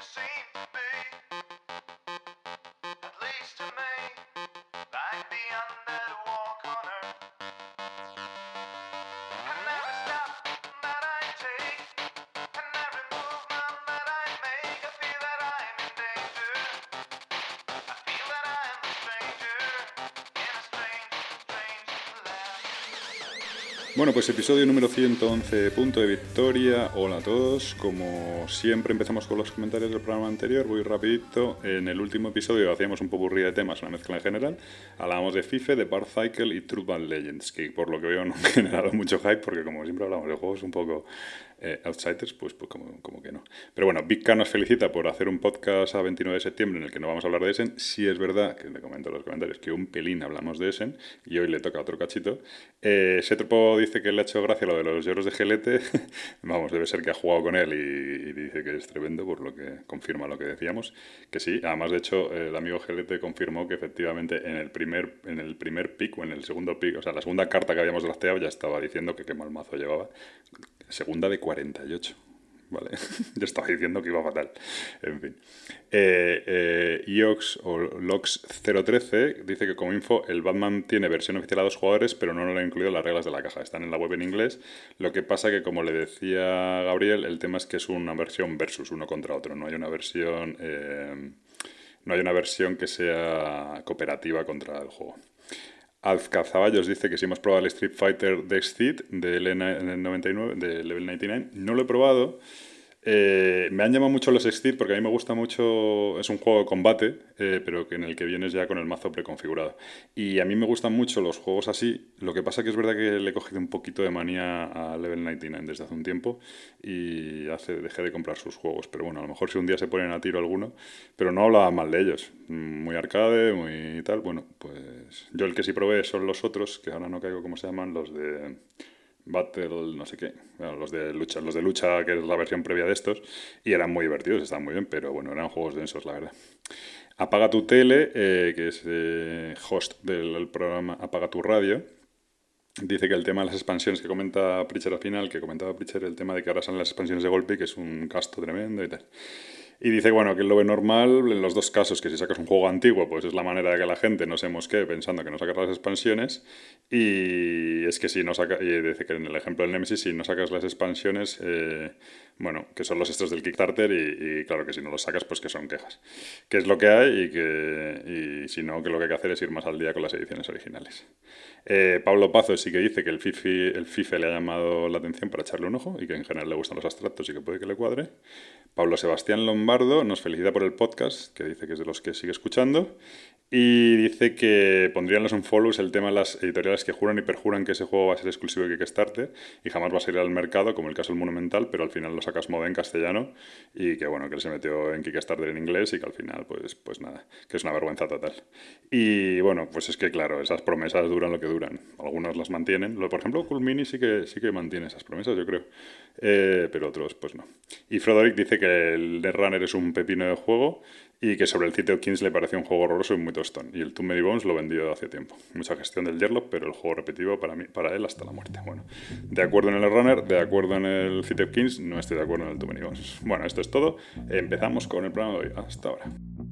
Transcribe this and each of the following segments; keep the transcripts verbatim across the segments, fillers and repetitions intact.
seem to be, at least to me, like the undead walk on earth. And every step that I take, and every movement that I make, I feel that I'm in danger. I feel that I am a stranger in a strange, strange land. Bueno, pues episodio número ciento once, Punto de Victoria. Hola a todos. Como siempre empezamos con los comentarios del programa anterior, voy rapidito. En el último episodio hacíamos un popurrí de temas, una mezcla en general. Hablábamos de FIFA, de Path Cycle y Truth Band Legends, que por lo que veo no han generado mucho hype, porque como siempre hablamos de juegos un poco eh, outsiders, pues, pues como, como que no. Pero bueno, Big K nos felicita por hacer un podcast a veintinueve de septiembre en el que no vamos a hablar de Essen. Sí es verdad, que le comento en los comentarios, que un pelín hablamos de Essen, y hoy le toca otro cachito. Eh, Setropo dice que le ha hecho gracia lo de los lloros de Gelete. Vamos, debe ser que ha jugado con él y, y dice que es tremendo, por lo que confirma lo que decíamos, que sí. Además, de hecho, el amigo Gelete confirmó que efectivamente en el primer en el primer pick o en el segundo pick, o sea, la segunda carta que habíamos drafteado ya estaba diciendo que qué mal mazo llevaba. Segunda de cuarenta y ocho. Vale, yo estaba diciendo que iba fatal. En fin. Eh, eh, Iox o Lox cero trece dice que como info el Batman tiene versión oficial a dos jugadores, pero no lo han incluido las reglas de la caja. Están en la web en inglés. Lo que pasa que, como le decía Gabriel, el tema es que es una versión versus uno contra otro. No hay una versión, eh, no hay una versión que sea cooperativa contra el juego. Alfcazaballos dice que si hemos probado el Street Fighter Dexit de noventa y nueve, de Level noventa y nueve, no lo he probado. Eh, me han llamado mucho los Exit porque a mí me gusta mucho, es un juego de combate, eh, pero que en el que vienes ya con el mazo preconfigurado. Y a mí me gustan mucho los juegos así. Lo que pasa que es verdad que le he cogido un poquito de manía a Level noventa y nueve desde hace un tiempo y hace, dejé de comprar sus juegos. Pero bueno, a lo mejor si un día se ponen a tiro alguno, pero no hablaba mal de ellos. Muy arcade, muy tal. Bueno, pues yo el que sí probé son los otros, que ahora no caigo cómo se llaman, los de Battle, no sé qué, bueno, los de lucha, los de lucha, que es la versión previa de estos, y eran muy divertidos, estaban muy bien, pero bueno, eran juegos densos, la verdad. Apaga tu tele, eh, que es eh, host del programa Apaga tu radio, dice que el tema de las expansiones que comenta Pritchard al final, que comentaba Pritchard, el tema de que ahora salen las expansiones de golpe, que es un gasto tremendo y tal. Y dice, bueno, que él lo ve normal en los dos casos, que si sacas un juego antiguo, pues es la manera de que la gente no se mosquee pensando que no sacas las expansiones. Y es que si no sacas, y dice que en el ejemplo del Nemesis, si no sacas las expansiones, eh, bueno, que son los estos del Kickstarter, y, y claro que si no los sacas, pues que son quejas. Que es lo que hay, y que y si no, que lo que hay que hacer es ir más al día con las ediciones originales. Eh, Pablo Pazo sí que dice que el FIFA, el FIFA le ha llamado la atención para echarle un ojo, y que en general le gustan los abstractos y que puede que le cuadre. Pablo Sebastián Lombardo nos felicita por el podcast, que dice que es de los que sigue escuchando, y dice que pondrían los unfollows el tema de las editoriales que juran y perjuran que ese juego va a ser exclusivo de Kickstarter y jamás va a salir al mercado, como el caso del Monumental, pero al final lo sacas moda en castellano, y que bueno, que él se metió en Kickstarter en inglés y que al final, pues, pues nada, que es una vergüenza total. Y bueno, pues es que claro, esas promesas duran lo que duran. Algunos las mantienen. Por ejemplo, Cool Mini sí que, sí que mantiene esas promesas, yo creo. Eh, pero otros, pues no. Y Frodoric dice que el Netrunner es un pepino de juego y que sobre el City of Kings le pareció un juego horroroso y muy tostón. Y el Too Many Bones lo vendió hace tiempo. Mucha gestión del Yerlock, pero el juego repetitivo para mí, para él hasta la muerte. Bueno, de acuerdo en el Netrunner, de acuerdo en el City of Kings, no estoy de acuerdo en el Too Many Bones. Bueno, esto es todo. Empezamos con el programa de hoy. Hasta ahora.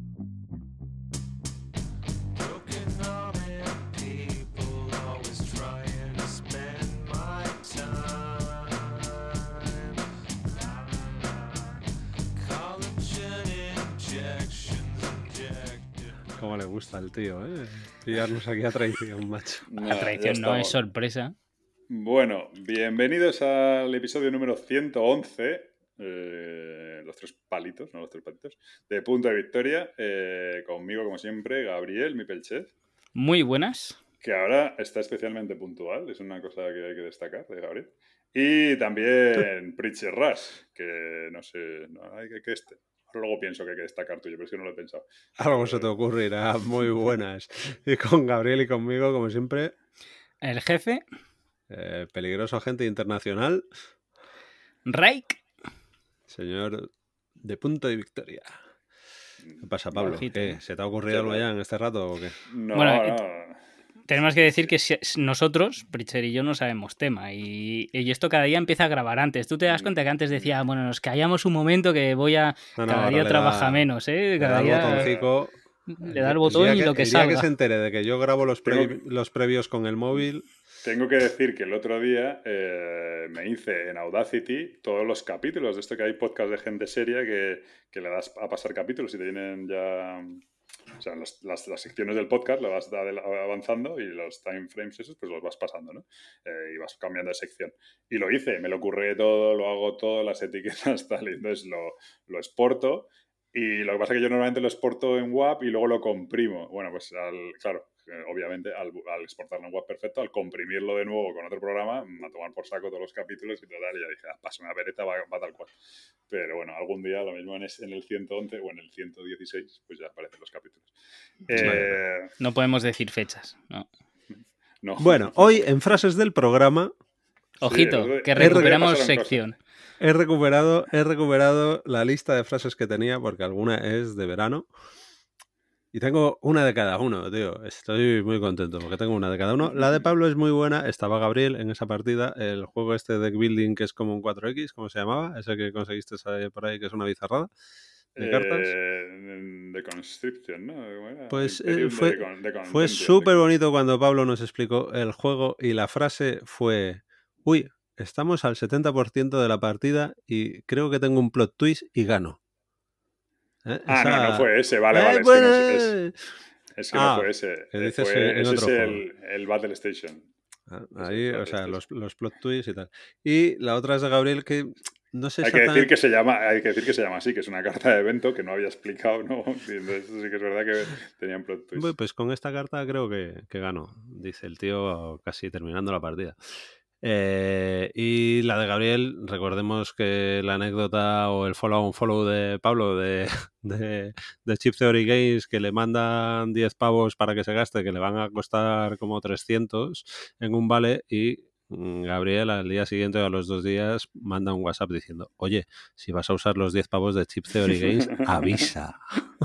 Cómo le gusta al tío, ¿eh? Pillarnos aquí a traición, macho. A traición no, es sorpresa. Bueno, bienvenidos al episodio número ciento once, eh, los tres palitos, no los tres patitos, de Punto de Victoria. Eh, conmigo, como siempre, Gabriel, mi pelchez. Muy buenas. Que ahora está especialmente puntual, es una cosa que hay que destacar de Gabriel. Y también Pritchard Rush, que no sé, no, hay que, que este. Luego pienso que hay que destacar tuyo, pero es que no lo he pensado. Algo se te ocurrirá, muy buenas. Y con Gabriel y conmigo, como siempre, el jefe, eh, peligroso agente internacional, Rake, señor de Punto de Victoria. ¿Qué pasa, Pablo? Bajito. ¿Qué? ¿Se te ha ocurrido algo ya en este rato o qué? No, bueno, no. Te tenemos que decir que si- nosotros, Pritcher y yo, no sabemos tema. Y, y esto cada día empieza a grabar antes. Tú te das cuenta que antes decía, bueno, nos callamos un momento que voy a. No, no, Cada ahora día le trabaja da- menos, ¿eh? Le Cada da el día botoncico. le da el El botón día y que- lo que el día que salga. se entere de que yo grabo los, Tengo previ- los previos con el móvil. Tengo que decir que el otro día eh, me hice en Audacity todos los capítulos de esto que hay podcast de gente seria que, que le das a pasar capítulos y te vienen ya. O sea, las, las, las secciones del podcast lo vas adel- avanzando y los time frames esos pues los vas pasando, ¿no? Eh, y vas cambiando de sección. Y lo hice, me lo curré todo, lo hago todo, las etiquetas, tal, y entonces lo, lo exporto. Y lo que pasa es que yo normalmente lo exporto en W A P y luego lo comprimo. Bueno, pues al, claro, eh, obviamente al, al exportarlo en W A P perfecto, al comprimirlo de nuevo con otro programa, a tomar por saco todos los capítulos y total, y ya dije, ah, paso una pereta, va, va tal cual. Pero bueno, algún día, lo mismo en, es- en el ciento once o en el ciento dieciséis, pues ya aparecen los capítulos. Eh, No podemos decir fechas. No. no. Bueno, hoy en frases del programa Ojito, el otro- que el otro día recuperamos pasaron sección. he recuperado, he recuperado la lista de frases que tenía porque alguna es de verano. Y tengo una de cada uno, tío. Estoy muy contento porque tengo una de cada uno. La de Pablo es muy buena. Estaba Gabriel en esa partida. El juego este de deck building que es como un cuatro equis, ¿cómo se llamaba? Ese que conseguiste saber por ahí, que es una bizarrada de cartas. Eh, de Conscription, ¿no? ¿Cómo era? Pues eh, Imperium fue, de Con- de fue Contention, súper de- bonito cuando Pablo nos explicó el juego y la frase fue, uy, estamos al setenta por ciento de la partida y creo que tengo un plot twist y gano. ¿Eh? Ah, no, no Esa- fue ese, vale, ¡Eh, vale, es que bueno! no es, es- es que no Ah, fue ese. que eh, dices fue- en ese otro es juego. el, el Battle Station. Ah, Ese ahí, es o Battle sea, Station. los, los plot twists y tal. Y la otra es de Gabriel que no sé Hay que decir exactamente... que se llama, hay que decir que se llama así, que es una carta de evento que no había explicado, ¿no? Y entonces sí que es verdad que tenían plot twist. Bueno, pues con esta carta creo que, que gano, dice el tío casi terminando la partida. Eh, y la de Gabriel, recordemos que la anécdota o el follow on follow de Pablo de, de, de Chip Theory Games, que le mandan diez pavos para que se gaste, que le van a costar como trescientos en un vale, y mm, Gabriel al día siguiente o a los dos días manda un WhatsApp diciendo, oye, si vas a usar los diez pavos de Chip Theory Games, avisa.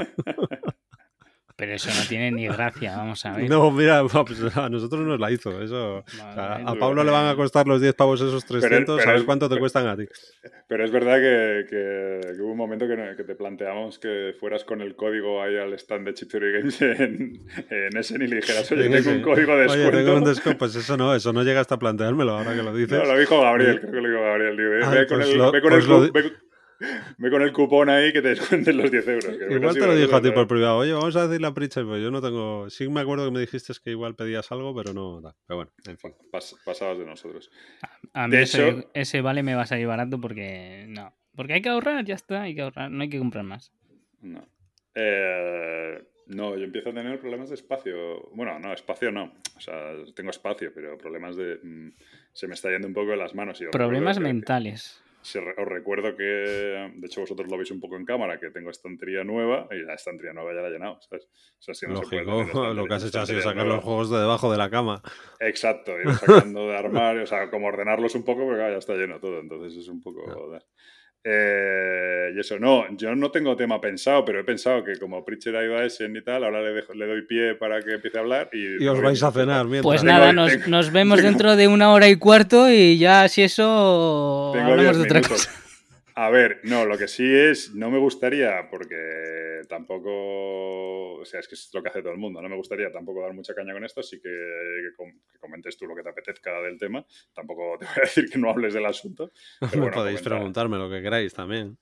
Pero eso no tiene ni gracia, vamos a ver. No, mira, pues a nosotros nos la hizo eso. O sea, Madre a mía. Pablo le van a costar los diez pavos esos trescientos, pero ¿sabes es- cuánto te pero- cuestan a ti? Pero es verdad que, que- que hubo un momento que, no- que te planteamos que fueras con el código ahí al stand de Chip Theory Games en, en Essen y le dijeras, oye, En tengo ese. un código de Oye, descuento. tengo un descuento. Pues eso no, eso no llega hasta planteármelo ahora que lo dices. No, lo dijo Gabriel, creo que lo dijo Gabriel. Digo, ve, Ah, ve con pues el, lo- ve con pues el lo cu- di- ve- ve con el cupón ahí que te descuenten los diez euros. que hubiera Igual te sido lo dijo a ti gracioso, por ¿no? privado. Oye, vamos a decir la Pritchard, pues yo no tengo... Sí me acuerdo que me dijiste que igual pedías algo, pero no... da. Pero bueno, en fin. Pas- pasados de nosotros. A mí De ese, hecho- ese vale me va a salir barato porque no. Porque hay que ahorrar, ya está, hay que ahorrar, no hay que comprar más. No. Eh, no, yo empiezo a tener problemas de espacio. Bueno, no, espacio no. O sea, tengo espacio, pero problemas de... mm, se me está yendo un poco de las manos. Y os Problemas recuerdo que- mentales. se re- os recuerdo que, de hecho, vosotros lo veis un poco en cámara, que tengo estantería nueva y la estantería nueva ya la he llenado, ¿sabes? O sea, si no se puede tener Lógico, estantería- lo que has hecho ha sido estantería sacar nueva. los juegos de debajo de la cama. Exacto, ir sacando de armario, o sea, como ordenarlos un poco, porque ah, ya está lleno todo, entonces es un poco... Eh, y eso, no, yo no tengo tema pensado, pero he pensado que como Pritchard ha ido a Essen y tal, ahora le, dejo, le doy pie para que empiece a hablar y... Y os vais a cenar mientras. Pues Tengo- nada, nos, tengo- nos vemos tengo- dentro de una hora y cuarto y ya si eso Tengo hablamos de diez otra minutos. cosa. A ver, no, lo que sí es, no me gustaría, porque tampoco, o sea, es que es lo que hace todo el mundo, no me gustaría tampoco dar mucha caña con esto, así que, que, com- que comentes tú lo que te apetezca del tema, tampoco te voy a decir que no hables del asunto. Pero Me bueno, podéis comenta. preguntarme lo que queráis también.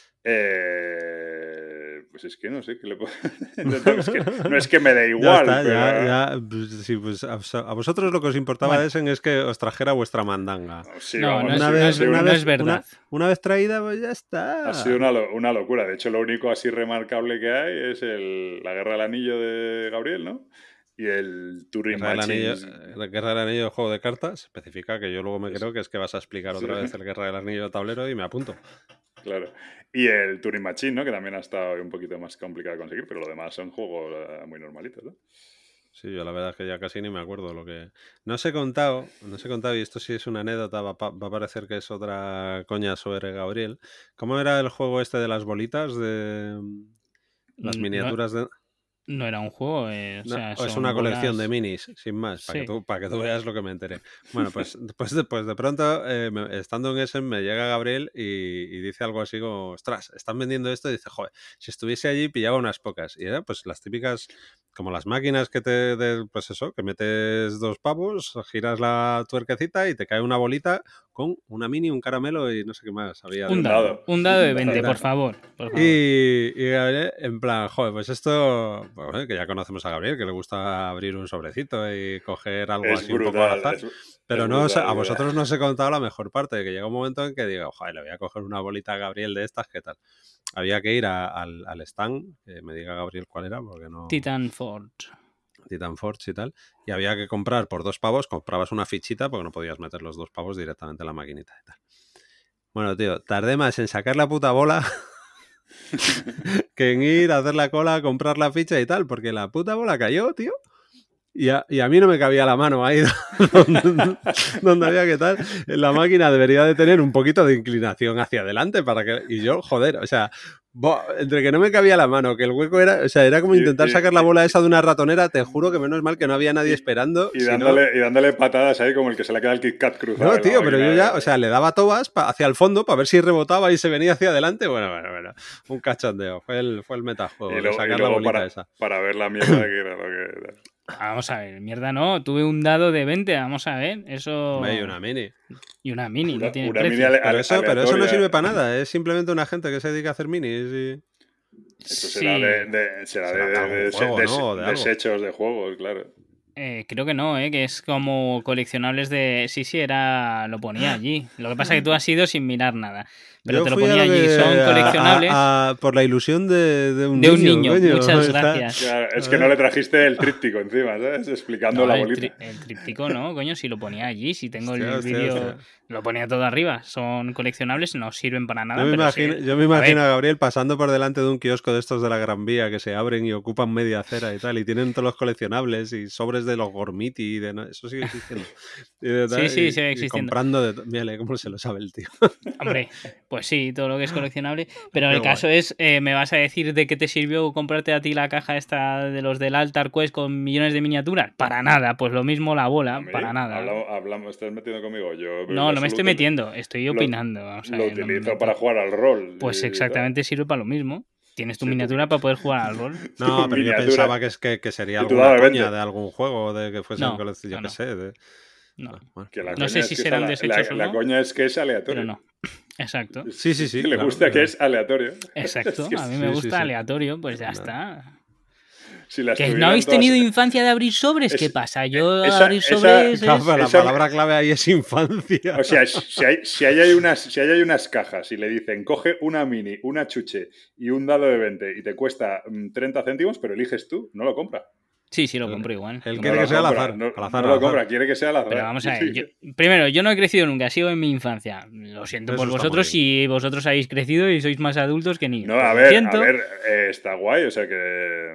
Eh, pues es que no sé qué le puedo... es que, no es que me dé igual, ya está, pero... ya, ya, pues, sí, pues, a a vosotros lo que os importaba Bueno. de Essen es que os trajera vuestra mandanga. Sí, No, vamos, no ha es- sido- no ha es- sido no una- es verdad. Una, una vez traída, pues ya está. Ha sido una, lo- una locura. De hecho, lo único así remarcable que hay es el, la Guerra del Anillo de Gabriel, ¿no? Y el Turing Guerra del Anillo, Machines. eh, Guerra del Anillo de juego de cartas, especifica que yo luego me Sí. creo que es que vas a explicar otra Sí. vez el Guerra del Anillo de tablero y me apunto. Claro. Y el Turing Machine, ¿no? Que también ha estado un poquito más complicado de conseguir, pero lo demás son juegos eh, muy normalitos, ¿no? Sí, yo la verdad es que ya casi ni me acuerdo lo que... No os he contado, no os he contado, y esto sí es una anécdota, va, pa- va a parecer que es otra coña sobre Gabriel. ¿Cómo era el juego este de las bolitas? De las No- miniaturas de... No era un juego, eh, o No, sea, es son una colección bolas- de minis, sin más, para, Sí. que tú, para que tú veas lo que me enteré. Bueno, pues después de, pues de pronto, eh, me- estando en Essen, me llega Gabriel y, y dice algo así como, ostras, están vendiendo esto, y dice, joder, si estuviese allí pillaba unas pocas. Y era pues las típicas, como las máquinas que te, de, pues eso, que metes dos pavos, giras la tuerquecita y te cae una bolita con una mini, un caramelo y no sé qué más había. Un Un dado, dado. un dado de Un veinte, dado. por favor. Por favor. Y, y Gabriel, en plan, joder, pues esto, bueno, que ya conocemos a Gabriel, que le gusta abrir un sobrecito y coger algo Es así un poco al brutal. azar. Es, Pero es no, os- brutal, a es vosotros verdad. no os he contado la mejor parte, que llega un momento en que digo, joder, le voy a coger una bolita a Gabriel de estas, ¿qué tal? Había que ir a- al, al stand, que me diga Gabriel cuál era, porque no... Titan Forge. Titan Forge y tal, y había que comprar por dos pavos, comprabas una fichita porque no podías meter los dos pavos directamente en la maquinita y tal. Bueno, tío, tardé más en sacar la puta bola que en ir a hacer la cola, a comprar la ficha y tal, porque la puta bola cayó, tío. Y a, y a mí no me cabía la mano ahí donde, donde había que tal. La máquina debería de tener un poquito de inclinación hacia adelante para que... Y yo, joder, o sea, bo, entre que no me cabía la mano, que el hueco era... O sea, era como Y- intentar y- sacar la y- bola esa de una ratonera. Te juro que menos mal que no había nadie Y- esperando. Y si no- dándole, y dándole patadas ahí como el que se le queda el Kit Kat cruzado. No, en la tío, pero máquina yo de- ya, o sea, le daba tobas pa- hacia el fondo para ver si rebotaba y se venía hacia adelante. Bueno, bueno, bueno. Un cachondeo. Fue el, fue el metajuego y de luego, y sacar la luego bolita para, esa. para ver la mierda que era lo que... Vamos a ver, mierda no, tuve un dado de veinte, vamos a ver, eso... Y una mini. Y una mini, Una, no tiene una precio. mini ale- Pero eso, pero eso no aleatoria. sirve para nada. Es simplemente una gente que se dedica a hacer minis y... Eso será Sí. de, de- será Será de, de algún de- juego, de- ¿no? O de algo. desechos de juegos, claro. Eh, creo que no, ¿eh? Que es como coleccionables de... Sí, sí, era... Lo ponía allí. Lo que pasa es que tú has ido sin mirar nada. Pero Yo te lo fui a ponía lo allí. de- Son a- coleccionables a- a- por la ilusión de, de un de un niño. niño. coño, Muchas está- gracias. Claro, es que no le trajiste el tríptico encima, ¿sabes? Explicando No, la el, bolita. tri- el tríptico no, coño, si lo ponía allí, si tengo Hostia, el hostia, vídeo, hostia. lo ponía todo arriba. Son coleccionables, no sirven para nada. Yo me, pero imagino, sí. yo me A imagino a, ver, Gabriel pasando por delante de un kiosco de estos de la Gran Vía que se abren y ocupan media acera y tal, y tienen todos los coleccionables y sobres de los Gormiti y de... no- eso sigue existiendo. Y de tal, Sí, sí, y- sigue y existiendo. comprando de... to- Mírale cómo se lo sabe el tío. hombre, pues sí, todo lo que es coleccionable. Pero Qué el caso es, eh, me vas a decir de qué te sirvió comprarte a ti la caja esta de los del Altar Quest con millones de miniaturas. Para nada, pues lo mismo la bola, ¿A mí? para nada. Hablamos, hablamos, ¿estás metiendo conmigo? Yo, No, no me lo estoy util- metiendo, estoy lo- opinando. Vamos a Lo ver, no me utilizo meto. para jugar al rol. Pues y tal. exactamente sirve para lo mismo. Tienes tu Sí, miniatura para poder jugar al rol. No, Tu pero yo miniatura. pensaba que, es que, que sería Y tu alguna dado de coña veinte. de algún juego, de que fuese No, un colección, yo no, qué no. sé. de- No, bueno. Que la No coña sé es si que serán está- la- desechos la, o la no, coña es que es aleatorio. pero no. Exacto. Sí, sí, sí, Que le claro, gusta que claro. es aleatorio. Exacto, que a mí sí, me sí, gusta sí. aleatorio, pues ya Nada. está. Si las ¿Que no tuvieran habéis todas- tenido infancia de abrir sobres? Es- ¿Qué pasa? Yo esa- abrir esa- sobres Claro, es... pero la Esa- palabra clave ahí es infancia. O sea, si hay, si ahí hay unas, si ahí hay unas cajas y le dicen coge una mini, una chuche y un dado de veinte y te cuesta mm, treinta céntimos, pero eliges tú, no lo compra. Sí, sí, lo compro igual. Él Lo quiere No que lo sea al compra, azar. No, al azar, no al lo azar. compra, quiere que sea al azar. Pero vamos a ver, yo- primero, yo no he crecido nunca, he sido en mi infancia. Lo siento Eso por está vosotros muy si vosotros habéis crecido y sois más adultos que niños. No, Pues a lo ver, siento. a ver, eh, está guay, o sea que...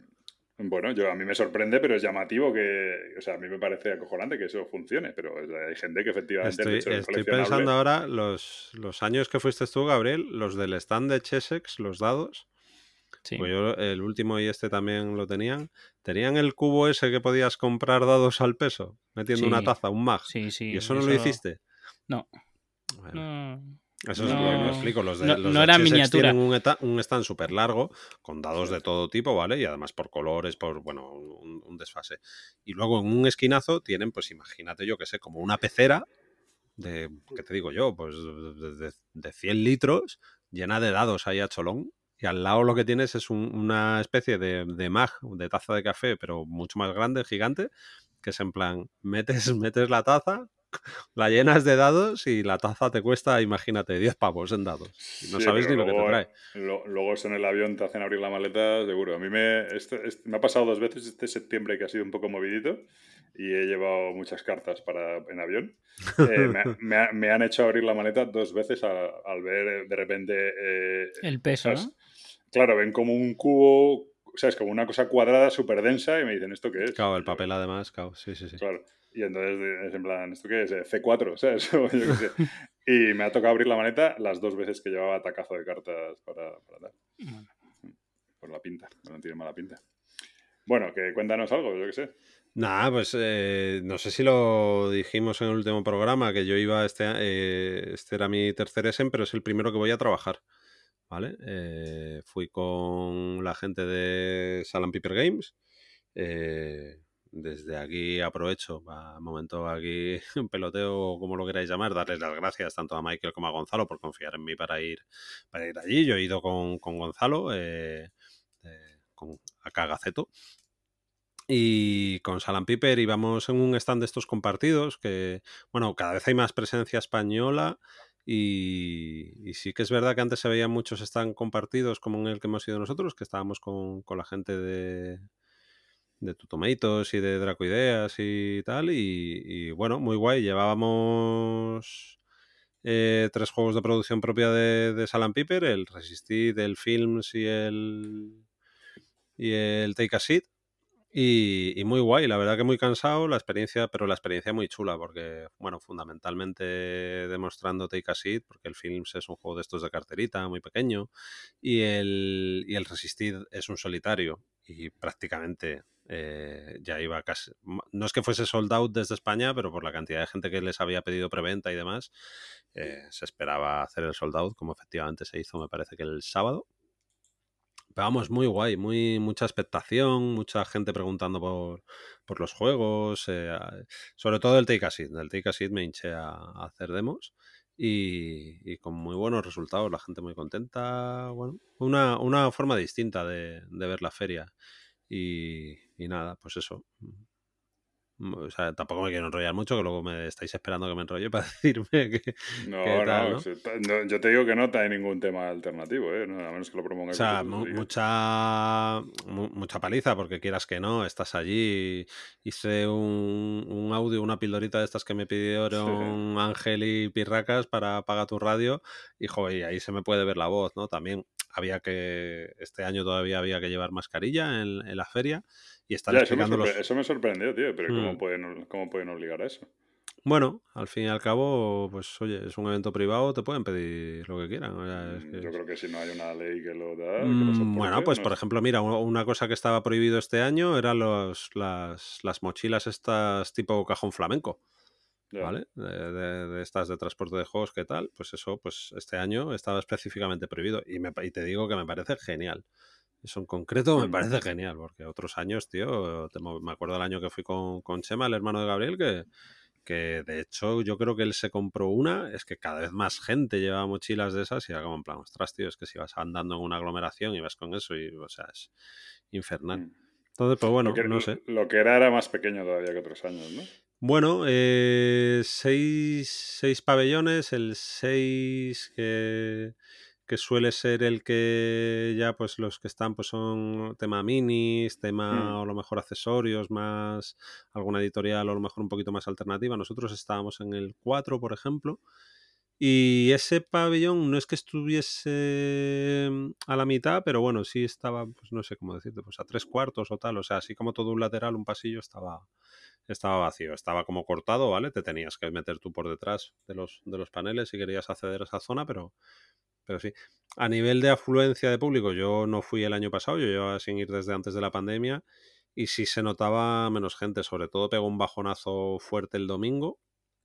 mm, Bueno, yo a mí me sorprende, pero es llamativo que... O sea, a mí me parece acojonante que eso funcione, pero o sea, hay gente que efectivamente... Estoy, el hecho de estoy coleccionable- pensando ahora los, los años que fuiste tú, Gabriel, los del stand de Chessex, los dados. Sí. Pues yo el último y este también lo tenían. Tenían el cubo ese que podías comprar dados al peso, metiendo Sí. una taza, un mag. Sí, sí. ¿Y eso no lo hiciste? No. Bueno, No. eso es no. lo que me explico. Los de, No- los no de era Chessex miniatura. tienen un, eta- un stand súper largo, con dados de todo tipo, ¿vale? Y además por colores, por, bueno, un, un desfase. Y luego en un esquinazo tienen, pues imagínate yo que sé, como una pecera de, ¿qué te digo yo? Pues de, de- de cien litros, llena de dados ahí a cholón. Y al lado lo que tienes es un- una especie de, de mag, de taza de café, pero mucho más grande, gigante, que es en plan, metes, metes la taza, la llenas de dados y la taza te cuesta, imagínate, diez pavos en dados. Y no Sí, sabes ni pero lo que te luego- trae. lo- luego eso en el avión te hacen abrir la maleta, seguro. A mí me, este- este- me ha pasado dos veces este septiembre que ha sido un poco movidito y he llevado muchas cartas para, en avión. Eh, me, ha- me ha- me han hecho abrir la maleta dos veces a- al ver eh, de repente... eh, El peso, ¿sabes? ¿no? Claro, ven como un cubo, o sea, es como una cosa cuadrada súper densa y me dicen, ¿esto qué es? Claro, el Y yo, papel además, claro, sí, sí, sí. Claro. Y entonces es en plan, ¿esto qué es? Eh, C cuatro, ¿sabes? O yo qué sé. Y me ha tocado abrir la maleta las dos veces que llevaba tacazo de cartas para, para dar. Bueno. Por la pinta, no tiene mala pinta. Bueno, que cuéntanos algo, yo qué sé. Nada, pues eh, no sé si lo dijimos en el último programa, que yo iba, este, eh, este era mi tercer Essen, pero es el primero que voy a trabajar, ¿vale? Eh, fui con la gente de Salt Paper Games. Eh, desde aquí aprovecho, a momento aquí un peloteo, como lo queráis llamar, darles las gracias tanto a Michael como a Gonzalo por confiar en mí para ir, para ir allí. Yo he ido con, con Gonzalo, eh, eh, con acá Gaceto. Y con Salt Paper íbamos en un stand de estos compartidos que, bueno, cada vez hay más presencia española y, y sí que es verdad que antes se veían muchos stand compartidos como en el que hemos ido nosotros, que estábamos con, con la gente de, de Tutomaitos y de Dracoideas y tal, y, y bueno, muy guay. Llevábamos eh, tres juegos de producción propia de, de Salt Paper, el Resistid, el Films y el, y el Take a Seat. Y, y muy guay, la verdad que muy cansado la experiencia, pero la experiencia muy chula porque, bueno, fundamentalmente demostrando Take a Seat, porque el Films es un juego de estos de carterita muy pequeño y el, y el Resistid es un solitario y prácticamente eh, ya iba casi, no es que fuese sold out desde España, pero por la cantidad de gente que les había pedido preventa y demás, eh, se esperaba hacer el sold out, como efectivamente se hizo, me parece que el sábado. Pero vamos, muy guay, muy, mucha expectación, mucha gente preguntando por, por los juegos, eh, sobre todo el Take a Seat. Del Take a Seat me hinché a, a hacer demos y, y con muy buenos resultados, la gente muy contenta. Bueno, una, una forma distinta de, de ver la feria. Y, y nada, pues eso. O sea, tampoco me quiero enrollar mucho, que luego me estáis esperando que me enrolle para decirme que, No, que tal, no, ¿no? si ta- no, yo te digo que no hay ningún tema alternativo, ¿eh? No, a menos que lo O propongáis sea, vosotros. mu- Así que... mucha, mu- mucha paliza, porque quieras que no, estás allí. Hice un, un audio, una pildorita de estas que me Sí. pidieron Ángel y Pirracas para Apaga tu Radio, y, joder, y ahí se me puede ver la voz, ¿no? También había que, este año todavía había que llevar mascarilla en, en la feria y estar Ya, eso me, explicando sorpre- los... eso me sorprendió, tío, pero Mm. ¿cómo pueden, cómo pueden obligar a eso? Bueno, al fin y al cabo, pues oye, es un evento privado, te pueden pedir lo que quieran. O sea, es Mm, que Yo es- creo que si no hay una ley que lo da, que lo Mm, Bueno, soporte, pues no por sé. ejemplo, mira, u- una cosa que estaba prohibido este año eran los, las, las mochilas estas tipo cajón flamenco, Ya. ¿vale? De, de- de estas de transporte de juegos, ¿qué tal? Pues eso, pues este año estaba específicamente prohibido y, me, pa- y te digo que me parece genial. Eso en concreto me Mm. parece genial, porque otros años, tío, te mo- me acuerdo el año que fui con, con Chema, el hermano de Gabriel, que, que de hecho yo creo que él se compró una, es que cada vez más gente llevaba mochilas de esas y era como en plan, ostras, tío, es que si vas andando en una aglomeración y vas con eso y, o sea, es infernal. Mm. Entonces, pues Lo bueno, que, no sé. lo que era era más pequeño todavía que otros años, ¿no? Bueno, eh, seis, seis pabellones, el seis que, que suele ser el que ya pues los que están pues son tema minis, tema Mm. a lo mejor accesorios, más alguna editorial o a lo mejor un poquito más alternativa. Nosotros estábamos en el cuatro, por ejemplo, y ese pabellón no es que estuviese mm, a la mitad, pero bueno, sí estaba, pues no sé cómo decirte, pues a tres cuartos o tal, o sea, así como todo un lateral, un pasillo estaba, estaba vacío, estaba como cortado, ¿vale? Te tenías que meter tú por detrás de los, de los paneles si querías acceder a esa zona, pero, pero sí. A nivel de afluencia de público, yo no fui el año pasado, yo llevaba sin ir desde antes de la pandemia y sí se notaba menos gente, sobre todo pegó un bajonazo fuerte el domingo.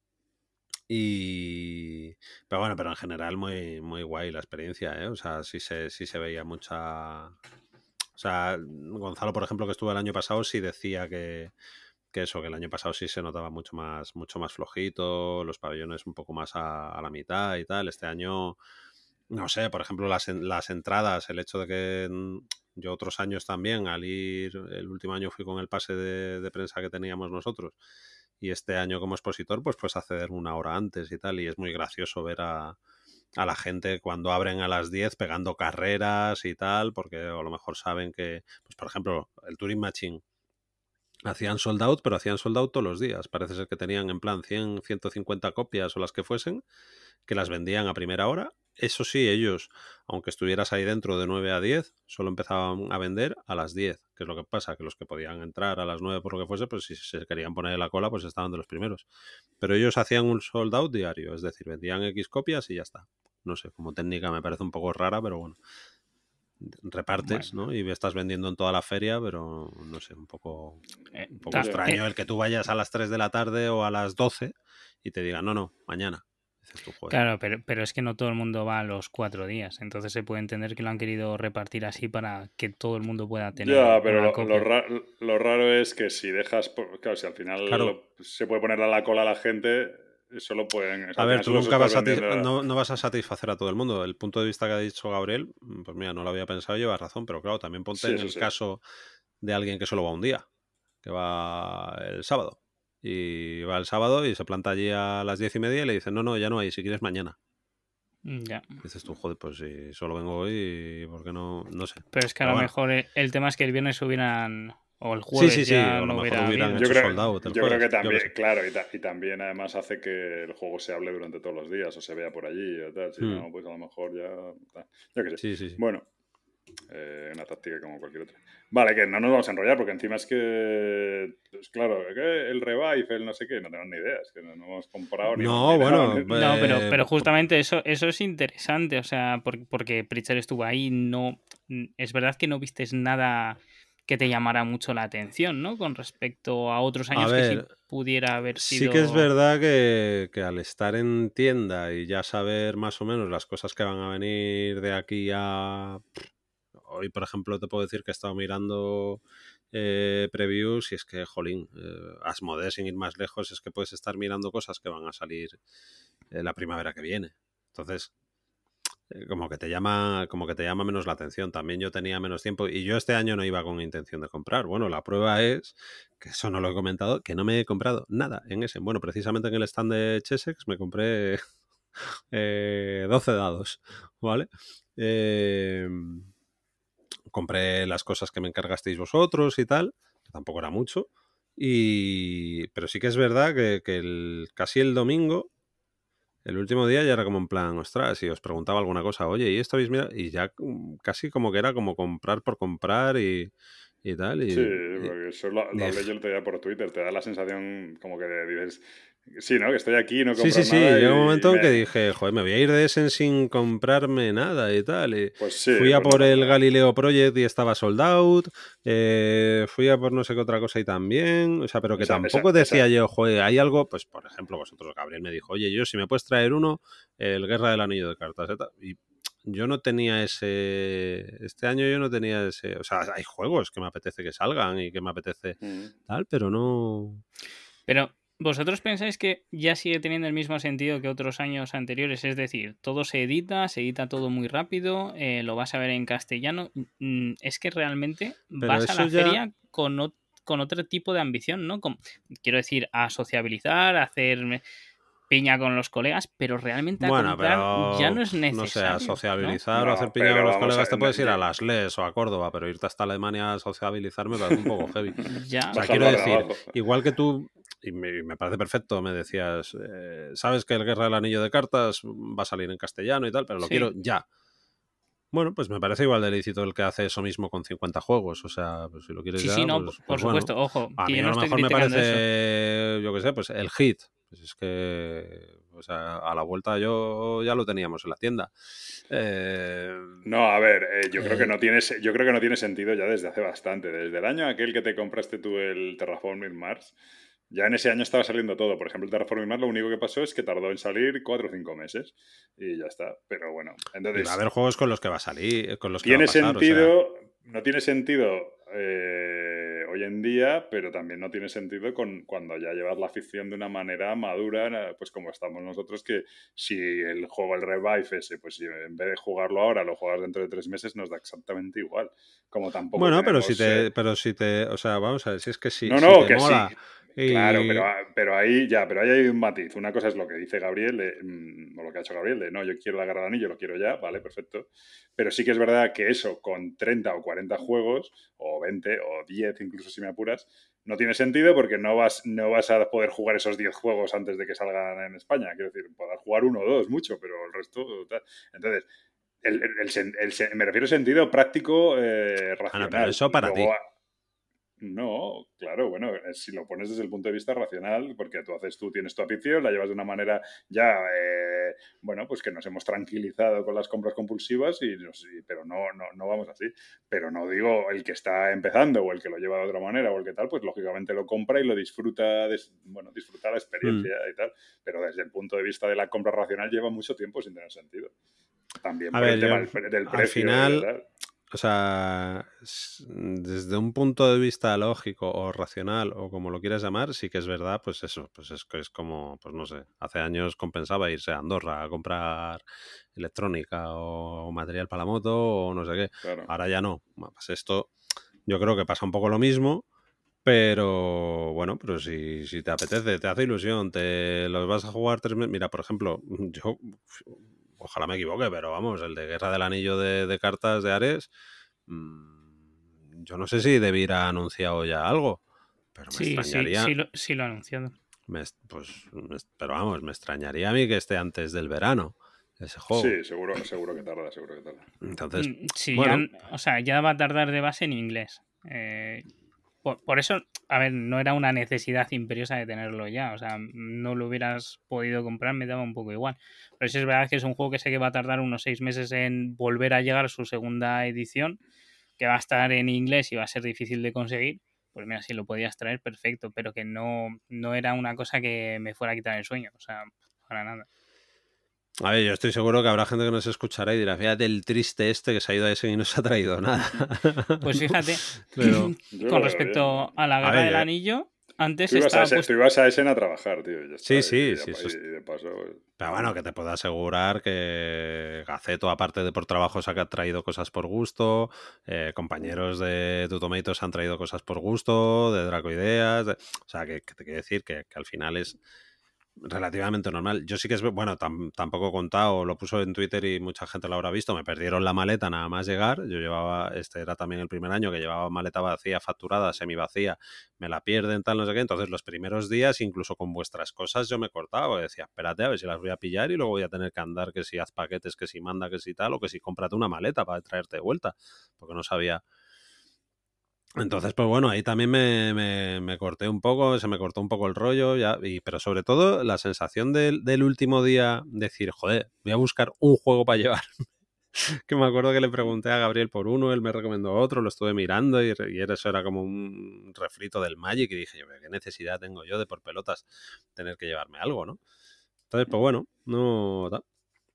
Y... Pero bueno, pero en general muy, muy guay la experiencia, ¿eh? O sea, sí se, sí se veía mucha... O sea, Gonzalo, por ejemplo, que estuvo el año pasado, sí decía que, que eso, que el año pasado sí se notaba mucho más, mucho más flojito, los pabellones un poco más a, a la mitad y tal. Este año, no sé, por ejemplo, las, en- las entradas, el hecho de que mm, yo otros años también, al ir, el último año fui con el pase de, de prensa que teníamos nosotros y este año como expositor, pues puedes acceder una hora antes y tal, y es muy gracioso ver a, a la gente cuando abren a las diez pegando carreras y tal, porque a lo mejor saben que, pues por ejemplo, el Turing Machine hacían sold out, pero hacían sold out todos los días. Parece ser que tenían en plan cien, ciento cincuenta copias o las que fuesen, que las vendían a primera hora. Eso sí, ellos, aunque estuvieras ahí dentro de nueve a diez, solo empezaban a vender a las diez. ¿Qué es lo que pasa? Que los que podían entrar a las nueve por lo que fuese, pues si se querían poner en la cola, pues estaban de los primeros. Pero ellos hacían un sold out diario, es decir, vendían X copias y ya está. No sé, como técnica me parece un poco rara, pero bueno. repartes, Bueno. ¿no? Y estás vendiendo en toda la feria, pero no sé, un poco, Eh, un poco ta- extraño eh, el que tú vayas a las tres de la tarde o a las doce y te digan, no, no, mañana. Dices tú, joder. Claro, pero, pero es que no todo el mundo va a los cuatro días. Entonces se puede entender que lo han querido repartir así para que todo el mundo pueda tener Ya, pero una lo, lo copia. ra- lo raro es que si dejas, por- claro, si al final Claro. lo- se puede poner a la cola a la gente, solo pueden, o sea, A al ver, final tú solo nunca estás vas a satis- vendiendo. no, no vas a satisfacer a todo el mundo. El punto de vista que ha dicho Gabriel, mm, pues mira, no lo había pensado, lleva razón, pero claro, también ponte Sí, en eso el sí. caso de alguien que solo va un día, que va el sábado. Y va el sábado y se planta allí a las diez y media y le dicen, no, no, ya no hay, si quieres mañana. Mm, Ya. Dices tú, joder, pues si solo vengo hoy, ¿por qué no? No sé. Pero es que a Pero lo bueno. mejor el, el tema es que el viernes hubieran. O el Sí, jueves sí, sí, ya o a lo no mejor hubiera hubieran habido. Yo hecho creo, sold out el yo creo jueves, que yo qué también, sé. claro, y, ta- y también además hace que el juego se hable durante todos los días o se vea por allí o tal. Si Hmm. no, pues a lo mejor ya. Tal. Yo qué sé. Sí, sí, sí. Bueno, eh, una táctica como cualquier otra. Vale, que no nos vamos a enrollar porque encima es que. Pues claro, que el revive, el no sé qué, no tenemos ni idea. Es que no, no hemos comprado ni No, hemos mirado. bueno, ni- No, pero, eh, pero p- justamente eso, eso es interesante. O sea, por- porque Pritchard estuvo ahí. No. Es verdad que no vistes nada que te llamara mucho la atención, ¿no? Con respecto a otros a años que sí ver, pudiera haber sí que es sido. verdad que, que al estar en tienda y ya saber más o menos las cosas que van a venir de aquí a... Hoy, por ejemplo, te puedo decir que he estado mirando eh, previews y es que, jolín, eh, Asmodee, sin ir más lejos, es que puedes estar mirando cosas que van a salir eh, la primavera que viene. Entonces, eh, como que te llama, como que te llama menos la atención. También yo tenía menos tiempo y yo este año no iba con intención de comprar. Bueno, la prueba es, que eso no lo he comentado, que no me he comprado nada en ese. Bueno, precisamente en el stand de Chessex me compré eh, doce dados, ¿vale? Eh, compré las cosas que me encargasteis vosotros y tal, que tampoco era mucho. Y... Pero sí que es verdad que, que el, casi el domingo, el último día ya era como en plan, ostras, y os preguntaba alguna cosa, oye, ¿y esto habéis mirado? Y ya mm, casi como que era como comprar por comprar y, y tal. Y, Sí, y- porque eso lo, y- lo hablé yo el otro día por Twitter. Te da la sensación como que dices, sí, ¿no? Que estoy aquí, no Sí, sí, compras sí, nada llega un y, y momento en que me. dije, joder, me voy a ir de Essen sin comprarme nada y tal. Y Pues sí, fui a pues no por pasa el nada. Galileo Project y estaba sold out. eh, fui a por no sé qué otra cosa y también. O sea, pero que Esa, esa, tampoco decía esa. yo, joder, hay algo. Pues, por ejemplo, vosotros, Gabriel, me dijo, oye, yo, si me puedes traer uno, el Guerra del Anillo de Cartas. ¿eh? Y yo no tenía ese. Este año yo no tenía ese. O sea, hay juegos que me apetece que salgan y que me apetece Mm. tal, pero no. Pero, ¿vosotros pensáis que ya sigue teniendo el mismo sentido que otros años anteriores? Es decir, todo se edita, se edita todo muy rápido, eh, lo vas a ver en castellano. Mm, Es que realmente Pero vas a eso la ya. feria con, ot- con otro tipo de ambición, ¿no? Como- quiero decir, a sociabilizar, a hacer piña con los colegas, pero realmente a Bueno, comprar ya no pero es pf, no sé, a necesario, ¿no? sociabilizar o hacer No, piña con pero los vamos a. colegas te no, puedes ir a ya- Las Les o a Córdoba, pero irte hasta Alemania a sociabilizar me parece un poco heavy. Ya. O sea, Vas a quiero hablar de decir, abajo. igual que tú, y me, y me parece perfecto, me decías, eh, sabes que el Guerra del Anillo de Cartas va a salir en castellano y tal, pero lo Sí. quiero ya. Bueno, pues me parece igual de lícito el que hace eso mismo con cincuenta juegos. O sea, pues si lo quieres Sí, ya, sí, no, pues, por pues bueno. supuesto. Ojo, A que mí yo a no lo estoy mejor me criticando eso. parece, yo qué sé, pues el hit. Pues es que, o sea, a la vuelta yo ya lo teníamos en la tienda. Eh, No, a ver, eh, yo creo que eh, no tiene, se- yo creo que no tiene sentido ya desde hace bastante. Desde el año aquel que te compraste tú el Terraforming Mars, ya en ese año estaba saliendo todo. Por ejemplo, el Terraforming Mars lo único que pasó es que tardó en salir cuatro o cinco meses y ya está. Pero bueno, y va a entonces, haber juegos con los que va a salir, con los que va a tiene pasar, o sea. sentido, no tiene sentido eh, hoy en día, pero también no tiene sentido con, cuando ya llevas la afición de una manera madura, pues como estamos nosotros, que si el juego, el Revive ese, pues si en vez de jugarlo ahora, lo juegas dentro de tres meses, nos da exactamente igual. Como tampoco Bueno, pero si tenemos... eh, te, pero si te, o sea, vamos a ver, si es que si, no, si no, te que sí. mola Claro, pero, y... pero ahí ya, pero ahí hay un matiz. Una cosa es lo que dice Gabriel, de, mm, o lo que ha hecho Gabriel, de no, yo quiero la Guerra del Anillo, lo quiero ya, vale, perfecto. Pero sí que es verdad que eso con treinta o cuarenta juegos, o veinte o diez incluso si me apuras, no tiene sentido porque no vas, no vas a poder jugar esos diez juegos antes de que salgan en España. Quiero decir, podrás jugar uno o dos, mucho, pero el resto... Tal. Entonces, el, el, el, el, me refiero a sentido práctico, eh, racional. Bueno, pero eso para Luego, ti. No, claro, bueno, eh, si lo pones desde el punto de vista racional, porque tú haces, tú tienes tu afición, la llevas de una manera ya, eh, bueno, pues que nos hemos tranquilizado con las compras compulsivas, y, nos- y- pero no, no, no vamos así. Pero no digo el que está empezando o el que lo lleva de otra manera o el que tal, pues lógicamente lo compra y lo disfruta, des- bueno, disfruta la Mm. experiencia y tal. Pero desde el punto de vista de la compra racional lleva mucho tiempo sin tener sentido. También A por el ver, tema yo del, pre- del al precio y de final, tal. o sea, s- desde un punto de vista lógico o racional o como lo quieras llamar, sí que es verdad, pues eso, pues es que es como, pues no sé, hace años compensaba irse a Andorra a comprar electrónica o material para la moto o no sé qué. Claro. Ahora ya no. Bueno, pues esto yo creo que pasa un poco lo mismo, pero bueno, pero si, si te apetece, te hace ilusión, te los vas a jugar tres meses. Mira, por ejemplo, yo ojalá me equivoque, pero vamos, el de Guerra del Anillo de, de cartas de Ares, mmm, yo no sé si debiera anunciado ya algo, pero me Sí, sí, sí extrañaría, lo, sí lo ha anunciado. me, pues, me, pero vamos, me extrañaría a mí que esté antes del verano ese juego. Sí, seguro, seguro que tarda, seguro que tarda. Entonces, Mm, Sí, ya, bueno, o sea, ya va a tardar de base en inglés. Eh, por, por eso, a ver, no era una necesidad imperiosa de tenerlo ya. O sea, no lo hubieras podido comprar, me daba un poco igual. Pero sí es verdad que es un juego que sé que va a tardar unos seis meses en volver a llegar a su segunda edición, que va a estar en inglés y va a ser difícil de conseguir. Pues mira, si lo podías traer, perfecto, pero que no, no era una cosa que me fuera a quitar el sueño. O sea, para nada. a ver, yo estoy seguro que habrá gente que nos escuchará y dirá, fíjate el triste este que se ha ido a ese y no se ha traído nada. Pues fíjate, Pero, Yo con lo veo bien. respecto a la a Guerra ver, del yo- Anillo, antes Tú ibas a estaba ese, tú puesto. ibas a Essen a trabajar, tío, y ya está. sí, Y, sí, y sí, de, eso y es. de paso. Pero bueno, que te puedo asegurar que Gaceto, aparte de por trabajo, se ha traído cosas por gusto, eh, compañeros de Tutomatos han traído cosas por gusto, de Dracoideas, de- o sea, que, que te quiero decir que, que al final es relativamente normal. Yo sí que es, bueno, tam- tampoco he contado, lo puso en Twitter y mucha gente lo habrá visto, me perdieron la maleta nada más llegar, yo llevaba, este era también el primer año que llevaba maleta vacía, facturada, semi vacía, me la pierden, tal, no sé qué, entonces los primeros días, incluso con vuestras cosas, yo me cortaba, porque decía, espérate a ver si las voy a pillar y luego voy a tener que andar, que si haz paquetes, que si manda, que si tal, o que si cómprate una maleta para traerte de vuelta, porque no sabía. Entonces, pues bueno, ahí también me, me- me corté un poco, se me cortó un poco el rollo, ya, y, pero sobre todo la sensación del, del último día, decir, joder, voy a buscar un juego para llevar. Que me acuerdo que le pregunté a Gabriel por uno, él me recomendó otro, lo estuve mirando y, y era- eso era como un refrito del Magic y dije, yo, ¿qué necesidad tengo yo de por pelotas tener que llevarme algo, ¿no? Entonces, pues bueno, no... da.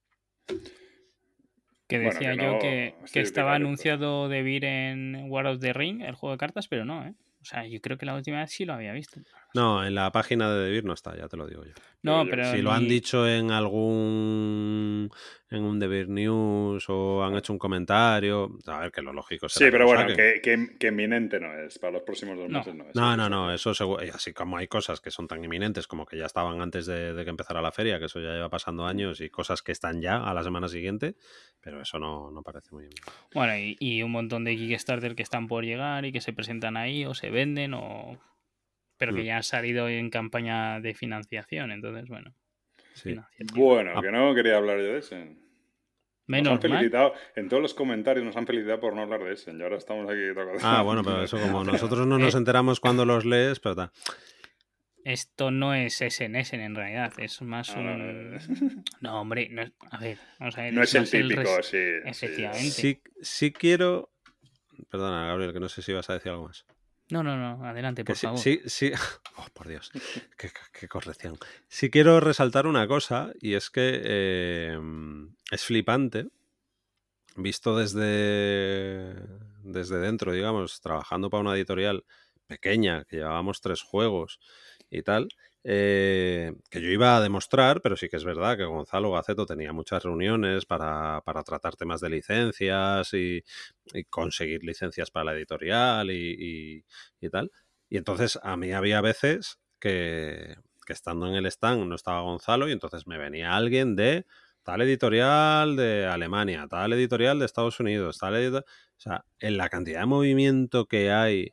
Que Bueno, decía que yo no. que, que Sí, estaba dime, Alberto. anunciado de vir en War of the Ring, el juego de cartas, pero no, ¿eh? O sea, yo creo que la última vez sí lo había visto. No sé. No, en la página de Debir no está, ya te lo digo yo. Pero No, yo qué pero Si sé. lo han ni. dicho en algún en un Debir News o han Ah. hecho un comentario, a ver, que lo lógico Sí, será que pero lo bueno, saquen. que, que, que inminente no es. Para los próximos dos No. meses no es. No, Eso no, está no, claro. eso seguro. Y así como hay cosas que son tan inminentes como que ya estaban antes de, de que empezara la feria, que eso ya lleva pasando años, y cosas que están ya a la semana siguiente, pero eso no, no parece muy bien. Bueno, y, y un montón de Kickstarter que están por llegar y que se presentan ahí o se venden o. Pero que Mm, ya han salido en campaña de financiación, entonces, bueno, sí. financiativa. Bueno, Ah, que no quería hablar yo de Essen. Nos han Menos mal. felicitado, en todos los comentarios nos han felicitado por no hablar de Essen. Y ahora estamos aquí tocando. ah, bueno, pero eso como nosotros no nos Eh, enteramos cuando los lees, pero ta- Esto no es Essen Essen en realidad, es más Ah, no, no, un. No, hombre, no es- a ver, vamos a ver, no es es el más el típico, res. sí, sí, ya. Efectivamente. sí, sí quiero... Perdona, Gabriel, que no sé si vas a decir algo más. No, no, no, adelante, Que por sí, favor. sí, sí. Oh, por Dios, qué, qué corrección. Sí quiero resaltar una cosa, y es que eh, es flipante, visto desde, desde dentro, digamos, trabajando para una editorial pequeña, que llevábamos tres juegos y tal, eh, que yo iba a demostrar, pero sí que es verdad que Gonzalo Gaceto tenía muchas reuniones para, para tratar temas de licencias y, y conseguir licencias para la editorial y, y, y tal. Y entonces a mí había veces que, que estando en el stand no estaba Gonzalo y entonces me venía alguien de tal editorial de Alemania, tal editorial de Estados Unidos, tal editorial... O sea, en la cantidad de movimiento que hay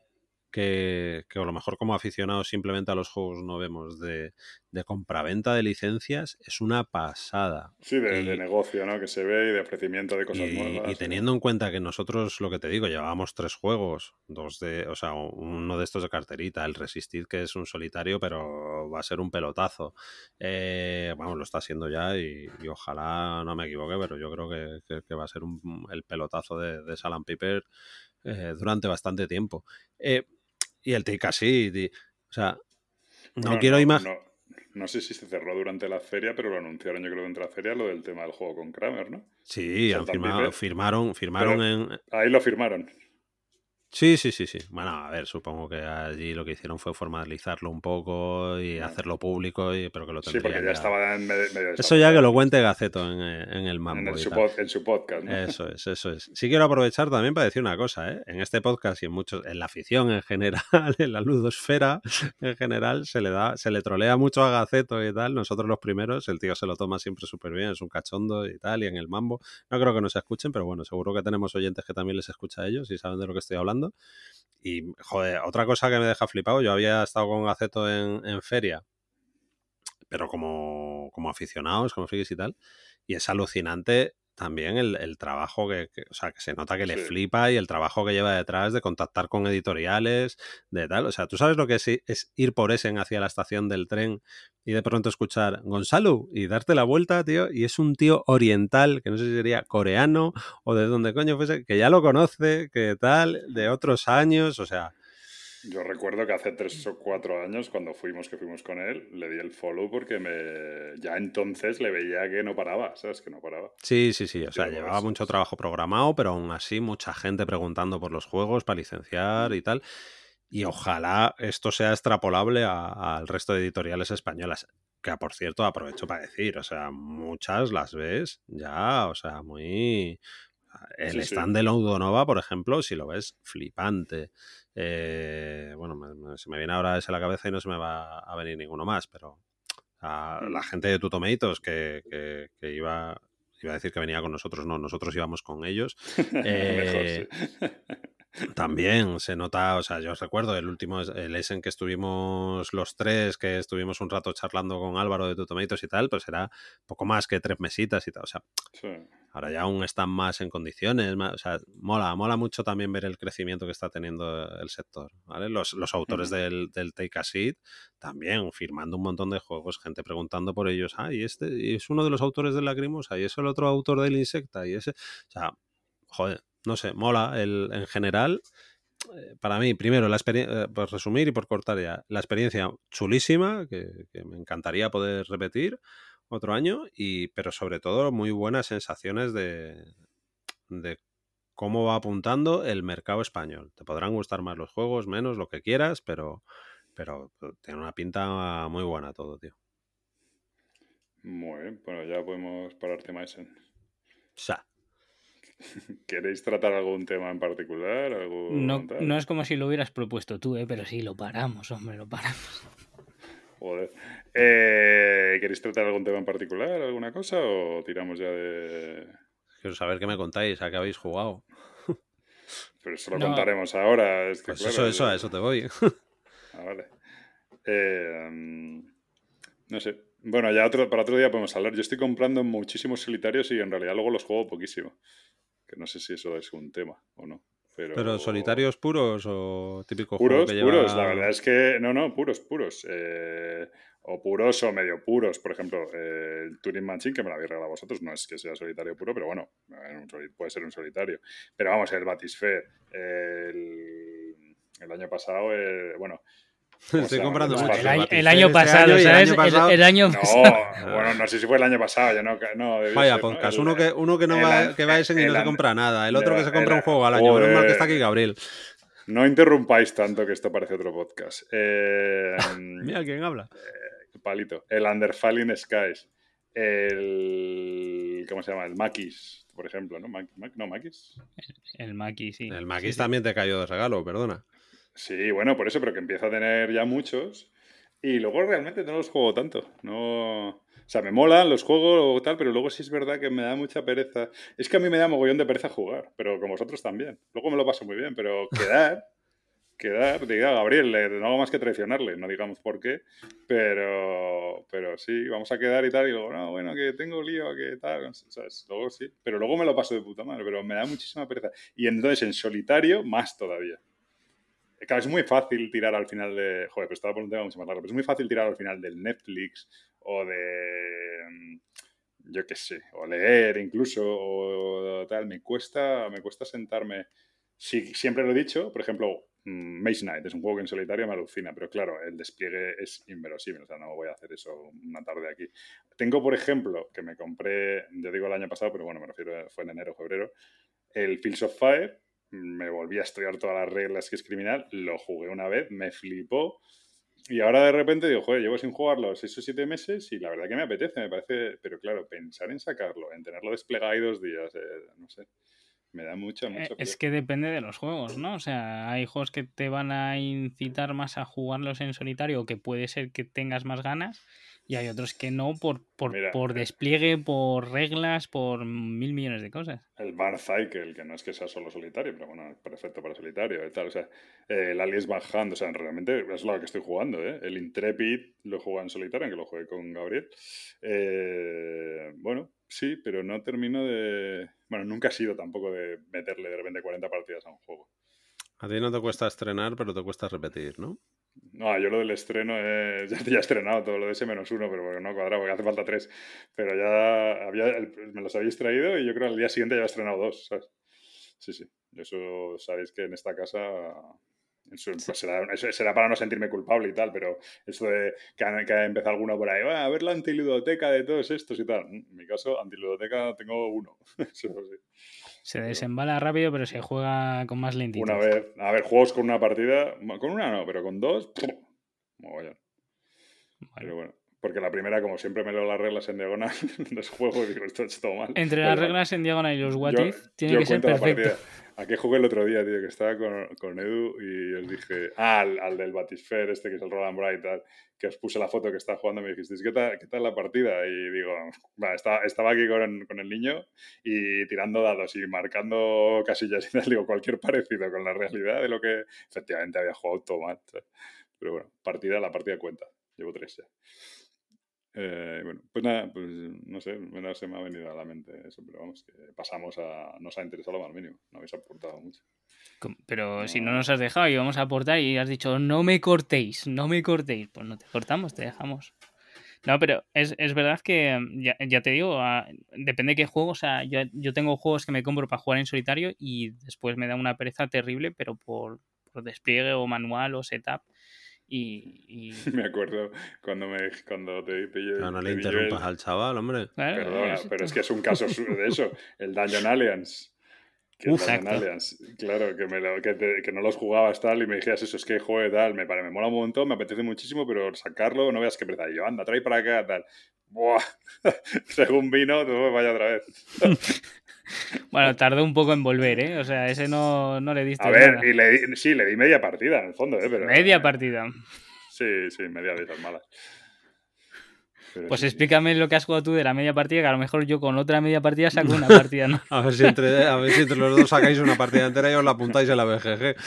que, que a lo mejor como aficionados simplemente a los juegos no vemos, de, de compraventa de licencias, es una pasada. Sí, de, de Y, negocio, ¿no? Que se ve y de ofrecimiento de cosas y, nuevas. y teniendo en cuenta que nosotros, lo que te digo, llevábamos tres juegos, dos de, o sea, uno de estos de carterita, el Resisted, que es un solitario, pero va a ser un pelotazo. Eh, vamos, lo está haciendo ya y, y ojalá no me equivoque, pero yo creo que, que, que va a ser un, el pelotazo de, de Salam Piper eh, durante bastante tiempo. Eh, y el Take a Seat, y, o sea, no Bueno, quiero no, imaginar. no, no sé si se cerró durante la feria, pero lo anunciaron yo creo durante la feria lo del tema del juego con Kramer, ¿no? Sí, han Salt firmado, Piper, firmaron, firmaron pero en. ahí lo firmaron. Sí, sí, sí, sí. Bueno, a ver, supongo que allí lo que hicieron fue formalizarlo un poco y No. hacerlo público, y, pero que lo Sí, porque tendrían ya ya. estaba en medio, medio Eso ya que lo desarrollado, ¿no? cuente Gaceto en, en el En, Mambo el, y su, tal. pod, en su podcast, ¿no? Eso es, eso es. Sí quiero aprovechar también para decir una cosa, ¿eh? En este podcast y en muchos, en la afición en general, en la ludosfera en general, se le da, se le trolea mucho a Gaceto y tal. Nosotros los primeros, el tío se lo toma siempre súper bien, es un cachondo y tal, y en el Mambo. No creo que nos escuchen, pero bueno, seguro que tenemos oyentes que también les escucha a ellos y saben de lo que estoy hablando. Y, joder, otra cosa que me deja flipado, yo había estado con Gaceto en, en feria, pero como, como aficionados, como frikis y tal, y es alucinante también el, el trabajo que, que, o sea, que se nota que le Sí. flipa, y el trabajo que lleva detrás de contactar con editoriales, de tal, o sea, ¿tú sabes lo que es, es ir por Essen hacia la estación del tren y de pronto escuchar Gonzalo y darte la vuelta, tío? Y es un tío oriental, que no sé si sería coreano o de donde coño fuese, que ya lo conoce, que tal, de otros años, o sea... Yo recuerdo que hace tres o cuatro años, cuando fuimos, que fuimos con él, le di el follow porque me ya entonces le veía que no paraba, ¿sabes? Que no paraba. Sí, sí, sí. O sea, Tío, llevaba eso, mucho sí. trabajo programado, pero aún así mucha gente preguntando por los juegos para licenciar y tal. Y ojalá esto sea extrapolable a- al resto de editoriales españolas. Que, por cierto, aprovecho para decir, o sea, muchas las ves ya, o sea, muy... El Sí, sí. stand de Loudonova, por ejemplo, si lo ves, flipante. Eh, bueno, me- me- se me viene ahora ese a la cabeza y no se me va a venir ninguno más, pero a la Mm. gente de Two Tomatoes que, que, que iba, iba a decir que venía con nosotros, no, nosotros íbamos con ellos. Mejor, Eh, sí. también se nota, o sea, yo os recuerdo el último, el Essen que estuvimos los tres, que estuvimos un rato charlando con Álvaro de Two Tomatoes y tal, pues era poco más que tres mesitas y tal, o sea, Sí. ahora ya aún están más en condiciones, más, o sea, mola, mola mucho también ver el crecimiento que está teniendo el sector, ¿vale? Los, los autores Ujú. del, del Take a Seat también firmando un montón de juegos, gente preguntando por ellos, ah, y este y es uno de los autores de Lacrimosa, y es el otro autor del Insecta, y ese, o sea, joder, no sé, mola el, en general. eh, Para mí, primero, la experiencia, por resumir y por cortar ya, la experiencia chulísima, que, que me encantaría poder repetir otro año, y, pero sobre todo muy buenas sensaciones de, de cómo va apuntando el mercado español. Te podrán gustar más los juegos, menos, lo que quieras, pero, pero tiene una pinta muy buena todo, tío. Muy bien, bueno, ya podemos parar tema ese. O sea, ¿Queréis tratar algún tema en particular? No, ¿Algún tal? no es como si lo hubieras propuesto tú, ¿eh? Pero sí, lo paramos, hombre, lo paramos. Joder. Eh, ¿Queréis tratar algún tema en particular? ¿Alguna cosa? ¿O tiramos ya de...? quiero saber qué me contáis, a qué habéis jugado. Pero eso lo No, contaremos ahora. Es que, Pues claro, eso, eso, a yo- eso te voy. Ah, vale. Eh, mm, no sé. Bueno, ya otro, para otro día podemos hablar. Yo estoy comprando muchísimos solitarios y en realidad luego los juego poquísimo. Que no sé si eso es un tema o no. Pero... ¿Pero solitarios puros o típico juego Puros, que puros. La lleva...? verdad es que... No, no, puros, puros. Eh, o puros o medio puros. Por ejemplo, eh, el Turing Machine, que me lo habéis regalado vosotros, no es que sea solitario puro, pero bueno, un soli- puede ser un solitario. Pero vamos, el Batisfere, el, el año pasado, eh, bueno... ¿cómo se Estoy llama? comprando El mucho. el Batisfere. año, el Batisfere año este pasado, año y el ¿sabes? año El, pasado- el año No, pasado. bueno, no sé si fue el año pasado, yo no, no debió Vaya ser, ¿no? podcast, El, uno que, uno que no el va, an- que va a Essen y el no se an- compra nada, el otro que se el- compra un juego al año. Menos mal que está aquí joder, Gabriel. no interrumpáis tanto que esto parece otro podcast. Eh, Mira quién habla. palito. El Underfalling Skies. El... ¿Cómo se llama? El Makis, por ejemplo, ¿no? Mak- Mak- no, Makis. El Maki, sí. El Maquis Sí, sí. también te cayó de regalo, perdona. Sí, bueno, por eso, pero que empiezo a tener ya muchos. Y luego realmente no los juego tanto. No... O sea, me molan los juegos o tal, pero luego sí es verdad que me da mucha pereza. Es que a mí me da mogollón de pereza jugar, pero con vosotros también. Luego me lo paso muy bien, pero quedar, quedar, diga, Gabriel, le- no hago más que traicionarle, no digamos por qué, pero, pero sí, vamos a quedar y tal, y luego, no, bueno, que tengo lío, que tal, ¿sabes? Luego sí, pero luego me lo paso de puta madre, pero me da muchísima pereza. Y entonces en solitario, más todavía. Claro, es muy fácil tirar al final de... Joder, pero estaba por un tema mucho más largo, pero es muy fácil tirar al final del Netflix o de... mm, yo qué sé, o leer incluso, o tal, me cuesta, me cuesta sentarme. Sí, siempre lo he dicho, por ejemplo, mm, Maze Knight es un juego que en solitario me alucina, pero claro, el despliegue es inverosímil, o sea, no voy a hacer eso una tarde aquí. Tengo, por ejemplo, que me compré, yo digo el año pasado, pero bueno, me refiero, fue en enero o febrero, el Fields of Fire, me volví a estudiar todas las reglas que es criminal, lo jugué una vez, me flipó, y ahora de repente digo, joder, llevo sin jugarlo seis o siete meses y la verdad que me apetece, me parece, pero claro, pensar en sacarlo, en tenerlo desplegado ahí dos días, eh, no sé, me da mucha, Eh, mucha Es pereza. que depende de los juegos, ¿no? O sea, hay juegos que te van a incitar más a jugarlos en solitario, o que puede ser que tengas más ganas, y hay otros que no, por, por, Mira, por eh, despliegue, por reglas, por mil millones de cosas. el Bar Cycle, que no es que sea solo solitario, pero bueno, es perfecto para solitario y tal. O sea, eh, el Alice Van Hand, o sea, realmente es lo que estoy jugando, ¿eh? El Intrepid lo he jugado en solitario, aunque lo jugué con Gabriel. Eh, bueno, sí, pero no termino de... Bueno, nunca he sido tampoco de meterle de repente cuarenta partidas a un juego. A ti no te cuesta estrenar, pero te cuesta repetir, ¿no? No, yo lo del estreno es... Ya, ya he estrenado todo lo de ese menos uno, pero bueno, no cuadrado, porque hace falta tres. Pero ya había, el- me los habéis traído y yo creo que al día siguiente ya he estrenado dos, ¿sabes? Sí, sí. Eso sabéis que en esta casa eso, Sí. pues será, eso será para no sentirme culpable y tal, pero eso de que ha, que ha empezado alguno por ahí, "Ah, a ver la antiludoteca de todos estos y tal. En mi caso, antiludoteca tengo uno. Eso sí. Se Pero desembala rápido, pero se juega con más una lentitud. vez, a ver, juegos con una partida, con una no, pero con dos, mogollón. Bueno. Pero bueno, porque la primera, como siempre me leo las reglas en diagonal, los juegos y digo, esto es todo mal. Entre Da las igual. reglas en diagonal y los what Yo, if, tiene yo que ser cuento la perfecto. partida. ¿A qué jugué el otro día, tío? Que estaba con, con Edu y os dije... Ah, al, al del Batisfer, este que es el Roland Bright, tal, que os puse la foto que estaba jugando y me dijisteis, ¿qué tal, qué tal la partida? Y digo, va, estaba, estaba aquí con, con el niño y tirando dados y marcando casillas y tal. Digo, cualquier parecido con la realidad de lo que efectivamente había jugado todo mal. ¿sabes? Pero bueno, partida, la partida cuenta. Llevo tres ya. Eh, bueno, pues nada, pues no sé, no se me ha venido a la mente eso, pero vamos, que pasamos a... Nos ha interesado lo más mínimo, no habéis aportado mucho. Com- Pero si no No, nos has dejado y vamos a aportar y has dicho, no me cortéis, no me cortéis, pues no te cortamos, te dejamos. No, pero es, es verdad que, mm, ya, ya te digo, ah, depende de qué juego. O sea, yo, yo tengo juegos que me compro para jugar en solitario y después me da una pereza terrible, pero por, por despliegue o manual o setup. Y, y- me acuerdo cuando, me, cuando te, Pero pillé- no le te vi yo interrumpas el... al chaval, hombre. claro, eh, Perdona, es pero esto. es que es un caso su- de eso, el Dungeon Alliance. Que el Uf, Dungeon Exacto. Alliance, claro, que, me lo- que, te- que no los jugabas tal y me dijeras eso, es que juegue tal, me, pare- me mola un montón, me apetece muchísimo, pero sacarlo, no veas qué pereza. Y yo, anda, trae para acá, tal. Buah, según vino, tú vaya otra vez. Bueno, tardó un poco en volver, ¿eh? O sea, ese no, no le A diste ver, nada. y le di, sí, le di media partida en el fondo, ¿eh? Pero Media eh, partida. sí, sí, media de esas malas. Pero Pues sí, sí. explícame lo que has jugado tú de la media partida, que a lo mejor yo con otra media partida saco una partida, ¿no? A ver si entre, a ver si entre los dos sacáis una partida entera y os la apuntáis en la B G G.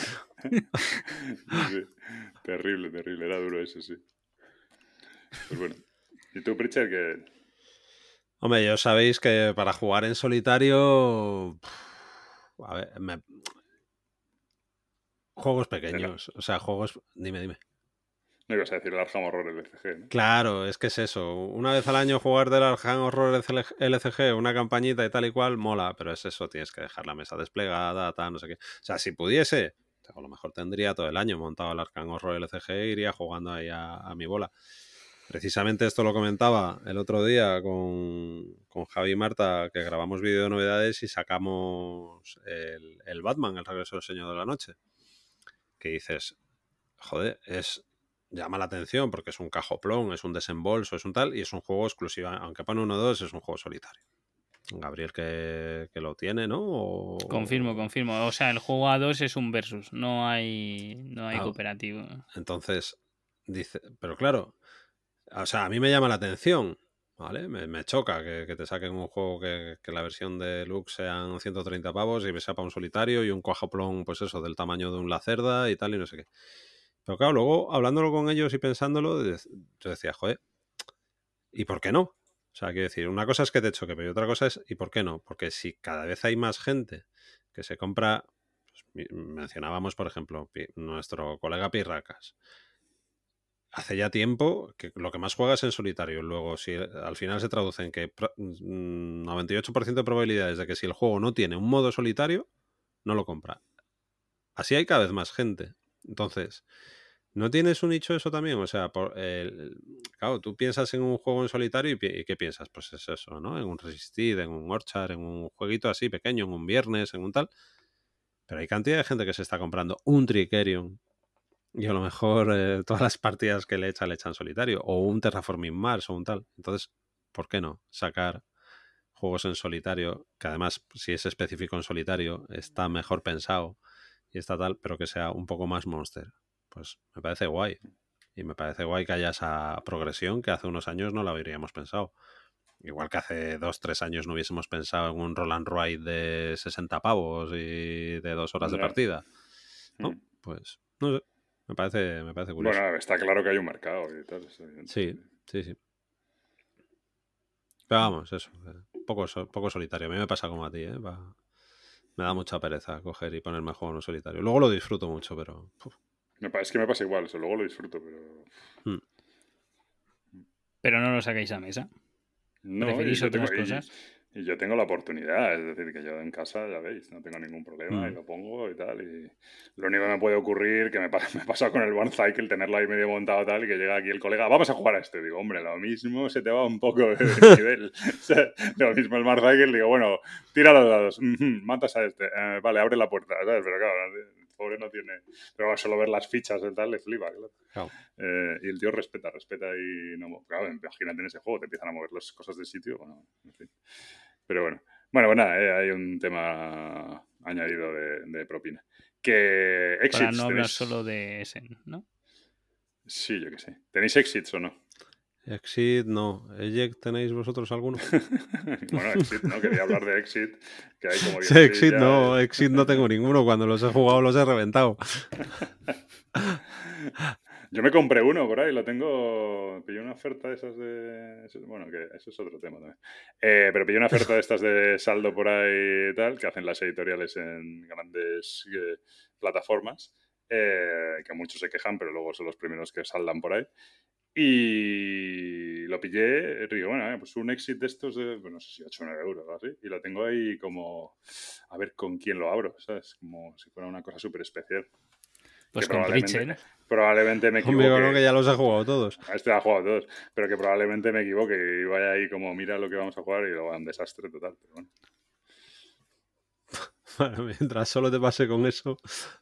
Sí, sí. Terrible, terrible, era duro eso, sí. Pues bueno. ¿Y tú, Pritchard, que Hombre, ya sabéis que para jugar en solitario. A ver, me- juegos pequeños. O sea, juegos. Dime, dime. no ibas a decir el Arkham Horror L C G, ¿no? Claro, es que es eso. Una vez al año jugar del Arkham Horror L C G, una campañita y tal y cual, mola, pero es eso, tienes que dejar la mesa desplegada, tal, no sé qué. O sea, si pudiese, a lo mejor tendría todo el año montado el Arkham Horror L C G e iría jugando ahí a, a mi bola. Precisamente esto lo comentaba el otro día con, con Javi y Marta, que grabamos vídeo de novedades y sacamos el, el Batman, el regreso del Señor de la Noche. Que dices, joder, es llama la atención porque es un cajoplón, es un desembolso, es un tal, y es un juego exclusivo, aunque pone uno o dos, es un juego solitario. Gabriel que, que lo tiene, ¿no? O... Confirmo, confirmo. O sea, el juego a dos es un versus, no hay, no hay Ah, cooperativo. entonces, dice, pero claro, o sea, a mí me llama la atención. ¿vale? Me, me choca que, que te saquen un juego que, que la versión de Lux sean ciento treinta pavos y sea para un solitario y un cojaplón, pues eso, del tamaño de un Lacerda y tal y no sé qué. Pero claro, luego hablándolo con ellos y pensándolo, yo decía, joder, ¿y por qué no? O sea, quiero decir, una cosa es que te choque, pero otra cosa es ¿y por qué no? Porque si cada vez hay más gente que se compra, pues, mencionábamos, por ejemplo, nuestro colega Pirracas, hace ya tiempo que lo que más juega es en solitario. Luego, si al final se traduce en que noventa y ocho por ciento de probabilidades de que si el juego no tiene un modo solitario, no lo compra. Así hay cada vez más gente. Entonces, ¿no tienes un nicho eso también? O sea, por, eh, claro, tú piensas en un juego en solitario y, y ¿qué piensas? Pues es eso, ¿no? En un Resisted, en un Orchard, en un jueguito así pequeño, en un Viernes, en un tal. Pero hay cantidad de gente que se está comprando un Trickerion y a lo mejor eh, todas las partidas que le echan le echan solitario, o un Terraforming Mars o un tal. Entonces, ¿por qué no sacar juegos en solitario, que además, si es específico en solitario, está mejor pensado y está tal, pero que sea un poco más Monster? Pues me parece guay. Y me parece guay que haya esa progresión que hace unos años no la habríamos pensado. Igual que hace dos, tres años no hubiésemos pensado en un Roll and Ride de sesenta pavos y de dos horas de Ya. partida. ¿No? Mm. Pues, no sé. Me parece, me parece curioso. Bueno, está claro que hay un mercado y tal. es evidente. Sí, sí, sí. Pero vamos, eso. Poco, so- poco solitario. A mí me pasa como a ti, ¿eh? Va- Me da mucha pereza coger y ponerme a juego en un solitario. Luego lo disfruto mucho, pero... uf. Me pa- Es que me pasa igual, eso luego lo disfruto, pero... Mm. Pero no lo sacáis a mesa. No, y ¿Preferís yo, tengo, otras y, cosas? y yo tengo la oportunidad, es decir, que yo en casa, ya veis, no tengo ningún problema y Mm. lo pongo y tal. Y lo único que me puede ocurrir, que me, pa- me pasa con el One Cycle, tenerlo ahí medio montado tal, y que llega aquí el colega, vamos a jugar a esto. Y digo, hombre, lo mismo se te va un poco de, de nivel. O sea, lo mismo el One Cycle, digo, bueno, tira los dados, ujú, matas a este, eh, vale, abre la puerta, ¿sabes? Pero claro, el pobre no tiene... Pero solo ver las fichas y tal, le flipa, claro. Claro. Eh, y el tío respeta, respeta y no... Claro, imagínate en ese juego, te empiezan a mover las cosas de sitio, bueno, en fin. Pero bueno, bueno, bueno, nada, eh, hay un tema añadido de, de propina. Que Para exits, no hablar ¿tenéis? solo de Essen, ¿no? Sí, yo qué sé. ¿Tenéis exits o no? Exit, no. ¿Eject tenéis vosotros alguno? Bueno, exit, ¿no? Quería hablar de exit, que hay como Sí, dieciséis Exit ya. no. eh. Exit no tengo ninguno. Cuando los he jugado los he reventado. Yo me compré uno por ahí, lo tengo. Pillé una oferta de esas de. eso- Bueno, que eso es otro tema también. Eh, pero pillé una oferta de estas de saldo por ahí y tal, que hacen las editoriales en grandes eh, plataformas, eh, que muchos se quejan, pero luego son los primeros que saldan por ahí. Y lo pillé, digo, bueno, eh, pues un exit de estos de, pues no sé si ocho o nueve euros o así, y lo tengo ahí como, a ver con quién lo abro, ¿sabes? Como si fuera una cosa súper especial. Pues Que con probablemente, Pritchell. probablemente me Conmigo no, equivoque. que ya los he jugado todos. A este ha jugado todos, pero que probablemente me equivoque y vaya ahí como, mira lo que vamos a jugar y luego va un desastre total, pero bueno. Bueno, mientras solo te pase con eso.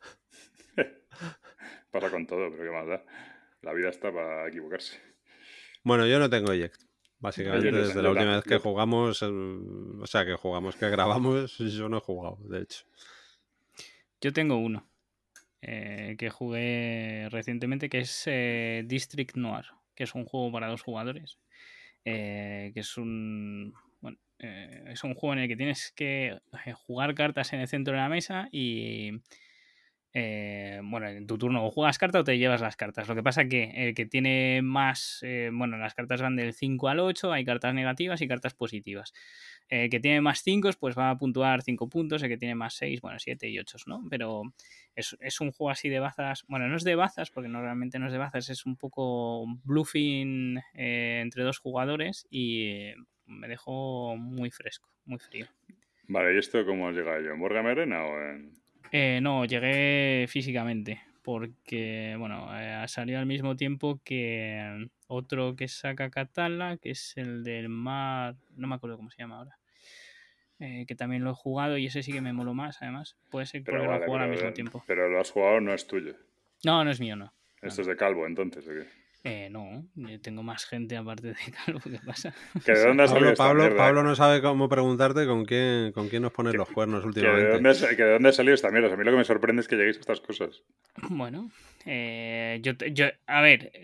Pasa con todo, pero qué más da. La vida está para equivocarse. Bueno, yo no tengo Eject. Básicamente, Yo no- desde yo la última también, vez que yo- jugamos, eh, o sea, que jugamos, que grabamos, yo no he jugado, de hecho. Yo tengo uno eh, que jugué recientemente, que es eh, District Noir, que es un juego para dos jugadores. eh, que es un... Bueno, eh, es un juego en el que tienes que eh, jugar cartas en el centro de la mesa y... Eh, bueno, en tu turno o juegas carta o te llevas las cartas. Lo que pasa que el que tiene más, eh, bueno, las cartas van del cinco al ocho, hay cartas negativas y cartas positivas. El que tiene más cinco, pues va a puntuar cinco puntos, el que tiene más seis, bueno, siete y ocho, ¿no? Pero es, es un juego así de bazas, bueno, no es de bazas, porque no, realmente no es de bazas, es un poco bluffing eh, entre dos jugadores y eh, me dejó muy fresco, muy frío. Vale, ¿y esto cómo has llegado yo? ¿En Borja Arena o en...? Eh, no, llegué físicamente, porque, bueno, eh, salió al mismo tiempo que otro que saca Catala, que es el del mar, no me acuerdo cómo se llama ahora, eh, que también lo he jugado y ese sí que me moló más, además. Puede ser Pero porque lo vale, juego al pero, mismo tiempo. pero lo has jugado, no es tuyo. No, no es mío, no. No, Esto es no. de Calvo, entonces, ¿o qué? Eh, no, yo tengo más gente aparte de Calvo, ¿qué pasa? ¿Que de dónde ha salido Pablo, esta Pablo, mierda? Pablo no sabe cómo preguntarte con quién, con quién nos pones Que- los cuernos ¿Que de, últimamente. dónde, ha- que de dónde ha salido esta mierda? A mí lo que me sorprende es que lleguéis a estas cosas. Bueno, eh, yo, te- yo, a ver,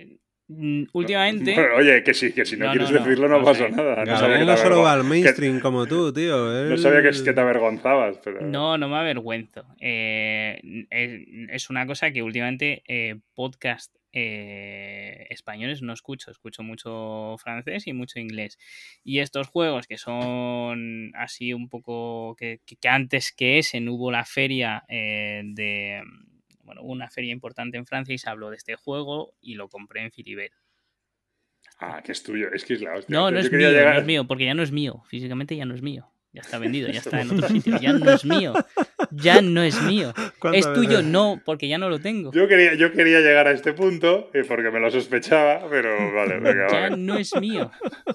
Mm, Últimamente... Bueno, oye, que sí, que si no, No, quieres no, no, decirlo no no pasa sé. nada. No sabía, que Gabriel te no solo va avergon- al mainstream como tú, tío. que- Él... no sabía que, es que te avergonzabas, pero... No, no me avergüenzo. Eh, es, es una cosa que últimamente eh, podcast eh, españoles no escucho. Escucho mucho francés y mucho inglés. Y estos juegos que son así un poco... Que, que, que antes que ese no hubo la feria eh, de... Bueno, hubo una feria importante en Francia y se habló de este juego y lo compré en Filibert. Ah, que es tuyo. Es que es la hostia. No, Yo, no yo es quería mío, llegar... no es mío, porque ya no es mío. Físicamente ya no es mío. Ya está vendido, ya está en otro sitio. Ya no es mío. Ya no es mío. Es tuyo, no, porque ya no lo tengo. Yo quería, yo quería llegar a este punto eh, porque me lo sospechaba, pero vale, venga, Ya vale. no es mío.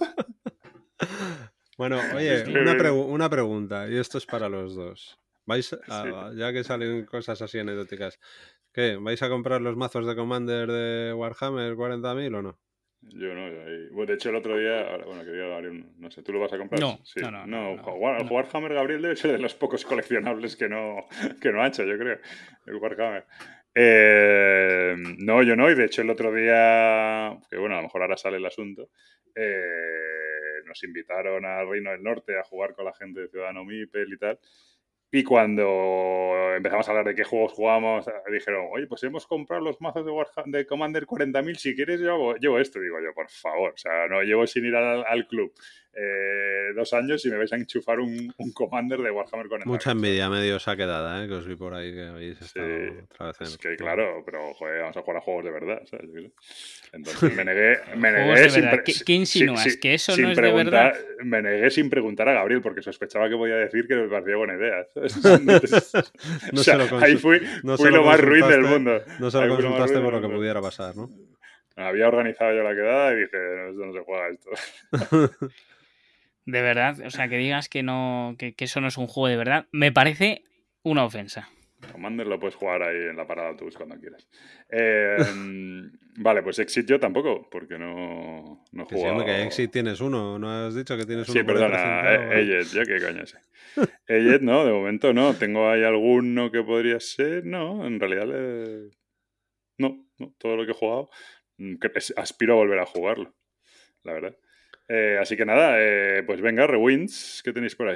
Bueno, oye, una, pregu- una pregunta, y esto es para los dos. ¿Vais a, Sí. ya que salen cosas así anecdóticas, ¿qué? ¿Vais a comprar los mazos de Commander de Warhammer cuarenta mil o no? Yo no, yo ahí- bueno, de hecho el otro día, ahora, bueno, quería Gabriel, no sé, ¿tú lo vas a comprar? No, Sí. no, no, no, no, War- no. Warhammer Gabriel debe ser de los pocos coleccionables que no, que no ha hecho, yo creo, el Warhammer. Eh, no, yo no, y de hecho el otro día, que bueno, a lo mejor ahora sale el asunto, eh, nos invitaron al Reino del Norte a jugar con la gente de Ciudadano Mipel y tal. Y cuando empezamos a hablar de qué juegos jugamos, dijeron, oye, pues hemos comprado los mazos de, Warhammer, de Commander cuarenta mil, si quieres yo llevo esto. Digo yo, por favor, o sea, no llevo sin ir al, al club eh, dos años y me vais a enchufar un, un Commander de Warhammer cuarenta mil. Mucha envidia medio saquedada, ¿eh? Que os vi por ahí que habéis estado Sí, otra vez en es el que club. claro, pero joder, vamos a jugar a juegos de verdad, ¿sabes? Yo qué sé. Entonces me negué, me Juegos negué de sin, verdad. pre- ¿Qué, si- qué insinúas? si- ¿Que eso sin no es de preguntar, verdad? me negué sin preguntar a Gabriel porque sospechaba que podía decir que me parecía buena idea. Entonces, No o sea, se lo consu- ahí fui, no fui se lo lo más ruin del consultaste- mundo. No se lo Ahí fui lo más consultaste ruin por del lo que mundo. pudiera pasar, ¿no? Había organizado yo la quedada y dije, no, esto no se juega esto. De verdad, o sea, que digas que no, que, que eso no es un juego de verdad, me parece una ofensa. Commander lo puedes jugar ahí en la parada de autobús cuando quieras. Eh, vale, pues Exit yo tampoco, porque no, no he Que sí, hombre, jugado... que Exit tienes uno, ¿no has dicho que tienes uno Sí, por ahí perdona, presentado? Eyet, yo qué coño sé. Eyet no, de momento no. ¿Tengo ahí alguno que podría ser? No, en realidad le... no, no, todo lo que he jugado mm, que es- aspiro a volver a jugarlo, la verdad. Eh, así que nada, eh, pues venga, Rewinds, ¿qué tenéis por ahí?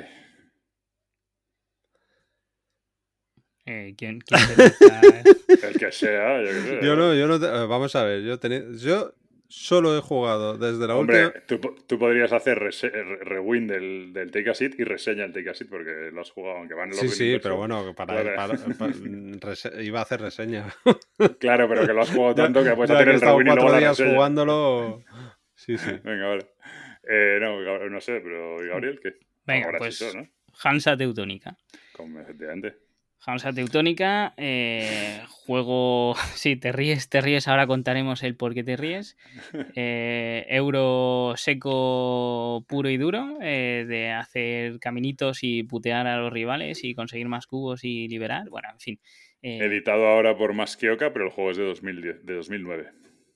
Eh, ¿quién, quién te deja? El que sea, yo qué sé. Yo no, yo no. te- eh, Vamos a ver, yo tenía, yo solo he jugado desde la Hombre, última. tú, po- tú podrías hacer rese- re- rewind del, del Take a Seat y reseña el Take a Seat porque lo has jugado, aunque van en el Sí, orden sí, inverso. pero bueno, para, Claro. para- para- rese- iba a hacer reseña. Claro, pero que lo has jugado Ya- tanto que puedes ya hacer que he el estado rewind y luego cuatro la días reseña. jugándolo. Sí, sí. Venga, vale. Eh, no, Gab- no sé, pero ¿y Gabriel qué? Venga, Ahora pues sí son, ¿no? Hansa Teutónica. Como, efectivamente. Hansa Teutónica, eh, juego... Sí, te ríes, te ríes, ahora contaremos el por qué te ríes. Eh, euro seco puro y duro, eh, de hacer caminitos y putear a los rivales y conseguir más cubos y liberar. Bueno, en fin. eh, Editado ahora por Maskioka, pero el juego es de dos mil diez, de dos mil nueve.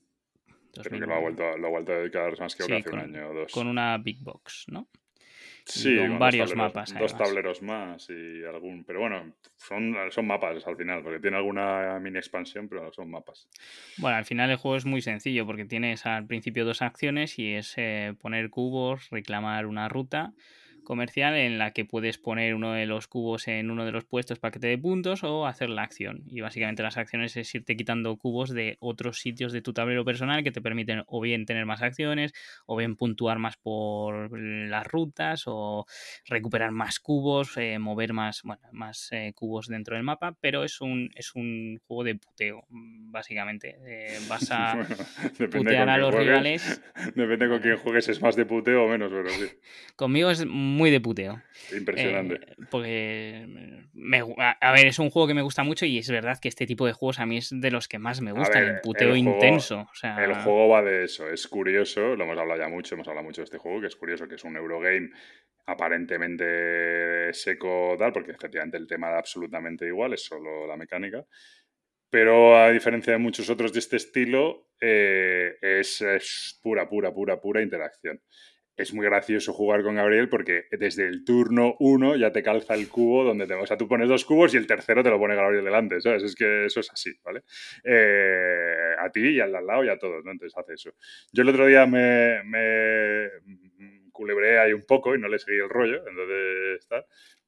dos Creo mil que lo ha nueve. vuelto, a- lo ha vuelto a dedicar Maskioka Sí, hace con, un año o dos. con una big box, ¿no? Sí, con con varios dos tableros, mapas, dos además. tableros más y algún... Pero bueno, son, son mapas al final, porque tiene alguna mini expansión, pero son mapas. Bueno, al final el juego es muy sencillo porque tienes al principio dos acciones y es eh, poner cubos, reclamar una ruta comercial en la que puedes poner uno de los cubos en uno de los puestos para que te dé puntos o hacer la acción. Y básicamente las acciones es irte quitando cubos de otros sitios de tu tablero personal que te permiten o bien tener más acciones o bien puntuar más por las rutas o recuperar más cubos, eh, mover más, bueno, más eh, cubos dentro del mapa, pero es un, es un juego de puteo, básicamente. Eh, vas a Bueno, depende putear con a quién los juegues. rivales. Depende con quién juegues, es más de puteo o menos, pero sí. Conmigo es muy de puteo. Impresionante. Eh, porque, me, a, a ver, es un juego que me gusta mucho y es verdad que este tipo de juegos a mí es de los que más me gustan, ver, el puteo el juego- intenso. O sea, El juego va de eso, es curioso, lo hemos hablado ya mucho, hemos hablado mucho de este juego, que es curioso, que es un Eurogame aparentemente seco, tal, porque efectivamente el tema da absolutamente igual, es solo la mecánica. Pero a diferencia de muchos otros de este estilo, eh, es, es pura, pura, pura, pura interacción. es muy gracioso jugar con Gabriel porque desde el turno uno ya te calza el cubo donde te... O sea, tú pones dos cubos y el tercero te lo pone Gabriel delante, ¿sabes? Es que eso es así, ¿vale? Eh, a ti y al de al lado y a todos, ¿no? Entonces hace eso. Yo el otro día me, me culebré ahí un poco y no le seguí el rollo, entonces está...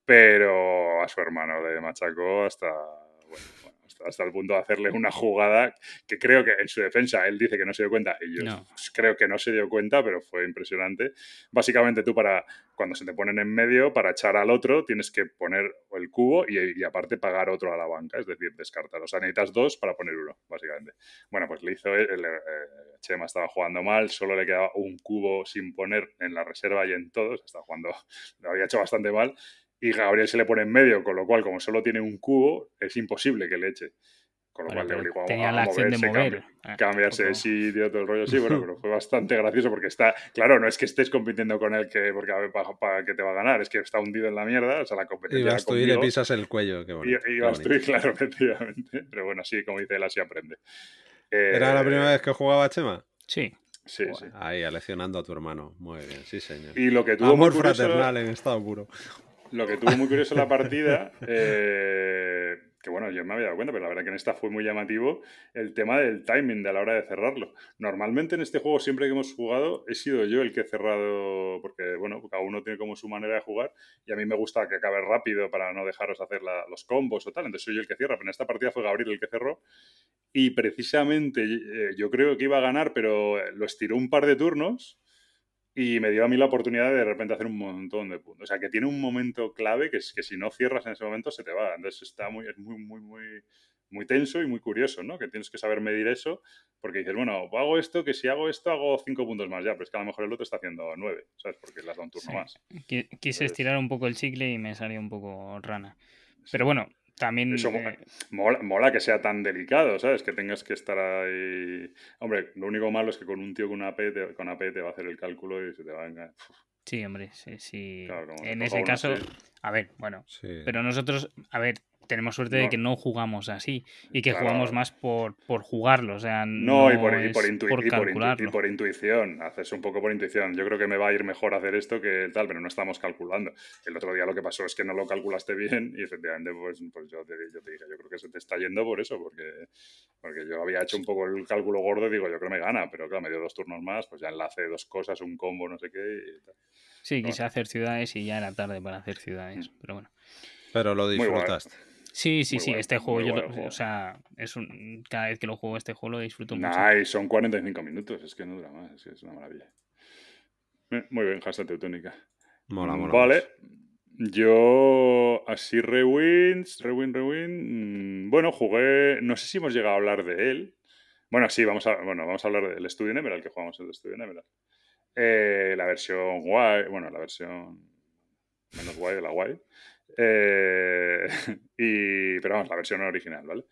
Pero a su hermano le machacó hasta... Bueno, bueno, hasta, hasta el punto de hacerle una jugada que creo que en su defensa él dice que no se dio cuenta y yo No. creo que no se dio cuenta, pero fue impresionante. Básicamente tú para cuando se te ponen en medio, para echar al otro tienes que poner el cubo y, y aparte pagar otro a la banca, es decir, descartar. O sea, necesitas dos para poner uno, básicamente. Bueno, pues le hizo, el, el, el Chema estaba jugando mal, solo le quedaba un cubo sin poner en la reserva y en todos, estaba jugando, lo había hecho bastante mal. Y Gabriel se le pone en medio, con lo cual, como solo tiene un cubo, es imposible que le eche. Con lo Bueno, cual le pero obligó tenía a, la a acción de moverse, mover. cambi- Ah, cambiarse de tampoco- sitio, todo el rollo. Sí, bueno, pero fue bastante gracioso porque está... Claro, no es que estés compitiendo con él que, porque a ver, para, para que te va a ganar, es que está hundido en la mierda, o sea, la Y competencia era vas tú y le conmigo. pisas el cuello, qué Y, bonito. y qué vas tú y bonito. claro, efectivamente. Pero bueno, sí, como dice él, así aprende. Eh, ¿Era la primera vez que jugaba Chema? Sí. Sí, Joder, sí. ahí, aleccionando a tu hermano. Muy bien, sí, señor. Y lo que tuvo Amor muy curioso... fraternal en estado puro. Lo que tuvo muy curioso la partida, eh, que bueno, yo me había dado cuenta, pero la verdad que en esta fue muy llamativo, el tema del timing de la hora de cerrarlo. Normalmente en este juego, siempre que hemos jugado, he sido yo el que he cerrado, porque bueno, cada uno tiene como su manera de jugar, y a mí me gusta que acabe rápido para no dejaros hacer la, los combos o tal, entonces soy yo el que cierra, pero en esta partida fue Gabriel el que cerró, y precisamente eh, yo creo que iba a ganar, pero lo estiró un par de turnos, y me dio a mí la oportunidad de de repente hacer un montón de puntos. O sea, que tiene un momento clave que es que si no cierras en ese momento se te va. Entonces está muy, es muy, muy, muy, muy tenso y muy curioso, ¿no? Que tienes que saber medir eso porque dices, bueno, hago esto, que si hago esto hago cinco puntos más ya, pero es que a lo mejor el otro está haciendo nueve, ¿sabes? Porque le has dado un turno Sí. más. Qui- Quise Entonces, estirar un poco el chicle y me salió un poco rana. sí. Pero bueno, también... Eso mo- eh, mola, mola que sea tan delicado, ¿sabes? Que tengas que estar ahí... Hombre, lo único malo es que con un tío con A P te, con A P te va a hacer el cálculo y se te va a engañar. sí, hombre, sí, sí. Claro, como se En coja ese uno caso, así. a ver, bueno, Sí. pero nosotros, a ver, tenemos suerte de No, que no jugamos así y que claro. jugamos más por, por jugarlo, o sea, No, no y por, y por, es intui- por y por intu- y calcularlo. por intuición, haces un poco por intuición. Yo creo que me va a ir mejor hacer esto que tal, pero no estamos calculando. El otro día lo que pasó es que no lo calculaste bien y efectivamente pues, pues yo, te, yo te dije, yo creo que se te está yendo por eso, porque, porque yo había hecho un poco el cálculo gordo y digo, yo creo que me gana, pero claro, me dio dos turnos más, pues ya enlace dos cosas, un combo, no sé qué y tal. Sí, Pero quise bueno, hacer ciudades y ya era tarde para hacer ciudades, pero bueno. Pero lo muy guay. disfrutaste. Sí, sí, Muy sí, guay, este juego muy yo, guay lo- el juego. o sea, es un, cada vez que lo juego este juego lo disfruto mucho. Nah, y son cuarenta y cinco minutos, es que no dura más, es, que es una maravilla. Eh, Muy bien, hashtag Teutónica. Mola, mola Vale. mucho. Yo, así rewins, rewin, rewin. mm, Bueno, jugué. No sé si hemos llegado a hablar de él. Bueno, sí, vamos a, bueno, vamos a hablar del Studio Emerald, que jugamos el Studio Emerald. Eh, la versión guay, bueno, la versión menos guay de la guay. Eh, y, pero vamos, la versión original, ¿vale?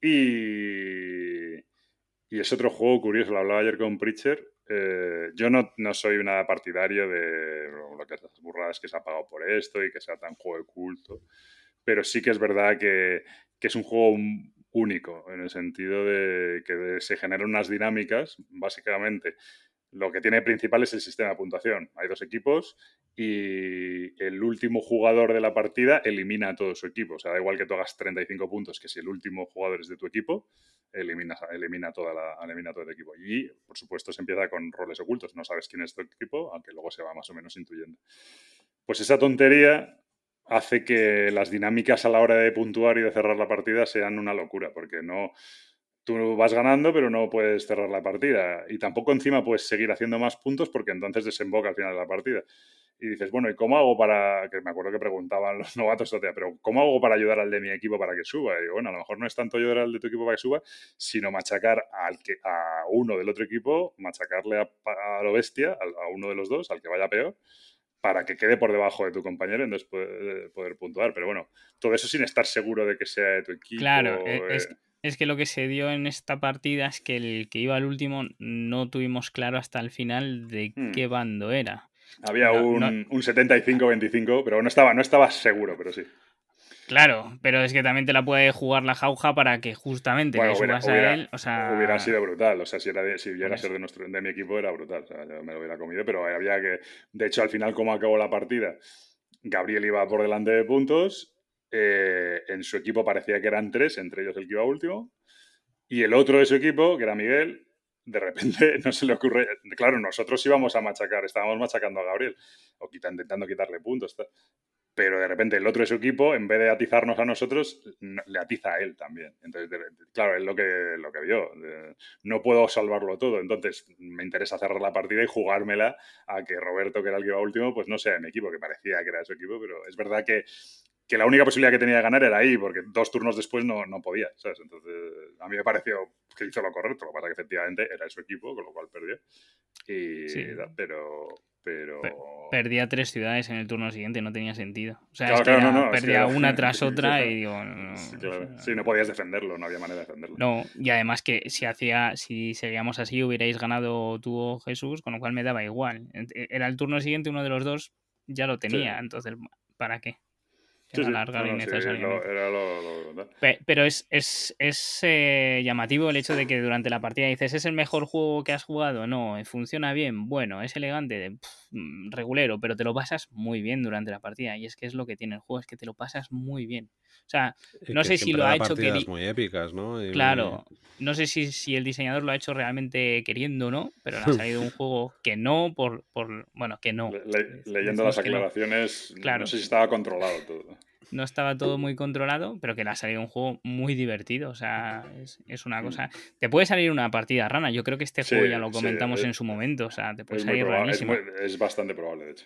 Y, y es otro juego curioso, lo hablaba ayer con Preacher. Eh, yo no, no soy nada partidario de lo que las burradas que se ha pagado por esto y que sea tan juego de culto, pero sí que es verdad que, que es un juego único en el sentido de que se generan unas dinámicas, básicamente. Lo que tiene principal es el sistema de puntuación. Hay dos equipos y el último jugador de la partida elimina a todo su equipo. O sea, da igual que tú hagas treinta y cinco puntos, que si el último jugador es de tu equipo, elimina, elimina, toda la, elimina todo el equipo. Y, por supuesto, se empieza con roles ocultos. No sabes quién es tu equipo, aunque luego se va más o menos intuyendo. Pues esa tontería hace que las dinámicas a la hora de puntuar y de cerrar la partida sean una locura, porque no... Tú vas ganando, pero no puedes cerrar la partida. Y tampoco encima puedes seguir haciendo más puntos porque entonces desemboca al final de la partida. Y dices, bueno, ¿y cómo hago para...? Que me acuerdo que preguntaban los novatos, pero ¿cómo hago para ayudar al de mi equipo para que suba? Y digo, bueno, a lo mejor no es tanto ayudar al de tu equipo para que suba, sino machacar al que, a uno del otro equipo, machacarle a, a lo bestia, a, a uno de los dos, al que vaya peor, para que quede por debajo de tu compañero y entonces poder, poder puntuar. Pero bueno, todo eso sin estar seguro de que sea de tu equipo. Claro, es, eh, es que lo que se dio en esta partida es que el que iba al último no tuvimos claro hasta el final de Hmm. qué bando era. Había No, un, no- un setenta y cinco veinticinco, pero no estaba, no estaba seguro, pero sí. Claro, pero es que también te la puede jugar la jauja para que justamente Bueno, le hubiera, subas a hubiera, él, o sea... hubiera sido brutal. O sea, si, era de- si por llegara a ser eso. de, nuestro, de mi equipo, era brutal. O sea, yo me lo hubiera comido, pero había que. De hecho, al final, como acabó la partida, Gabriel iba por delante de puntos. eh, en su equipo parecía que eran tres, entre ellos el que iba último. Y el otro de su equipo, que era Miguel, de repente no se le ocurre. Claro, nosotros íbamos a machacar, estábamos machacando a Gabriel, o quita- intentando quitarle puntos. Tal. Pero de repente el otro de su equipo, en vez de atizarnos a nosotros, no- le atiza a él también. Entonces, de- de- claro, es lo que, lo que vio. De- no puedo salvarlo todo. Entonces, me interesa cerrar la partida y jugármela a que Roberto, que era el que iba último, pues no sea de mi equipo, que parecía que era de su equipo, pero es verdad que, que la única posibilidad que tenía de ganar era ahí, porque dos turnos después no, no podía, ¿sabes? Entonces, a mí me pareció que hizo lo correcto. Lo que pasa es que efectivamente era de su equipo, con lo cual perdió. Y, Sí, pero, pero... per- perdía tres ciudades en el turno siguiente, no tenía sentido. O sea, es Claro, que claro, no, era, no, es que perdía era... una tras otra y claro, digo, no, sí, no, o claro. sea, Sí, no podías defenderlo, no había manera de defenderlo. no, y además que si hacía, si seguíamos así, hubierais ganado tú o Jesús, con lo cual me daba igual. Ent- Era el turno siguiente, uno de los dos ya lo Sí, tenía, entonces, ¿para qué? sí, Era sí, alargar no, no, sí, lo- innecesariamente. era lo... lo- lo- Pe- Pero es, es, es eh, llamativo el hecho de que durante la partida dices, ¿es el mejor juego que has jugado? No, eh, funciona bien, bueno, es elegante, pf, mm, regulero, pero te lo pasas muy bien durante la partida. Y es que es lo que tiene el juego, es que te lo pasas muy bien. O sea, Y no que sé si siempre lo ha da hecho que... partidas di- muy épicas, ¿no? Y muy... Claro, no sé si, si el diseñador lo ha hecho realmente queriendo o no, pero le ha salido un juego que no, por, por bueno, que no. le- le- Dec- leyendo las Decimos que no. aclaraciones, no Claro, sé si estaba controlado todo. no estaba todo muy controlado, pero que le ha salido un juego muy divertido. O sea, es, es una Mm. cosa. Te puede salir una partida rana. Yo creo que este Sí, juego ya lo sí, comentamos es, en su momento. O sea, te puede es muy salir probable, es, muy, ranísima. es bastante probable, de hecho.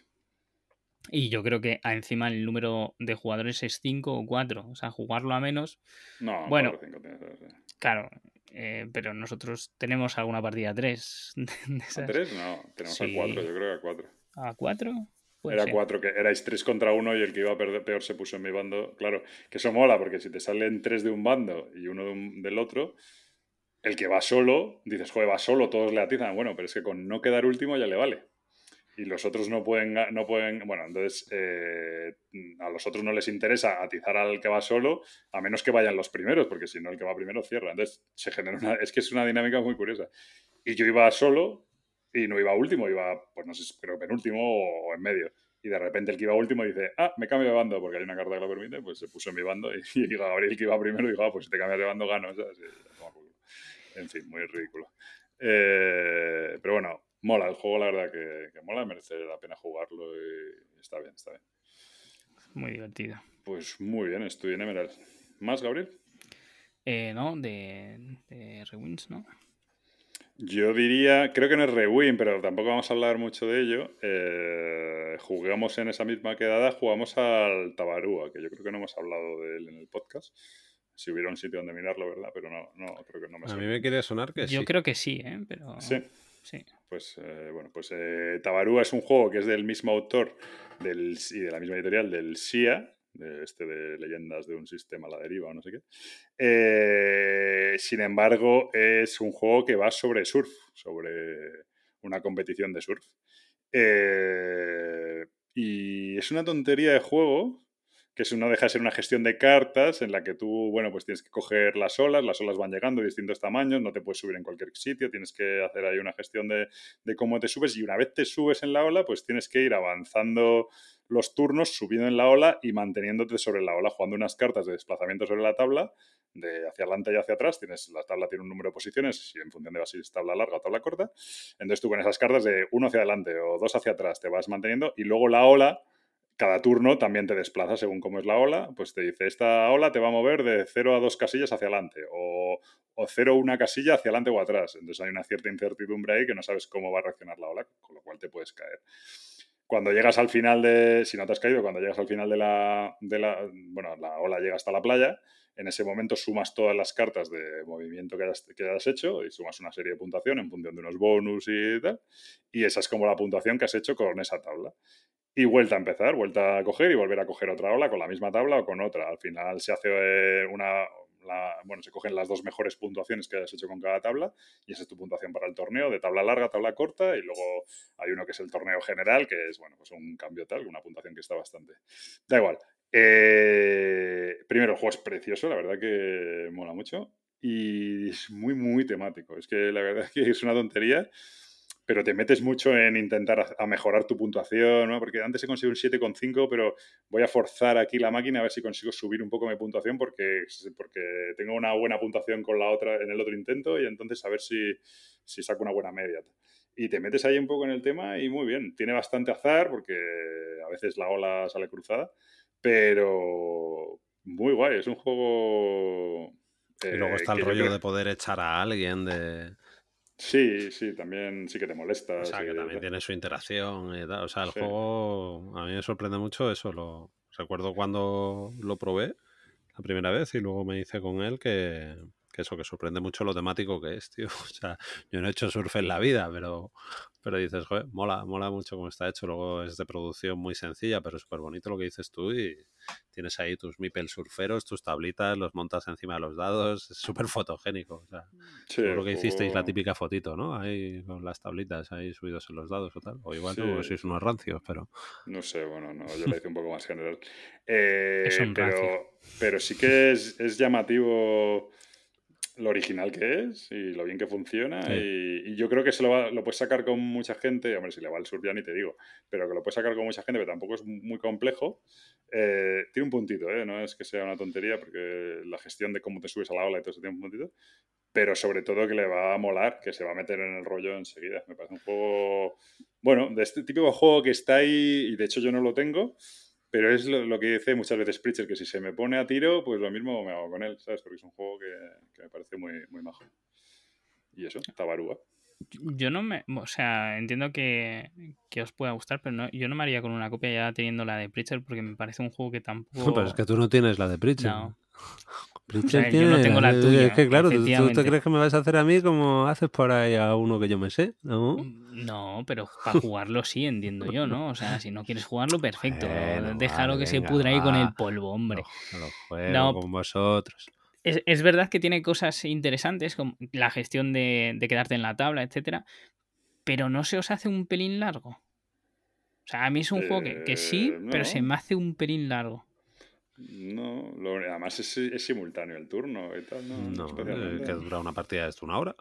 Y yo creo que ah, encima el número de jugadores es cinco o cuatro. O sea, jugarlo a menos. No, cuatro Bueno, o cinco tienes que ser, sí. claro. eh, pero nosotros tenemos alguna partida a tres de ¿A esas. tres? No, tenemos a cuatro, Sí. yo creo que a cuatro. ¿A cuatro? Puede Era ser. cuatro, que erais tres contra uno y el que iba a perder peor se puso en mi bando. Claro, que eso mola, porque si te salen tres de un bando y uno de un- del otro, el que va solo, dices, joder, va solo, todos le atizan. Bueno, pero es que con no quedar último ya le vale. Y los otros no pueden, ga- no pueden bueno, entonces eh, a los otros no les interesa atizar al que va solo, a menos que vayan los primeros, porque si no el que va primero cierra. Entonces se genera una, es que es una dinámica muy curiosa. Y yo iba solo y no iba último, iba, pues no sé, creo penúltimo o, o en medio. Y de repente el que iba último dice, ah, me cambio de bando, porque hay una carta que lo permite, pues se puso en mi bando y, y Gabriel, que iba primero, dijo, ah, pues si te cambias de bando gano. ¿Sabes? Y, toma por culo. En fin, muy ridículo. Eh, pero bueno, mola el juego, la verdad que, que mola, merece la pena jugarlo y está bien, está bien. Muy divertido. Pues muy bien, estoy en Emerald. ¿Más, Gabriel? Eh, ¿no? De, de Rewinds, ¿no? Yo diría, creo que no es Rewind, pero tampoco vamos a hablar mucho de ello. Eh, jugamos en esa misma quedada, jugamos al Tabarúa, que yo creo que no hemos hablado de él en el podcast. Si hubiera un sitio donde mirarlo, ¿verdad? Pero no, no creo que no me A mí suena. me quiere sonar que Yo sí. creo que sí, ¿eh? Pero... Sí. Sí. Pues eh, bueno, pues eh, Tabarúa es un juego que es del mismo autor del, y de la misma editorial del S I A, de este de leyendas de un sistema a la deriva o no sé qué. Eh, sin embargo, es un juego que va sobre surf, sobre una competición de surf. Eh, y es una tontería de juego, que es, no deja de ser una gestión de cartas en la que tú, bueno, pues tienes que coger las olas, las olas van llegando de distintos tamaños, no te puedes subir en cualquier sitio, tienes que hacer ahí una gestión de, de cómo te subes y una vez te subes en la ola, pues tienes que ir avanzando los turnos, subiendo en la ola y manteniéndote sobre la ola, jugando unas cartas de desplazamiento sobre la tabla, de hacia adelante y hacia atrás, tienes, la tabla tiene un número de posiciones, y en función de si es tabla larga o tabla corta, entonces tú con esas cartas de uno hacia adelante o dos hacia atrás te vas manteniendo y luego la ola cada turno también te desplaza según cómo es la ola, pues te dice, esta ola te va a mover de cero a dos casillas hacia adelante, o, o cero a una casilla hacia adelante o atrás. Entonces hay una cierta incertidumbre ahí que no sabes cómo va a reaccionar la ola, con lo cual te puedes caer. Cuando llegas al final de, si no te has caído, cuando llegas al final de la, de la, bueno, la ola llega hasta la playa, en ese momento sumas todas las cartas de movimiento que hayas, que hayas hecho y sumas una serie de puntuación en función de unos bonus y tal, y esa es como la puntuación que has hecho con esa tabla. Y vuelta a empezar, vuelta a coger y volver a coger otra ola con la misma tabla o con otra. Al final se hace eh, una... La, bueno, se cogen las dos mejores puntuaciones que hayas hecho con cada tabla y esa es tu puntuación para el torneo, de tabla larga, tabla corta, y luego hay uno que es el torneo general, que es, bueno, pues un cambio tal, una puntuación que está bastante... Da igual. Eh, primero, el juego es precioso, la verdad que mola mucho. Y es muy, muy temático. Es que la verdad es que es una tontería, pero te metes mucho en intentar a, a mejorar tu puntuación, ¿no? Porque antes he conseguido un siete coma cinco, pero voy a forzar aquí la máquina a ver si consigo subir un poco mi puntuación porque, porque tengo una buena puntuación con la otra en el otro intento y entonces a ver si, si saco una buena media. Y te metes ahí un poco en el tema y muy bien. Tiene bastante azar porque a veces la ola sale cruzada, pero muy guay. Es un juego... Y luego Eh, está el que yo rollo creo... de poder echar a alguien de... Sí, sí, también sí que te molesta. O sea, Sí, que también tiene su interacción y tal. O sea, el sí. juego a mí me sorprende mucho eso. Lo recuerdo cuando lo probé la primera vez y luego me hice con él que, que eso, que sorprende mucho lo temático que es, tío. O sea, yo no he hecho surf en la vida, pero, pero dices, joder, mola, mola mucho cómo está hecho. Luego es de producción muy sencilla, pero es súper bonito lo que dices tú y tienes ahí tus meeples surferos, tus tablitas, los montas encima de los dados, es súper fotogénico. O sea, Sí, seguro el que hicisteis la juego... típica fotito, ¿no? Ahí con las tablitas ahí subidos en los dados o tal. O igual no, porque Sí, sois unos rancios, pero... no sé, bueno, no, yo la hice un poco más general. Es Eh, un rancio. pero, pero sí que es, es llamativo lo original que es y lo bien que funciona. Sí. Y, y yo creo que se lo, va, lo puedes sacar con mucha gente. Hombre, si le va el surf ya ni te digo, pero que lo puedes sacar con mucha gente, pero tampoco es muy complejo. Eh, tiene un puntito, ¿eh? No es que sea una tontería, porque la gestión de cómo te subes a la ola y todo eso tiene un puntito. Pero sobre todo que le va a molar, que se va a meter en el rollo enseguida. Me parece un juego, bueno, de este típico juego que está ahí, y de hecho yo no lo tengo, pero es lo, lo que dice muchas veces Pritchard, que si se me pone a tiro, pues lo mismo me hago con él, ¿sabes? Porque es un juego que, que me parece muy, muy majo. Y eso, Tabarúa. Yo no me... O sea, entiendo que, que os pueda gustar, pero no, yo no me haría con una copia ya teniendo la de Preacher porque me parece un juego que tampoco... Pero es que tú no tienes la de Pritchard. No. Pritchard O sea, yo tiene no tengo la de- tuya, Es que claro, ¿tú, tú te efectivamente. crees que me vas a hacer a mí como haces por ahí a uno que yo me sé, ¿no? No, pero para jugarlo sí, entiendo yo, ¿no? O sea, si no quieres jugarlo, perfecto. Bueno, Déjalo vale, que se venga, pudra ahí con va. el polvo, hombre. Lo, lo juego No, con vosotros. es, es verdad que tiene cosas interesantes, como la gestión de, de quedarte en la tabla, etcétera, pero no se os hace un pelín largo. O sea, a mí es un juego que, que sí, Eh, pero se no, me hace un pelín largo. no. Lo, además es, es simultáneo el turno y tal, no, no No, eh, especialmente. que dura una partida de esto una hora.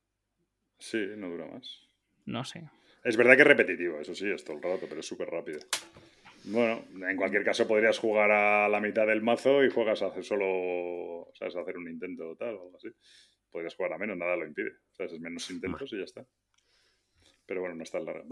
Sí, no dura más. No sé. Es verdad que es repetitivo, eso sí, es todo el rato, pero es súper rápido. Bueno, en cualquier caso podrías jugar a la mitad del mazo y juegas a hacer solo, ¿sabes? A hacer un intento o tal, o algo así. Podrías jugar a menos, nada lo impide. ¿Sabes? Es menos intentos y ya está. Pero bueno, no está largo.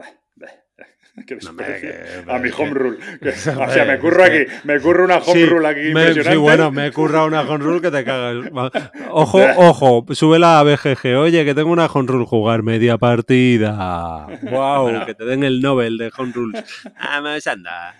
Qué No, hombre, desprecio que- a mi es home que- rule. Que- es o sea, me que- curro es aquí, que- me curro una home Sí, rule aquí me- impresionante. sí, bueno, me he currado una home rule que te cagas. Va. Ojo, ojo, sube la B G G. Oye, que tengo una home rule, jugar media partida. Wow, Bueno. que te den el Nobel de home rules. Vamos, anda.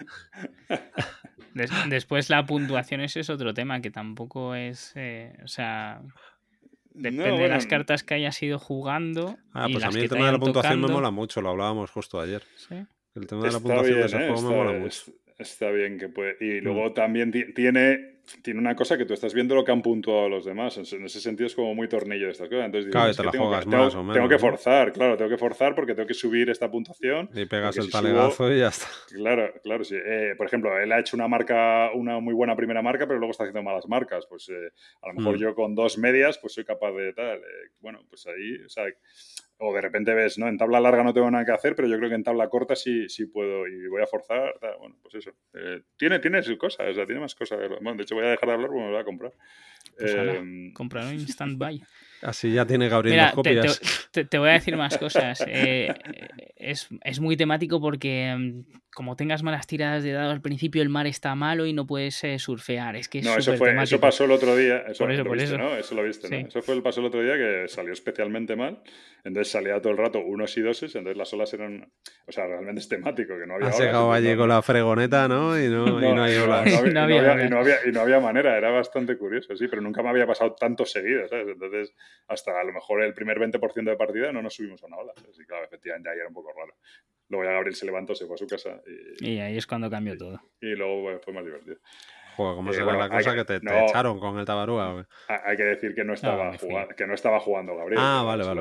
Des- después la puntuación, ese es otro tema que tampoco es... eh, o sea... Depende No, de bueno, las cartas que hayas ido jugando Ah, y pues a las mí que el te tema de la vayan puntuación me tocando. mola mucho, lo hablábamos justo ayer. ¿Sí? El tema de la está puntuación de bien, ese ¿eh? juego me Está, mola mucho. es- está bien que puede. Y Mm. luego también ti- tiene, tiene una cosa que tú estás viendo lo que han puntuado los demás. En, en ese sentido es como muy tornillo de estas cosas. Entonces digo, Claro, y es te que la tengo juegas que, más tengo, o menos, tengo que ¿no? forzar, claro, tengo que forzar porque tengo que subir esta puntuación. Y pegas porque el si talegazo subo, y ya está. Claro, claro, sí. Eh, por ejemplo, él ha hecho una marca, una muy buena primera marca, pero luego está haciendo malas marcas. Pues eh, a lo mejor Mm. yo con dos medias, pues soy capaz de tal. Eh, bueno, pues ahí, o sea, o de repente ves, ¿no? En tabla larga no tengo nada que hacer, pero yo creo que en tabla corta sí, sí puedo y voy a forzar. Tal. Bueno, pues eso. Eh, tiene, tiene sus cosas, o sea, tiene más cosas. Bueno, de hecho voy a dejar de hablar porque me lo voy a comprar. Pues ala, Eh, comprar un instant buy. Así ya tiene Gabriel Mira, dos te, te- copias. te- te voy a decir más cosas. Eh, es, es muy temático porque mm, como tengas malas tiradas de dado al principio, el mar está malo y no puedes eh, surfear. Es que es No, eso súper fue, temático. eso pasó el otro día. Eso, Por eso, lo por viste, eso. ¿no? Eso lo viste, Sí. ¿no? Eso fue el pasó el otro día que salió especialmente mal. Entonces salía todo el rato unos y doses, entonces las olas eran. O sea, realmente es temático, que no había Has olas. llegado entonces allí no- con la fregoneta, ¿no? Y no, y no hay y olas. y no había- No y no había había- olas. y no había- y no había manera, era bastante curioso, sí, pero nunca me había pasado tanto seguido, ¿sabes? Entonces, hasta a lo mejor el primer veinte por ciento de partida no nos subimos a una ola. ¿sabes? Y claro, efectivamente ahí era un poco raro. Luego ya Gabriel se levantó, se fue a su casa y, Y ahí es cuando cambió todo. y luego bueno, fue más divertido. Joder, ¿cómo Eh, será bueno, la cosa hay que que- te, te no. echaron con el Tabarúa? güey? Ha- Hay que decir que no estaba, me fui. jugando, que no estaba jugando Gabriel. Ah, que vale, se vale, los-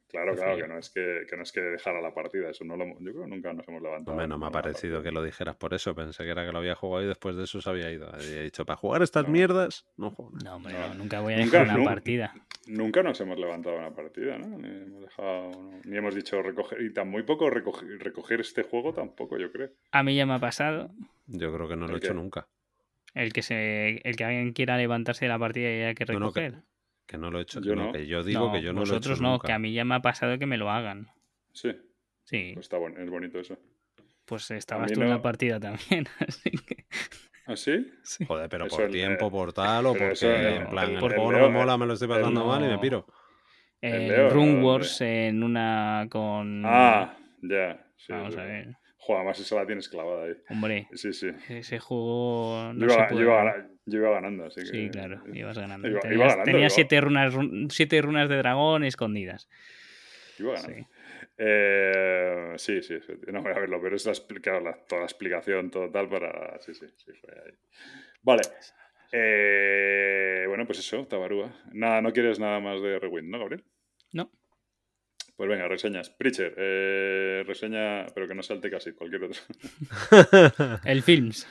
Claro, Qué claro, feo. que no es que, que no es que dejara la partida, eso no lo, hemos- yo creo que nunca nos hemos levantado Hombre, no me ha ninguna parecido partida. que lo dijeras por eso. Pensé que era que lo había jugado y después de eso se había ido. He dicho, para jugar estas No, mierdas, no juego nada. No, hombre, no, no, nunca voy a dejar nunca, una nun- partida. nunca nos hemos levantado una partida, ¿no? Ni hemos dejado, no- ni hemos dicho recoger, y tan muy poco recoger, recoger este juego tampoco, yo creo. A mí ya me ha pasado Yo creo que no lo he ¿El hecho qué? nunca. el que se el que alguien quiera levantarse de la partida y haya que No, no, que, recoger. que no lo he hecho. Yo No, no. que yo digo No, que yo no lo he hecho vosotros no, que a nunca. mí ya me ha pasado que me lo hagan. Sí, Sí, pues está bueno, es bonito eso. pues A estabas mí tú en la no. partida también, así que ¿Ah, sí? sí. Joder, pero Eso por el, tiempo, eh, por tal, o pero eso, porque el, en No, plan el, el por- el juego no me Leo, mola, el, me lo estoy pasando mal y me no, piro. el el Leo, ¿no? Rune ¿Dónde? Wars en una con... Ah, ya, sí, Vamos sí. a ver, Joder, además esa la tienes clavada ahí. hombre, Sí, sí. ese juego Yo no se iba, yo iba puede... gana- yo iba ganando, así Sí, que. claro, ibas ganando. Iba, iba Tenías, ganando, tenías iba, siete runas, run- siete runas de dragón escondidas. iba ganando. Sí. Eh, sí, sí, sí, no voy a verlo, pero es la, expli- claro, la- toda la explicación total para. Sí, sí, sí, fue ahí. Vale. Eh, bueno, pues eso, Tabarúa. Nada, no quieres nada más de Rewind, ¿no, Gabriel? No, Pues venga, reseñas. Preacher, eh, reseña, pero que no salte casi, cualquier otro. el Films.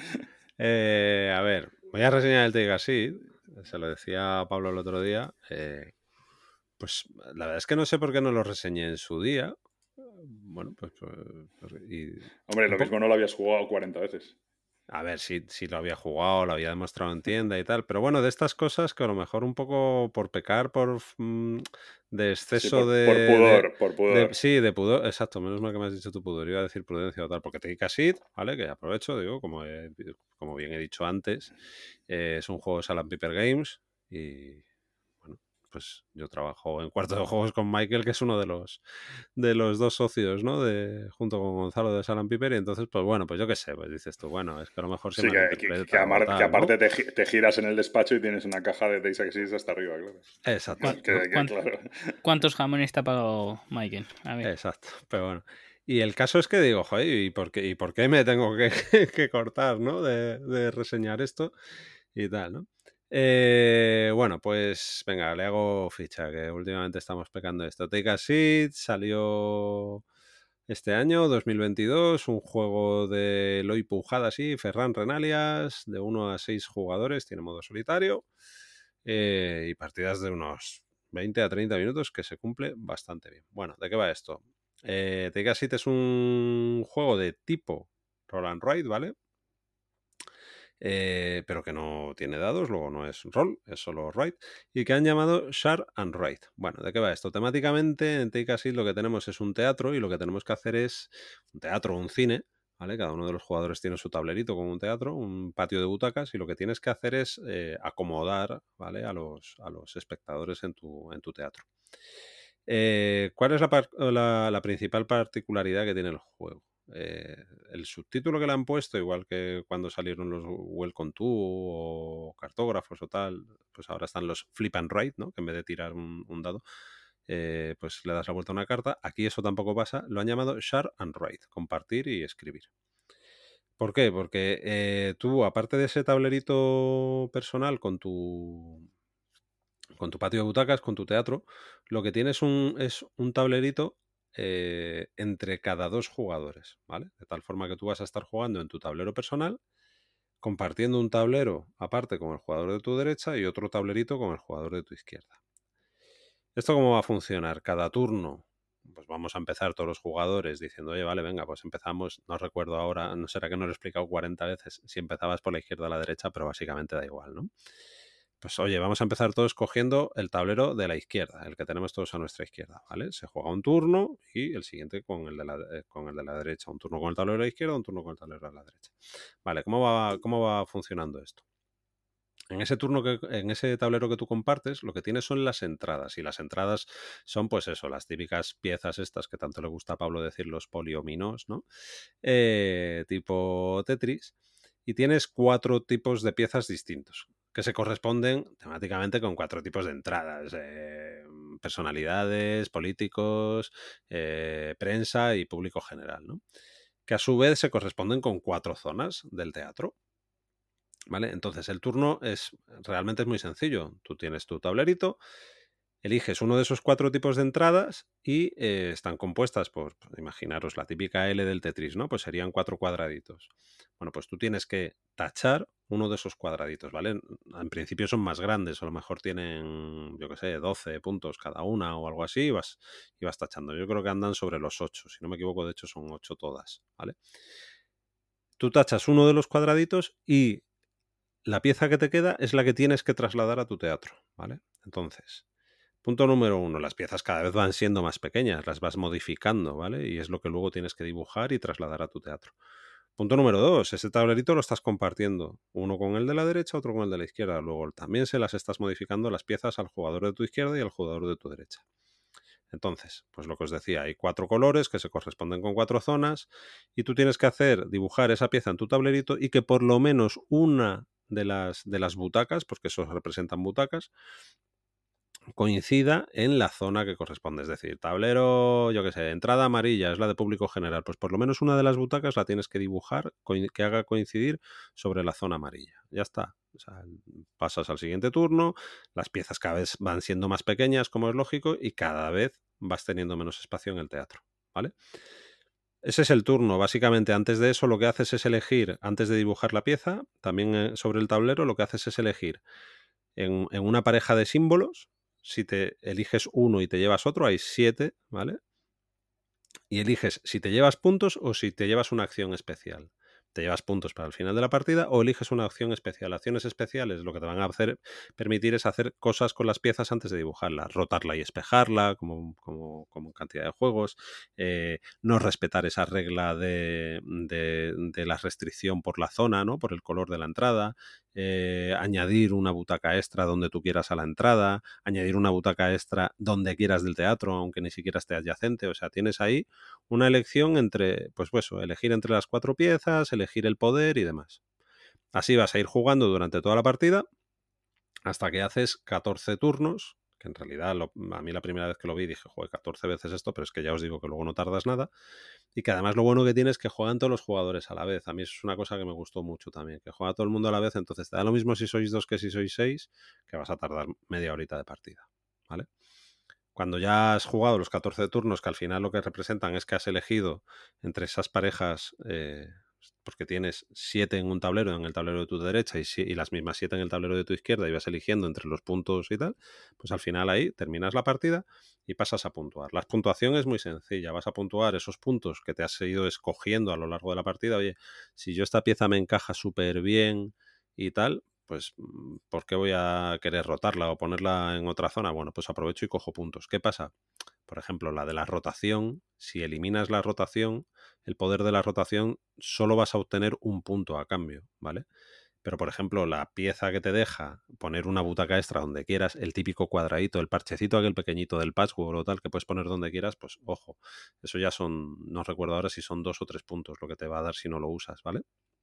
Eh, a ver, voy a reseñar el Take a Seat. Se lo decía a Pablo el otro día. eh, pues la verdad es que no sé por qué no lo reseñé en su día. Bueno, pues. pues, pues, y Hombre, un lo po- mismo no lo habías jugado cuarenta veces. A ver, si, si lo había jugado, lo había demostrado en tienda y tal. Pero bueno, de estas cosas que a lo mejor un poco por pecar, por mm, de Sí, exceso por, de, por de- pudor, por de- pudor. Sí, de pudor. Exacto, menos mal que me has dicho tu pudor. Iba a decir prudencia o tal. Porque Take a Seat, ¿vale? Que aprovecho, digo, como, he- como bien he dicho antes, eh, es un juego de Salam Piper Games. Y bueno, pues yo trabajo en Cuarto de Juegos con Michael, que es uno de los de los dos socios, ¿no? De, junto con Gonzalo de Salam Piper, y entonces, pues bueno, pues yo qué sé, pues dices tú, bueno, es que a lo mejor se Sí, que, que, malinterpreta que, o amar- que tal, ¿no? aparte te, gi- te giras en el despacho y tienes una caja de Days Exist hasta arriba, claro. Exacto, ¿Cuán- Que, ¿no? que cuán- claro. ¿Cuántos jamones te ha pagado Michael? A ver, Exacto, pero bueno. Y el caso es que digo, joder, ¿y por qué, y por qué me tengo que, que cortar, ¿no? De, de reseñar esto y tal, ¿no? Eh, bueno, pues venga, le hago ficha, que últimamente estamos pecando de esto. Take a Seat salió este año, dos mil veintidós, un juego de Eloi Pujadas y Ferran Renalias, de uno a seis jugadores, tiene modo solitario, eh, y partidas de unos veinte a treinta minutos que se cumple bastante bien. Bueno, ¿de qué va esto? Eh, Take a Seat es un juego de tipo Roll and Ride, ¿vale? Eh, pero que no tiene dados, luego no es roll, es solo ride, y que han llamado Share and Ride. Bueno, ¿de qué va esto? Temáticamente, en Take a Seat lo que tenemos es un teatro y lo que tenemos que hacer es un teatro o un cine, ¿vale? Cada uno de los jugadores tiene su tablerito con un teatro, un patio de butacas, y lo que tienes que hacer es eh, acomodar, ¿vale? A los, a los espectadores en tu, en tu teatro. Eh, ¿Cuál es la, par- la- la principal particularidad que tiene el juego? Eh, el subtítulo que le han puesto, igual que cuando salieron los Welcome to o cartógrafos o tal, pues ahora están los Flip and Write, ¿no? Que en vez de tirar un, un dado, eh, pues le das la vuelta a una carta. Aquí eso tampoco pasa. Lo han llamado Share and Write, compartir y escribir. ¿Por qué? Porque eh, tú, aparte de ese tablerito personal con tu con tu patio de butacas, con tu teatro, lo que tienes un, es un tablerito eh, entre cada dos jugadores, ¿vale? De tal forma que tú vas a estar jugando en tu tablero personal, compartiendo un tablero aparte con el jugador de tu derecha y otro tablerito con el jugador de tu izquierda. ¿Esto cómo va a funcionar? Cada turno, pues vamos a empezar todos los jugadores diciendo, oye, vale, venga, pues empezamos, no recuerdo ahora, no será que no lo he explicado cuarenta veces, si empezabas por la izquierda o la derecha, pero básicamente da igual, ¿no? Pues oye, vamos a empezar todos cogiendo el tablero de la izquierda, el que tenemos todos a nuestra izquierda, ¿vale? Se juega un turno y el siguiente con el de la, eh, con el de la derecha. Un turno con el tablero de la izquierda, un turno con el tablero de la derecha. Vale, ¿cómo va, cómo va funcionando esto? En ese turno, que, en ese tablero que tú compartes, lo que tienes son las entradas. Y las entradas son, pues eso, las típicas piezas estas que tanto le gusta a Pablo decir, los poliominos, ¿no? Eh, tipo Tetris. Y tienes cuatro tipos de piezas distintos, que se corresponden temáticamente con cuatro tipos de entradas. Eh, personalidades, políticos, eh, prensa y público general, ¿no? Que a su vez se corresponden con cuatro zonas del teatro. ¿Vale? Entonces el turno es realmente es muy sencillo. Tú tienes tu tablerito, eliges uno de esos cuatro tipos de entradas y eh, están compuestas por, imaginaros, la típica L del Tetris, ¿no? Pues serían cuatro cuadraditos. Bueno, pues tú tienes que tachar uno de esos cuadraditos, ¿vale? En principio son más grandes, a lo mejor tienen, yo qué sé, doce puntos cada una o algo así, y vas, y vas tachando. Yo creo que andan sobre los ocho, si no me equivoco, de hecho son ocho todas, ¿vale? Tú tachas uno de los cuadraditos y la pieza que te queda es la que tienes que trasladar a tu teatro, ¿vale? Entonces, punto número uno, las piezas cada vez van siendo más pequeñas, las vas modificando, ¿vale? Y es lo que luego tienes que dibujar y trasladar a tu teatro. Punto número dos, ese tablerito lo estás compartiendo, uno con el de la derecha, otro con el de la izquierda. Luego también se las estás modificando las piezas al jugador de tu izquierda y al jugador de tu derecha. Entonces, pues lo que os decía, hay cuatro colores que se corresponden con cuatro zonas y tú tienes que hacer, dibujar esa pieza en tu tablerito y que por lo menos una de las, de las butacas, porque eso representan butacas, coincida en la zona que corresponde. Es decir, tablero, yo qué sé, entrada amarilla es la de público general. Pues por lo menos una de las butacas la tienes que dibujar que haga coincidir sobre la zona amarilla. Ya está. O sea, pasas al siguiente turno, las piezas cada vez van siendo más pequeñas, como es lógico, y cada vez vas teniendo menos espacio en el teatro, ¿vale? Ese es el turno. Básicamente, antes de eso, lo que haces es elegir, antes de dibujar la pieza, también sobre el tablero, lo que haces es elegir en, en una pareja de símbolos. Si te eliges uno y te llevas otro, hay siete, ¿vale? Y eliges si te llevas puntos o si te llevas una acción especial. Te llevas puntos para el final de la partida o eliges una acción especial. Acciones especiales lo que te van a hacer, permitir es hacer cosas con las piezas antes de dibujarla. Rotarla y espejarla, como, como, como en cantidad de juegos. Eh, no respetar esa regla de, de, de la restricción por la zona, ¿no? Por el color de la entrada. Eh, añadir una butaca extra donde tú quieras a la entrada. Añadir una butaca extra donde quieras del teatro, aunque ni siquiera esté adyacente. O sea, tienes ahí una elección entre, pues eso, elegir entre las cuatro piezas, elegir el poder y demás. Así vas a ir jugando durante toda la partida hasta que haces catorce turnos, que en realidad lo, a mí la primera vez que lo vi dije, joder, catorce veces esto, pero es que ya os digo que luego no tardas nada. Y que además lo bueno que tiene es que juegan todos los jugadores a la vez. A mí eso es una cosa que me gustó mucho también, que juega todo el mundo a la vez, entonces te da lo mismo si sois dos que si sois seis, que vas a tardar media horita de partida, ¿vale? Cuando ya has jugado los catorce turnos, que al final lo que representan es que has elegido entre esas parejas, eh, porque tienes siete en un tablero, en el tablero de tu derecha, y, y las mismas siete en el tablero de tu izquierda, y vas eligiendo entre los puntos y tal, pues al final ahí terminas la partida y pasas a puntuar. La puntuación es muy sencilla, vas a puntuar esos puntos que te has ido escogiendo a lo largo de la partida. Oye, si yo esta pieza me encaja súper bien y tal, pues ¿por qué voy a querer rotarla o ponerla en otra zona? Bueno, pues aprovecho y cojo puntos. ¿Qué pasa? Por ejemplo, la de la rotación, si eliminas la rotación, el poder de la rotación, solo vas a obtener un punto a cambio, ¿vale? Pero, por ejemplo, la pieza que te deja poner una butaca extra donde quieras, el típico cuadradito, el parchecito aquel pequeñito del patchwork o tal, que puedes poner donde quieras, pues ojo, eso ya son, no recuerdo ahora si son dos o tres puntos lo que te va a dar si no lo usas, ¿vale?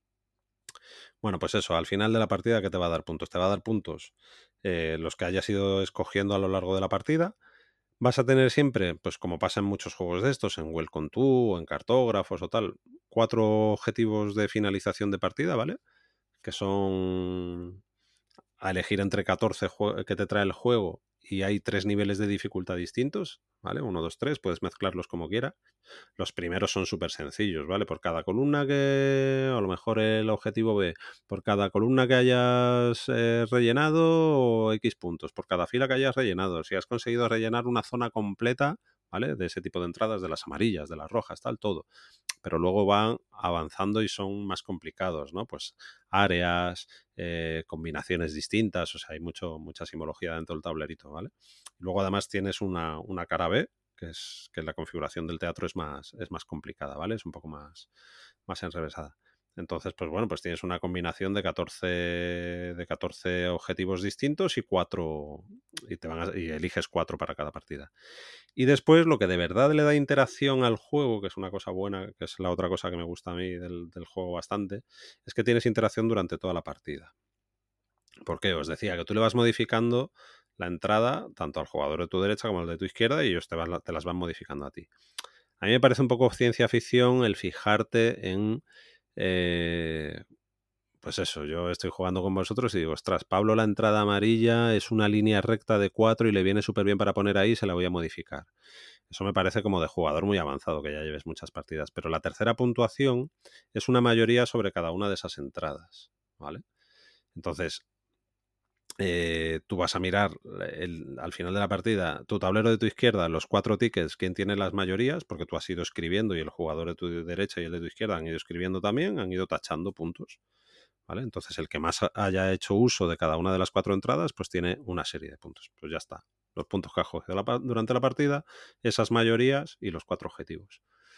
Bueno, pues eso, al final de la partida, ¿qué te va a dar puntos? Te va a dar puntos eh, los que hayas ido escogiendo a lo largo de la partida. Vas a tener siempre, pues como pasa en muchos juegos de estos, en Welcome to o en cartógrafos o tal, cuatro objetivos de finalización de partida, ¿vale? Que son a elegir entre catorce que te trae el juego y hay tres niveles de dificultad distintos, ¿vale? Uno, dos, tres, puedes mezclarlos como quieras. Los primeros son súper sencillos, ¿vale? Por cada columna que, o a lo mejor el objetivo B, por cada columna que hayas eh, rellenado, X puntos, por cada fila que hayas rellenado. Si has conseguido rellenar una zona completa, ¿vale? De ese tipo de entradas, de las amarillas, de las rojas, tal, todo. Pero luego van avanzando y son más complicados, ¿no? Pues áreas, eh, combinaciones distintas, o sea, hay mucho, mucha simbología dentro del tablerito, ¿vale? Luego además tienes una, una cara B, que es que la configuración del teatro es más, es más complicada, ¿vale? Es un poco más, más enrevesada. Entonces, pues bueno, pues tienes una combinación de catorce, de catorce objetivos distintos y cuatro, y, te van a, y eliges cuatro para cada partida. Y después lo que de verdad le da interacción al juego, que es una cosa buena, que es la otra cosa que me gusta a mí del, del juego bastante, es que tienes interacción durante toda la partida. Porque os decía que tú le vas modificando la entrada tanto al jugador de tu derecha como al de tu izquierda y ellos te, vas, te las van modificando a ti. A mí me parece un poco ciencia ficción el fijarte en... Eh, Pues eso, yo estoy jugando con vosotros y digo, ostras, Pablo la entrada amarilla es una línea recta de cuatro y le viene súper bien para poner ahí, se la voy a modificar. Eso me parece como de jugador muy avanzado, que ya lleves muchas partidas. Pero la tercera puntuación es una mayoría sobre cada una de esas entradas, ¿vale? Entonces, eh, tú vas a mirar el, al final de la partida tu tablero de tu izquierda, los cuatro tickets, quién tiene las mayorías, porque tú has ido escribiendo y el jugador de tu derecha y el de tu izquierda han ido escribiendo también, han ido tachando puntos. ¿Vale? Entonces el que más haya hecho uso de cada una de las cuatro entradas pues tiene una serie de puntos. Pues ya está. Los puntos que ha cogido la, durante la partida, esas mayorías y los cuatro objetivos.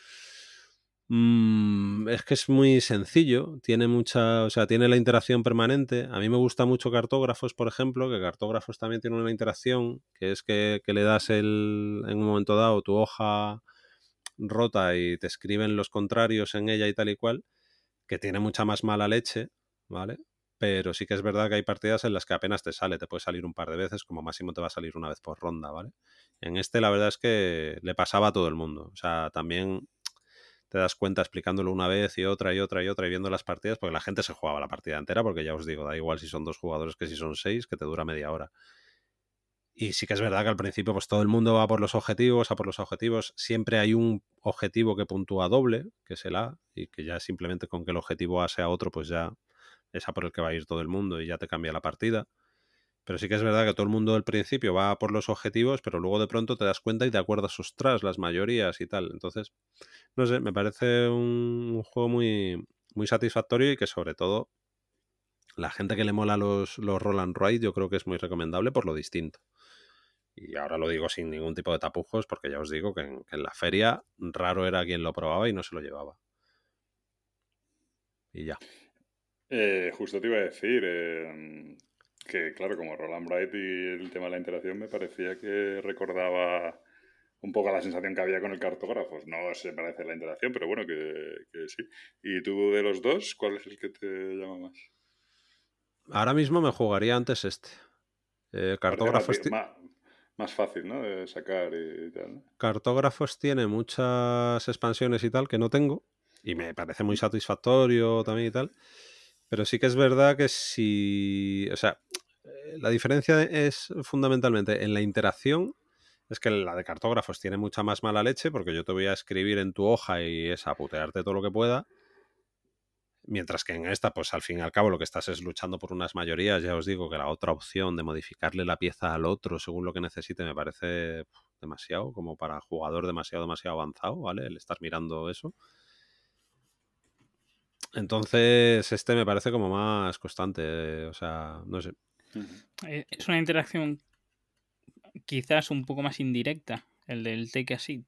Mm, es que es muy sencillo, tiene mucha, o sea, tiene la interacción permanente. A mí me gusta mucho Cartógrafos, por ejemplo, que Cartógrafos también tiene una interacción, que es que, que le das el, en un momento dado tu hoja rota y te escriben los contrarios en ella y tal y cual, que tiene mucha más mala leche, ¿vale? Pero sí que es verdad que hay partidas en las que apenas te sale, te puede salir un par de veces, como máximo te va a salir una vez por ronda, ¿vale? En este la verdad es que le pasaba a todo el mundo, o sea, también te das cuenta explicándolo una vez y otra y otra y otra y viendo las partidas, porque la gente se jugaba la partida entera, porque ya os digo, da igual si son dos jugadores que si son seis, que te dura media hora. Y sí que es verdad que al principio pues todo el mundo va por los objetivos, a por los objetivos. Siempre hay un objetivo que puntúa doble, que es el A, y que ya simplemente con que el objetivo A sea otro, pues ya es a por el que va a ir todo el mundo y ya te cambia la partida. Pero sí que es verdad que todo el mundo al principio va por los objetivos, pero luego de pronto te das cuenta y te acuerdas, ostras, las mayorías y tal. Entonces, no sé, me parece un, un juego muy, muy satisfactorio y que sobre todo la gente que le mola los, los roll and ride yo creo que es muy recomendable por lo distinto. Y ahora lo digo sin ningún tipo de tapujos porque ya os digo que en, que en la feria raro era quien lo probaba y no se lo llevaba. Y ya. Eh, justo te iba a decir eh, que, claro, como Roland Bright y el tema de la interacción me parecía que recordaba un poco la sensación que había con el Cartógrafos. No se parece la interacción, pero bueno, que, que sí. ¿Y tú de los dos, cuál es el que te llama más? Ahora mismo me jugaría antes este. Eh, Cartógrafos, ti más, más fácil, ¿no? De sacar y, y tal, ¿no? Cartógrafos tiene muchas expansiones y tal que no tengo. Y me parece muy satisfactorio también y tal. Pero sí que es verdad que si... O sea, la diferencia es fundamentalmente en la interacción. Es que la de Cartógrafos tiene mucha más mala leche porque yo te voy a escribir en tu hoja y es a putearte todo lo que pueda. Mientras que en esta, pues al fin y al cabo lo que estás es luchando por unas mayorías. Ya os digo que la otra opción de modificarle la pieza al otro según lo que necesite me parece demasiado, como para jugador demasiado, demasiado avanzado, ¿vale? El estar mirando eso. Entonces, este me parece como más constante, o sea, no sé. Es una interacción quizás un poco más indirecta, el del take a seat.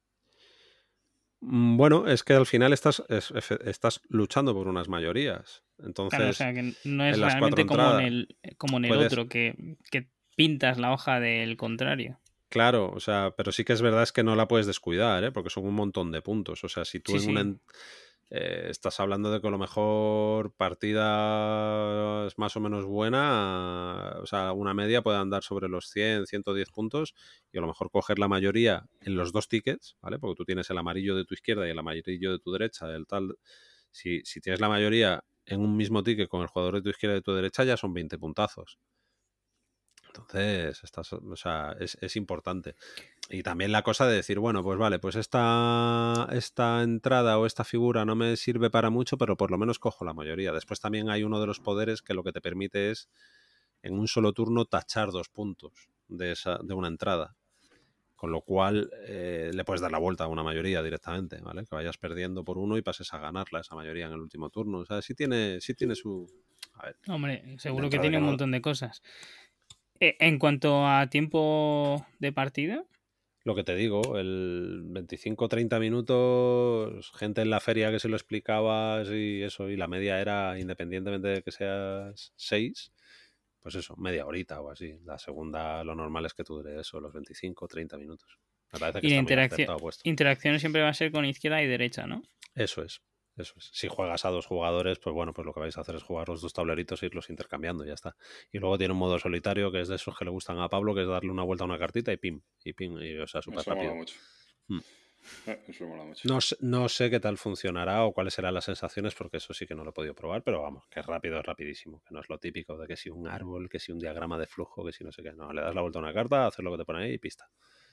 Bueno, es que al final estás, es, estás luchando por unas mayorías. Entonces, claro, o sea, que no es en las realmente cuatro como en entradas el, como en el puedes... otro, que, que pintas la hoja del contrario. Claro, o sea, pero sí que es verdad es que no la puedes descuidar, ¿eh? Porque son un montón de puntos. O sea, si tú Sí, en sí. una... Eh, estás hablando de que a lo mejor partida es más o menos buena, o sea, una media puede andar sobre los cien, ciento diez puntos y a lo mejor coger la mayoría en los dos tickets, ¿vale? Porque tú tienes el amarillo de tu izquierda y el amarillo de tu derecha, del tal. Si, si tienes la mayoría en un mismo ticket con el jugador de tu izquierda y de tu derecha, ya son veinte puntazos. Entonces, estás, o sea, es, es importante. Y también la cosa de decir, bueno, pues vale, pues esta, esta entrada o esta figura no me sirve para mucho, pero por lo menos cojo la mayoría. Después también hay uno de los poderes que lo que te permite es, en un solo turno, tachar dos puntos de, esa, de una entrada. Con lo cual eh, le puedes dar la vuelta a una mayoría directamente, ¿vale? Que vayas perdiendo por uno y pases a ganarla esa mayoría en el último turno. O sea, sí tiene, sí tiene su... A ver, Hombre, seguro que de tiene que un no... montón de cosas. Eh, en cuanto a tiempo de partida, Lo que te digo, el veinticinco treinta minutos, gente en la feria que se lo explicabas y eso, y la media era, independientemente de que seas seis, pues eso, media horita o así. La segunda, lo normal es que tú dure eso, los veinticinco treinta minutos. Me parece que y la está muy interacción, acertado puesto. interacción siempre va a ser con izquierda y derecha, ¿no? Eso es, eso es. Si juegas a dos jugadores, pues bueno, pues lo que vais a hacer es jugar los dos tableritos e irlos intercambiando, ya está. Y luego tiene un modo solitario que es de esos que le gustan a Pablo, que es darle una vuelta a una cartita y pim, y pim, y o sea, súper Eso rápido. mola mucho. Hmm. Eso mola mucho. No, sé- no sé qué tal funcionará o cuáles serán las sensaciones, porque eso sí que no lo he podido probar, pero vamos, que es rápido, es rapidísimo, que no es lo típico de que si un árbol, que si un diagrama de flujo, que si no sé qué. No, le das la vuelta a una carta, haces lo que te pone ahí y pista.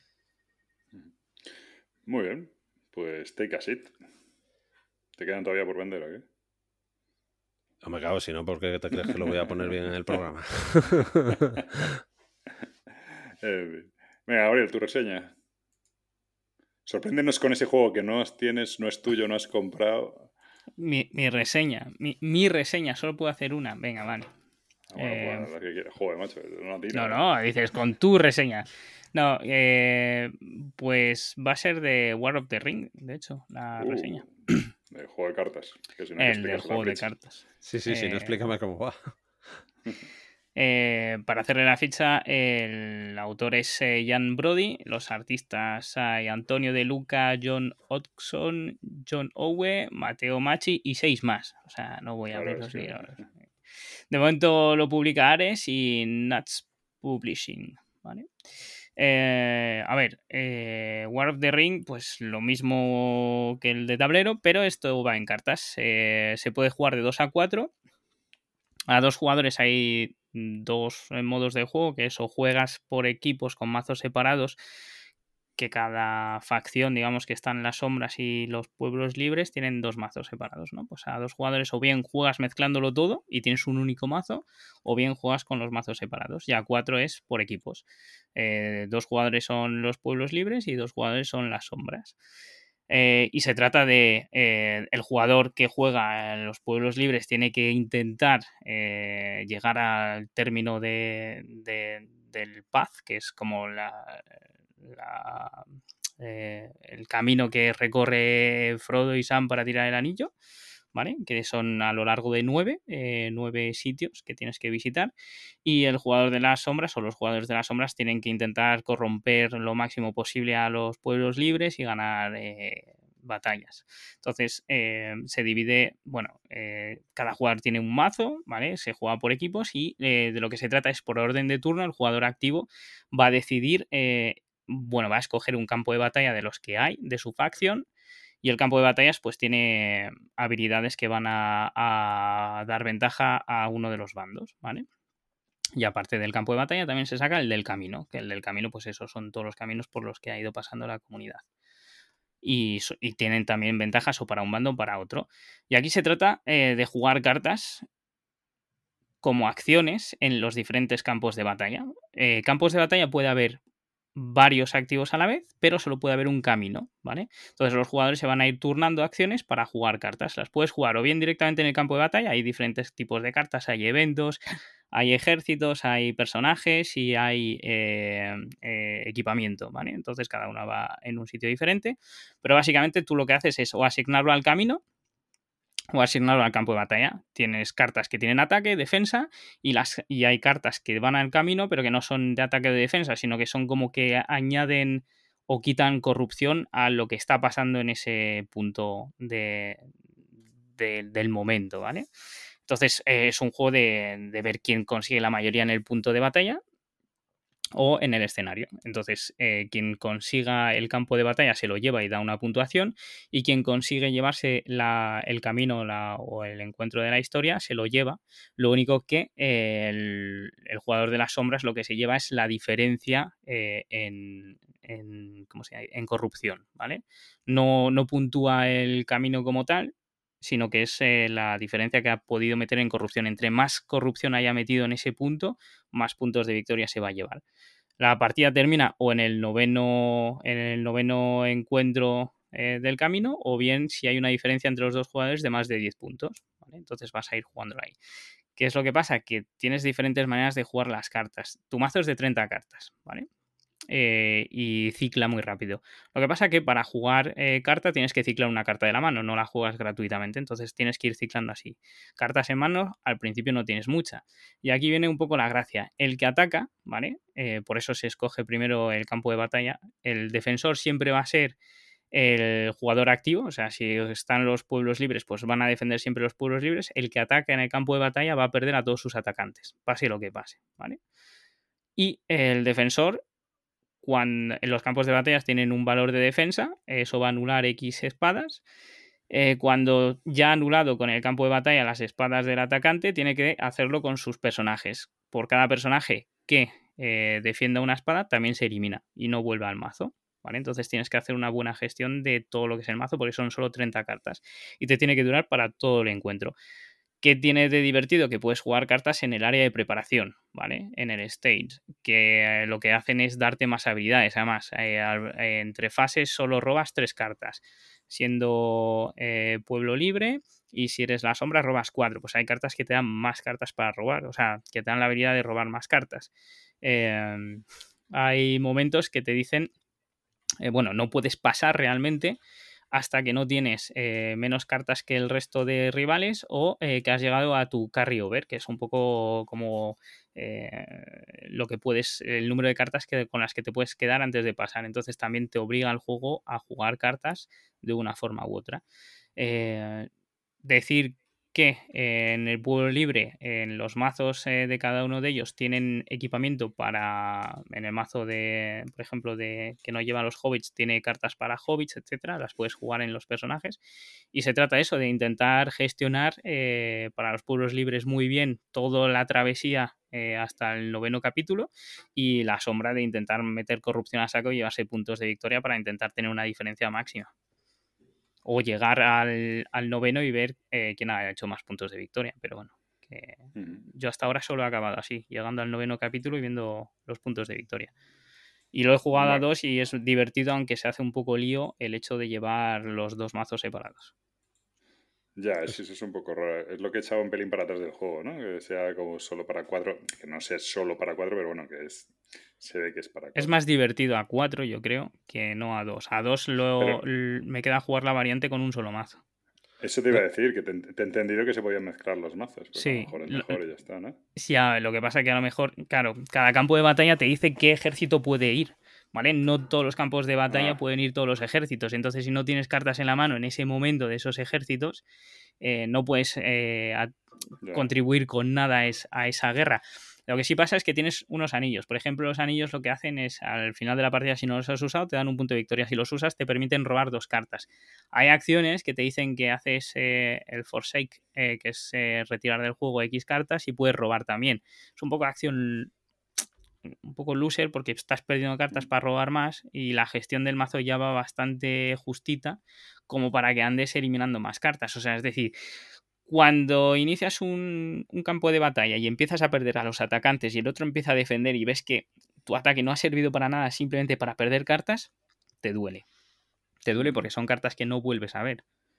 Muy bien. Pues take a seat. ¿Te quedan todavía por vender o qué? No me cago, si no, ¿por qué te crees que lo voy a poner bien en el programa? Eh, venga, Gabriel, tu reseña. Sorpréndenos con ese juego que no tienes, no es tuyo, no has comprado. Mi, mi reseña. Mi, mi reseña, solo puedo hacer una. Venga, vale. Ah, bueno, Eh, pues la que quieras. Joder, macho, no no, tira, ¿eh? no, dices con tu reseña. No, eh, pues va a ser de War of the Ring, de hecho, la Uh, reseña. de juego de cartas. Que si no hay que El del explicárselo a juego de Fritz. cartas. Sí, sí, sí, no Eh, explícame cómo va. Eh, para hacerle la ficha, el autor es eh, Jan Brody, los artistas hay Antonio De Luca, John Hodgson, John Owe, Mateo Machi y seis más. O sea, no voy a Claro, es abrirlos ni que... ahora. De momento lo publica Ares y Nuts Publishing, ¿vale? Eh, a ver, eh, War of the Ring, pues lo mismo que el de tablero, pero esto va en cartas. Eh, se puede jugar de dos a cuatro. A dos jugadores hay dos modos de juego, que es o juegas por equipos con mazos separados, que cada facción, digamos que están las sombras y los pueblos libres, tienen dos mazos separados, ¿no? Pues a dos jugadores o bien juegas mezclándolo todo y tienes un único mazo, o bien juegas con los mazos separados. Y a cuatro es por equipos. Eh, dos jugadores son los pueblos libres y dos jugadores son las sombras. Eh, y se trata de eh, el jugador que juega en los pueblos libres tiene que intentar eh, llegar al término de, de, del path, que es como la, la, eh, el camino que recorre Frodo y Sam para tirar el anillo, ¿vale? Que son a lo largo de nueve, eh, nueve sitios que tienes que visitar, y el jugador de las sombras o los jugadores de las sombras tienen que intentar corromper lo máximo posible a los pueblos libres y ganar eh, batallas. Entonces eh, se divide, bueno, eh, cada jugador tiene un mazo, ¿vale? Se juega por equipos y eh, de lo que se trata es por orden de turno el jugador activo va a decidir, eh, bueno, va a escoger un campo de batalla de los que hay de su facción. Y el campo de batallas pues tiene habilidades que van a, a dar ventaja a uno de los bandos, ¿vale? Y aparte del campo de batalla también se saca el del camino, que el del camino pues esos son todos los caminos por los que ha ido pasando la comunidad. Y, y tienen también ventajas o para un bando o para otro. Y aquí se trata eh, de jugar cartas como acciones en los diferentes campos de batalla. Eh, campos de batalla puede haber varios activos a la vez, pero solo puede haber un camino, ¿vale? Entonces los jugadores se van a ir turnando acciones para jugar cartas. Las puedes jugar o bien directamente en el campo de batalla, hay diferentes tipos de cartas, hay eventos, hay ejércitos, hay personajes y hay eh, eh, equipamiento, ¿vale? Entonces cada una va en un sitio diferente, pero básicamente tú lo que haces es o asignarlo al camino o asignarlo al campo de batalla. Tienes cartas que tienen ataque, defensa, y, las, y hay cartas que van al camino, pero que no son de ataque o de defensa, sino que son como que añaden o quitan corrupción a lo que está pasando en ese punto de, de, del momento, ¿vale? Entonces eh, es un juego de, de ver quién consigue la mayoría en el punto de batalla o en el escenario. Entonces, eh, quien consiga el campo de batalla se lo lleva y da una puntuación, y quien consigue llevarse la, el camino la, o el encuentro de la historia se lo lleva. Lo único que eh, el, el jugador de las sombras lo que se lleva es la diferencia eh, en, en, ¿cómo se llama? En corrupción, ¿vale? No, no puntúa el camino como tal, sino que es eh, la diferencia que ha podido meter en corrupción. Entre más corrupción haya metido en ese punto, más puntos de victoria se va a llevar. La partida termina o en el noveno, en el noveno encuentro eh, del camino, o bien si hay una diferencia entre los dos jugadores de más de diez puntos, ¿vale? Entonces vas a ir jugándolo ahí. ¿Qué es lo que pasa? Que tienes diferentes maneras de jugar las cartas. Tu mazo es de treinta cartas, ¿vale? Eh, y cicla muy rápido. Lo que pasa es que para jugar eh, carta tienes que ciclar una carta de la mano, no la juegas gratuitamente, entonces tienes que ir ciclando así. Cartas en mano, al principio no tienes mucha. Y aquí viene un poco la gracia. El que ataca, ¿vale? Eh, por eso se escoge primero el campo de batalla. El defensor siempre va a ser el jugador activo, o sea, si están los pueblos libres, pues van a defender siempre los pueblos libres. El que ataca en el campo de batalla va a perder a todos sus atacantes, pase lo que pase, ¿vale? Y el defensor, cuando en los campos de batallas tienen un valor de defensa, eso va a anular X espadas. Eh, cuando ya ha anulado con el campo de batalla las espadas del atacante, tiene que hacerlo con sus personajes. Por cada personaje que eh, defienda una espada, también se elimina y no vuelve al mazo. ¿Vale? Entonces tienes que hacer una buena gestión de todo lo que es el mazo, porque son solo treinta cartas. Y te tiene que durar para todo el encuentro. ¿Qué tiene de divertido? Que puedes jugar cartas en el área de preparación, ¿vale? En el stage, que eh, lo que hacen es darte más habilidades. Además, eh, al, eh, entre fases solo robas tres cartas, siendo eh, Pueblo Libre, y si eres la sombra robas cuatro. Pues hay cartas que te dan más cartas para robar, o sea, que te dan la habilidad de robar más cartas. Eh, hay momentos que te dicen, eh, bueno, no puedes pasar realmente hasta que no tienes eh, menos cartas que el resto de rivales o eh, que has llegado a tu carry-over, que es un poco como eh, lo que puedes, el número de cartas que, con las que te puedes quedar antes de pasar. Entonces también te obliga el juego a jugar cartas de una forma u otra. Eh, decir que eh, en el Pueblo Libre, en los mazos eh, de cada uno de ellos tienen equipamiento para, en el mazo de, por ejemplo, de que no llevan los hobbits, tiene cartas para hobbits, etcétera, las puedes jugar en los personajes, y se trata eso, de intentar gestionar eh, para los Pueblos Libres muy bien toda la travesía eh, hasta el noveno capítulo, y la sombra de intentar meter corrupción a saco y llevarse puntos de victoria para intentar tener una diferencia máxima. O llegar al, al noveno y ver eh, quién ha hecho más puntos de victoria. Pero bueno, que uh-huh. yo hasta ahora solo he acabado así, llegando al noveno capítulo y viendo los puntos de victoria. Y lo he jugado bueno. a dos y es divertido, aunque se hace un poco lío el hecho de llevar los dos mazos separados. Ya, eso, eso es un poco raro. Es lo que he echado un pelín para atrás del juego, ¿no? Que sea como solo para cuatro, que no sea solo para cuatro, pero bueno, que es se ve que es para cuatro. Es más divertido a cuatro, yo creo, que no a dos. A dos lo, pero, me queda jugar la variante con un solo mazo. Eso te iba a decir, que te, te he entendido que se podían mezclar los mazos. Pues sí. A lo mejor es mejor lo, y ya está, ¿no? Sí, a, lo que pasa es que a lo mejor, claro, cada campo de batalla te dice qué ejército puede ir. ¿Vale? No todos los campos de batalla ah. pueden ir todos los ejércitos. Entonces, si no tienes cartas en la mano en ese momento de esos ejércitos, eh, no puedes eh, a, contribuir con nada a, es, a esa guerra. Lo que sí pasa es que tienes unos anillos. Por ejemplo, los anillos lo que hacen es, al final de la partida, si no los has usado, te dan un punto de victoria. Si los usas, te permiten robar dos cartas. Hay acciones que te dicen que haces eh, el Forsake, eh, que es eh, retirar del juego X cartas, y puedes robar también. Es un poco acción... un poco loser porque estás perdiendo cartas para robar más y la gestión del mazo ya va bastante justita como para que andes eliminando más cartas. O sea, es decir, cuando inicias un, un campo de batalla y empiezas a perder a los atacantes y el otro empieza a defender y ves que tu ataque no ha servido para nada simplemente para perder cartas, te duele. Te duele porque son cartas que no vuelves a ver.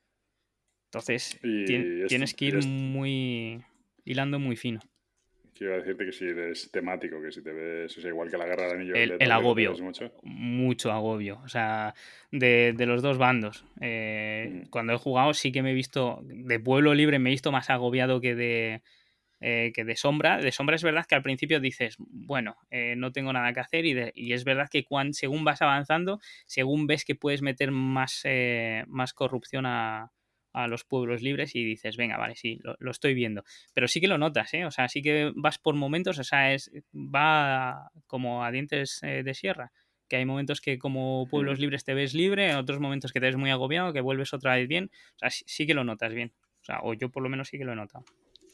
Entonces, ti- tienes que ir muy hilando muy fino. Quiero decirte que si eres temático, que si te ves, o sea, igual que la guerra del anillo. El, de el agobio. Mucho. mucho agobio. O sea, de, de los dos bandos. Eh, mm. Cuando he jugado sí que me he visto, de Pueblo Libre me he visto más agobiado que de, eh, que de Sombra. De Sombra es verdad que al principio dices, bueno, eh, no tengo nada que hacer y, de, y es verdad que cuando, según vas avanzando, según ves que puedes meter más, eh, más corrupción a... a los pueblos libres y dices, venga, vale, sí, lo, lo estoy viendo. Pero sí que lo notas, ¿eh? O sea, sí que vas por momentos, o sea, es va como a dientes eh, de sierra, que hay momentos que como pueblos libres te ves libre, en otros momentos que te ves muy agobiado, que vuelves otra vez bien, o sea, sí, sí que lo notas bien. O sea, o yo por lo menos sí que lo he notado.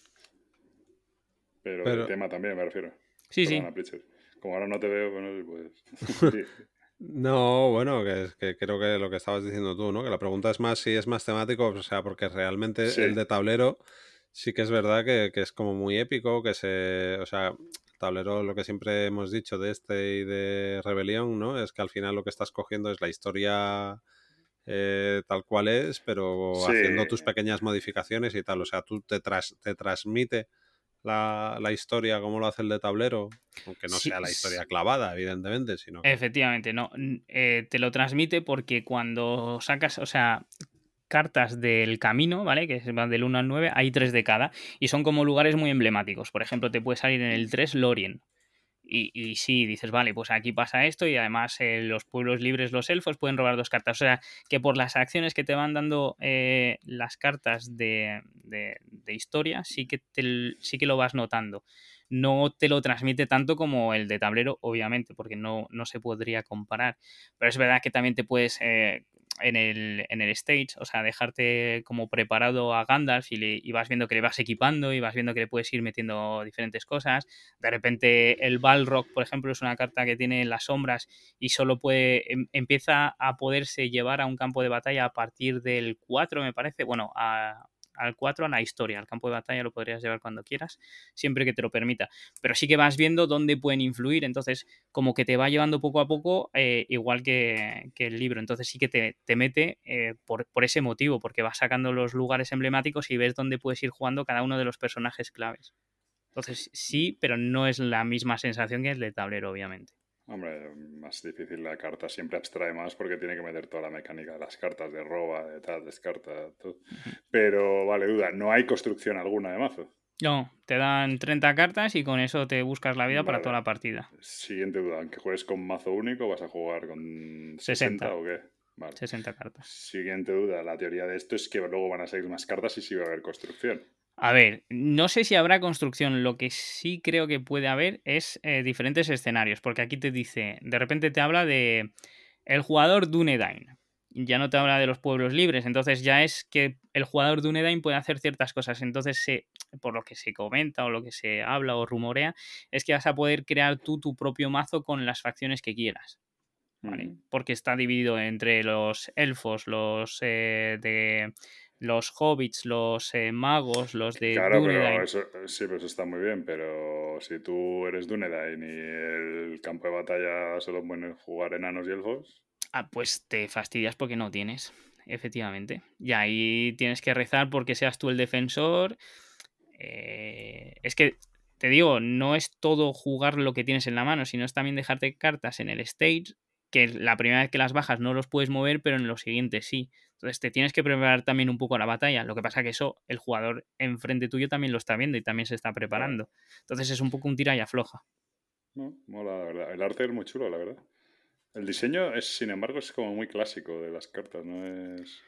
Pero, Pero... el tema también me refiero. Sí, Perdona, sí. Pritchard. Como ahora no te veo, bueno, pues... sí. No, bueno, que, que creo que lo que estabas diciendo tú, ¿no? Que la pregunta es más si es más temático, o sea, porque realmente sí. el de tablero sí que es verdad que, que es como muy épico, que se... O sea, el tablero, lo que siempre hemos dicho de este y de Rebelión, ¿no? Es que al final lo que estás cogiendo es la historia eh, tal cual es, pero sí. haciendo tus pequeñas modificaciones y tal. O sea, tú te, tras, te transmite... La, la historia como lo hace el de tablero, aunque no sí, sea la historia clavada, evidentemente, sino que... Efectivamente, no. Eh, te lo transmite porque cuando sacas, o sea, cartas del camino, ¿vale? Que van del uno al nueve, hay tres de cada y son como lugares muy emblemáticos. Por ejemplo, te puede salir en el tres Lorien. Y, y sí, dices, vale, pues aquí pasa esto y además eh, los pueblos libres, los elfos, pueden robar dos cartas. O sea, que por las acciones que te van dando eh, las cartas de, de, de historia, sí que, te, sí que lo vas notando. No te lo transmite tanto como el de tablero, obviamente, porque no, no se podría comparar. Pero es verdad que también te puedes, eh, en, el, en el stage, o sea, dejarte como preparado a Gandalf y, le, y vas viendo que le vas equipando y vas viendo que le puedes ir metiendo diferentes cosas. De repente el Balrog, por ejemplo, es una carta que tiene las sombras y solo puede, em, empieza a poderse llevar a un campo de batalla a partir del cuatro, me parece. Bueno, a... al cuatro a la historia, al campo de batalla lo podrías llevar cuando quieras, siempre que te lo permita, pero sí que vas viendo dónde pueden influir, entonces como que te va llevando poco a poco, eh, igual que, que el libro, entonces sí que te, te mete eh, por, por ese motivo, porque vas sacando los lugares emblemáticos y ves dónde puedes ir jugando cada uno de los personajes claves. Entonces sí, pero no es la misma sensación que el de tablero, obviamente. Hombre, más difícil la carta, siempre abstrae más porque tiene que meter toda la mecánica de las cartas, de roba, de tal, descarta, todo. Pero, vale, duda, no hay construcción alguna de mazo. No, te dan treinta cartas y con eso te buscas la vida Vale. para toda la partida. Siguiente duda, aunque juegues con mazo único, ¿vas a jugar con sesenta, sesenta o qué? Vale. sesenta cartas. Siguiente duda, la teoría de esto es que luego van a salir más cartas y sí va a haber construcción. A ver, no sé si habrá construcción, lo que sí creo que puede haber es eh, diferentes escenarios, porque aquí te dice, de repente te habla de el jugador Dúnedain, ya no te habla de los pueblos libres, entonces ya es que el jugador Dúnedain puede hacer ciertas cosas, entonces se, por lo que se comenta o lo que se habla o rumorea, es que vas a poder crear tú tu propio mazo con las facciones que quieras. ¿Vale? Mm. Porque está dividido entre los elfos, los eh, de los hobbits, los eh, magos, los de Claro, Dúnedain. pero eso, sí, pero eso está muy bien, pero si tú eres Dúnedain y el campo de batalla solo pueden jugar enanos y elfos... Ah, pues te fastidias porque no tienes, efectivamente. Y ahí tienes que rezar porque seas tú el defensor. Eh, es que, te digo, no es todo jugar lo que tienes en la mano, sino es también dejarte cartas en el stage, que la primera vez que las bajas no los puedes mover, pero en los siguientes sí. Entonces te tienes que preparar también un poco la batalla. Lo que pasa que eso el jugador enfrente tuyo también lo está viendo y también se está preparando. Entonces es un poco un tira y afloja. No, mola, la verdad. El arte es muy chulo, la verdad. El diseño es, sin embargo, es como muy clásico de las cartas, no es...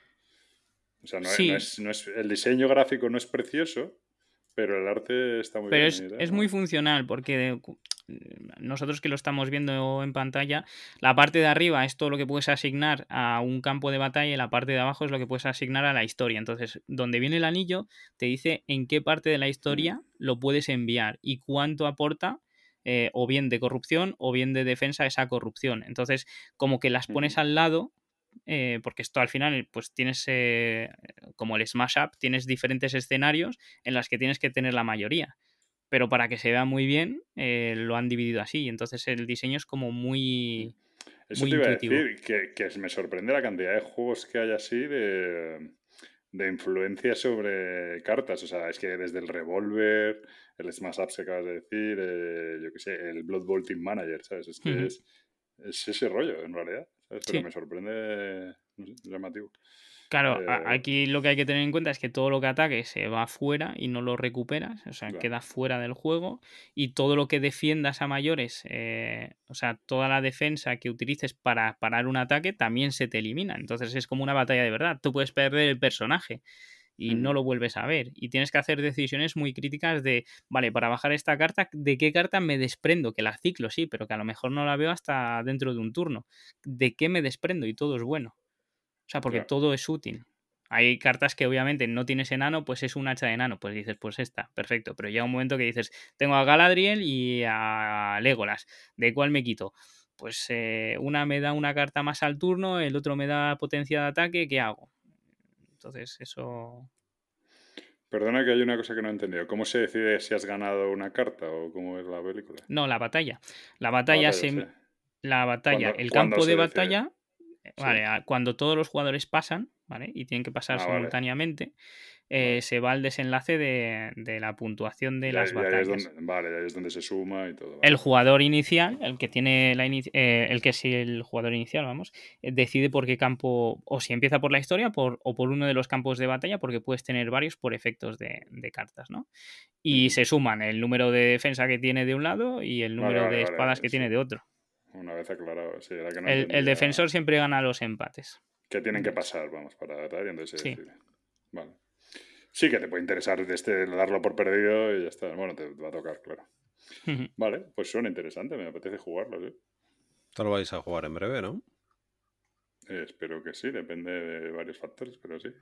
O sea, no, Sí, es, no, es, no es... El diseño gráfico no es precioso, pero el arte está muy pero bien. es, Y tal, es ¿no? muy funcional porque nosotros que lo estamos viendo en pantalla, la parte de arriba es todo lo que puedes asignar a un campo de batalla y la parte de abajo es lo que puedes asignar a la historia. Entonces, donde viene el anillo, te dice en qué parte de la historia Mm. lo puedes enviar y cuánto aporta, eh, o bien de corrupción o bien de defensa esa corrupción. Entonces, como que las pones Mm. al lado. Eh, porque esto al final, pues tienes eh, como el Smash Up, tienes diferentes escenarios en las que tienes que tener la mayoría. Pero para que se vea muy bien, eh, lo han dividido así. Entonces el diseño es como muy, Eso muy te iba a intuitivo. decir, que, que me sorprende la cantidad de juegos que hay así de, de influencia sobre cartas. O sea, es que desde el Revolver, el Smash Up que acabas de decir, eh, yo qué sé, el Blood Bowl Team Manager, ¿sabes? Es que Ujú. es, es ese rollo, en realidad. ¿Sabes? Pero Sí. me sorprende, no sé, llamativo. Claro, Eh, a- aquí lo que hay que tener en cuenta es que todo lo que ataque se va fuera y no lo recuperas, o sea, claro. queda fuera del juego. Y todo lo que defiendas a mayores, eh, o sea, toda la defensa que utilices para parar un ataque también se te elimina. Entonces es como una batalla de verdad. Tú puedes perder el personaje y no Ujú. lo vuelves a ver. Y tienes que hacer decisiones muy críticas de, vale, para bajar esta carta, ¿de qué carta me desprendo? Que la ciclo, sí, pero que a lo mejor no la veo hasta dentro de un turno. ¿De qué me desprendo? Y todo es bueno. O sea, porque Claro. todo es útil. Hay cartas que obviamente no tienes enano, pues es un hacha de enano. Pues dices, pues esta, perfecto. Pero llega un momento que dices, tengo a Galadriel y a Legolas. ¿De cuál me quito? Pues eh, una me da una carta más al turno, el otro me da potencia de ataque, ¿qué hago? Entonces, eso. Perdona que hay una cosa que no he entendido. ¿Cómo se decide si has ganado una carta o cómo es la película? No, la batalla. La La batalla batalla, sí. se. La batalla, ¿Cuándo, el cuándo campo se de decide? batalla. Sí. Vale, a- cuando todos los jugadores pasan, ¿vale? Y tienen que pasar Ah, vale. simultáneamente, eh, Vale. se va al desenlace de, de la puntuación de Y las ahí, y ahí es batallas. donde, vale, y ahí es donde se suma y todo. Vale, El vale. jugador inicial, el que tiene la ini- eh, el que es el jugador inicial, vamos, eh, decide por qué campo, o si empieza por la historia por, o por uno de los campos de batalla, porque puedes tener varios por efectos de, de cartas, ¿no? Y Ujú. se suman el número de defensa que tiene de un lado y el Vale, número vale, de espadas vale. que Sí. tiene de otro. Una vez aclarado. Sí, era que no El, el entendía defensor siempre gana los empates. qué tienen que Entonces, pasar, vamos, para tal, y entonces se sí. decide. Vale. Sí que te puede interesar de este, darlo por perdido y ya está. Bueno, te, te va a tocar, claro. Vale, pues suena interesante, me apetece jugarlo, sí. Esto lo vais a jugar en breve, ¿no? Eh, espero que sí, depende de varios factores, pero sí.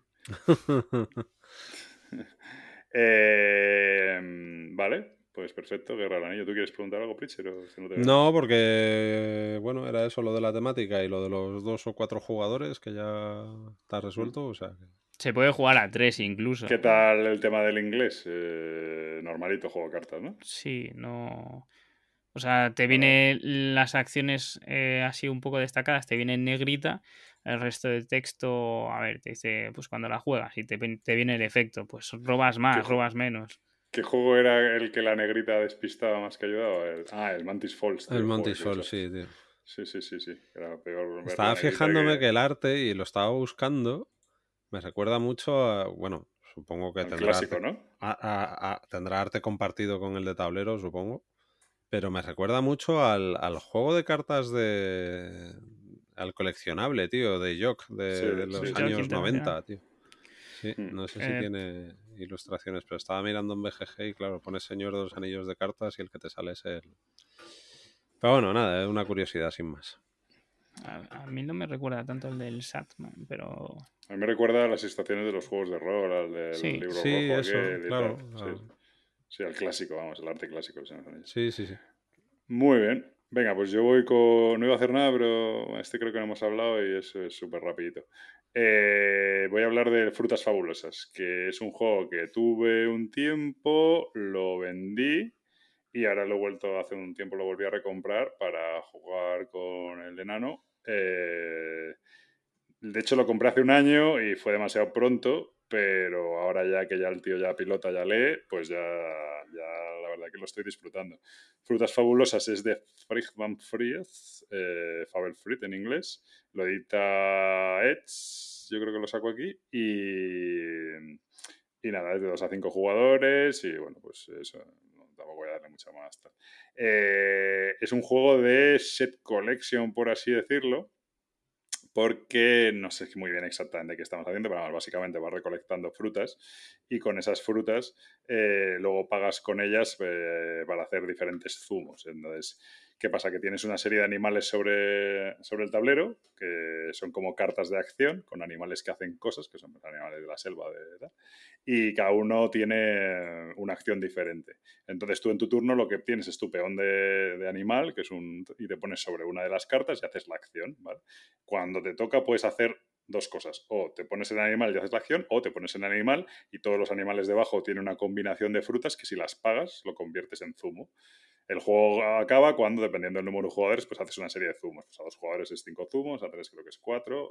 Eh, vale, pues perfecto, Guerra del Anillo. ¿Tú quieres preguntar algo, Pritchard? O si no te veo No, más? porque, bueno, era eso lo de la temática y lo de los dos o cuatro jugadores que ya está Mm. resuelto, o sea que... Se puede jugar a tres incluso. ¿Qué tal el tema del inglés? Eh, normalito juego de cartas, ¿no? Sí, no. O sea, te Para... vienen las acciones eh, así un poco destacadas, te viene en negrita, el resto del texto, a ver, te dice, pues cuando la juegas y te, ven- te viene el efecto, pues robas ¿Qué, más, ju- robas menos. qué juego era el que la negrita despistaba más que ayudaba? El- ah, el Mantis Falls, El tío. Joder, Monty qué Fall, desastre. sí, tío. Sí, sí, sí, sí. Era peor ver la Estaba negrita fijándome que que el arte, y lo estaba buscando, me recuerda mucho a, bueno, supongo que al tendrá clásico, arte, ¿no? a- a- a- tendrá arte compartido con el de tablero, supongo, pero me recuerda mucho al, al juego de cartas de... al coleccionable, tío, de Jock, Sí, de, de sí, los Jockey sí. años Internacional. noventa, tío. Sí, Mm. no sé si Eh, tiene ilustraciones, pero estaba mirando en B G G y claro, pones Señor de los Anillos de cartas y el que te sale es el... Pero bueno, nada, es una curiosidad sin más. a, a mí no me recuerda tanto el del Satman, pero A mí me recuerda a las estaciones de los juegos de rol, al del sí. libro Sí, rojo eso, aquel y tal. claro. Sí, Claro. sí, al clásico, vamos, el arte clásico de Señor de los Anillos. Sí, sí, sí. Muy bien. Venga, pues yo voy con... No iba a hacer nada, pero este creo que no hemos hablado y eso es súper rapidito. Eh, voy a hablar de Frutas Fabulosas, que es un juego que tuve un tiempo, lo vendí y ahora lo he vuelto, hace un tiempo lo volví a recomprar para jugar con el enano. Eh, de hecho, lo compré hace un año y fue demasiado pronto, pero ahora ya que ya el tío ya pilota, ya lee, pues ya, ya la verdad que lo estoy disfrutando. Frutas Fabulosas es de Frigg van Fries, eh, Fabelfrit en inglés. Lo edita Edge, yo creo que lo saco aquí. Y, y nada, es de dos a cinco jugadores y bueno, pues eso, no, tampoco voy a darle mucha más. Tal. Eh, es un juego de set collection, por así decirlo, porque no sé muy bien exactamente qué estamos haciendo, pero básicamente vas recolectando frutas y con esas frutas eh, luego pagas con ellas eh, para hacer diferentes zumos. Entonces, ¿qué pasa? Que tienes una serie de animales sobre, sobre el tablero, que son como cartas de acción, con animales que hacen cosas, que son animales de la selva, de, de, y cada uno tiene una acción diferente. Entonces tú en tu turno lo que tienes es tu peón de, de animal, que es un, y te pones sobre una de las cartas y haces la acción, ¿vale? Cuando te toca puedes hacer dos cosas. O te pones en el animal y haces la acción, o te pones en el animal y todos los animales debajo tienen una combinación de frutas que si las pagas lo conviertes en zumo. El juego acaba cuando, dependiendo del número de jugadores, pues haces una serie de zumos. Pues a dos jugadores es cinco zumos, a tres creo que es cuatro.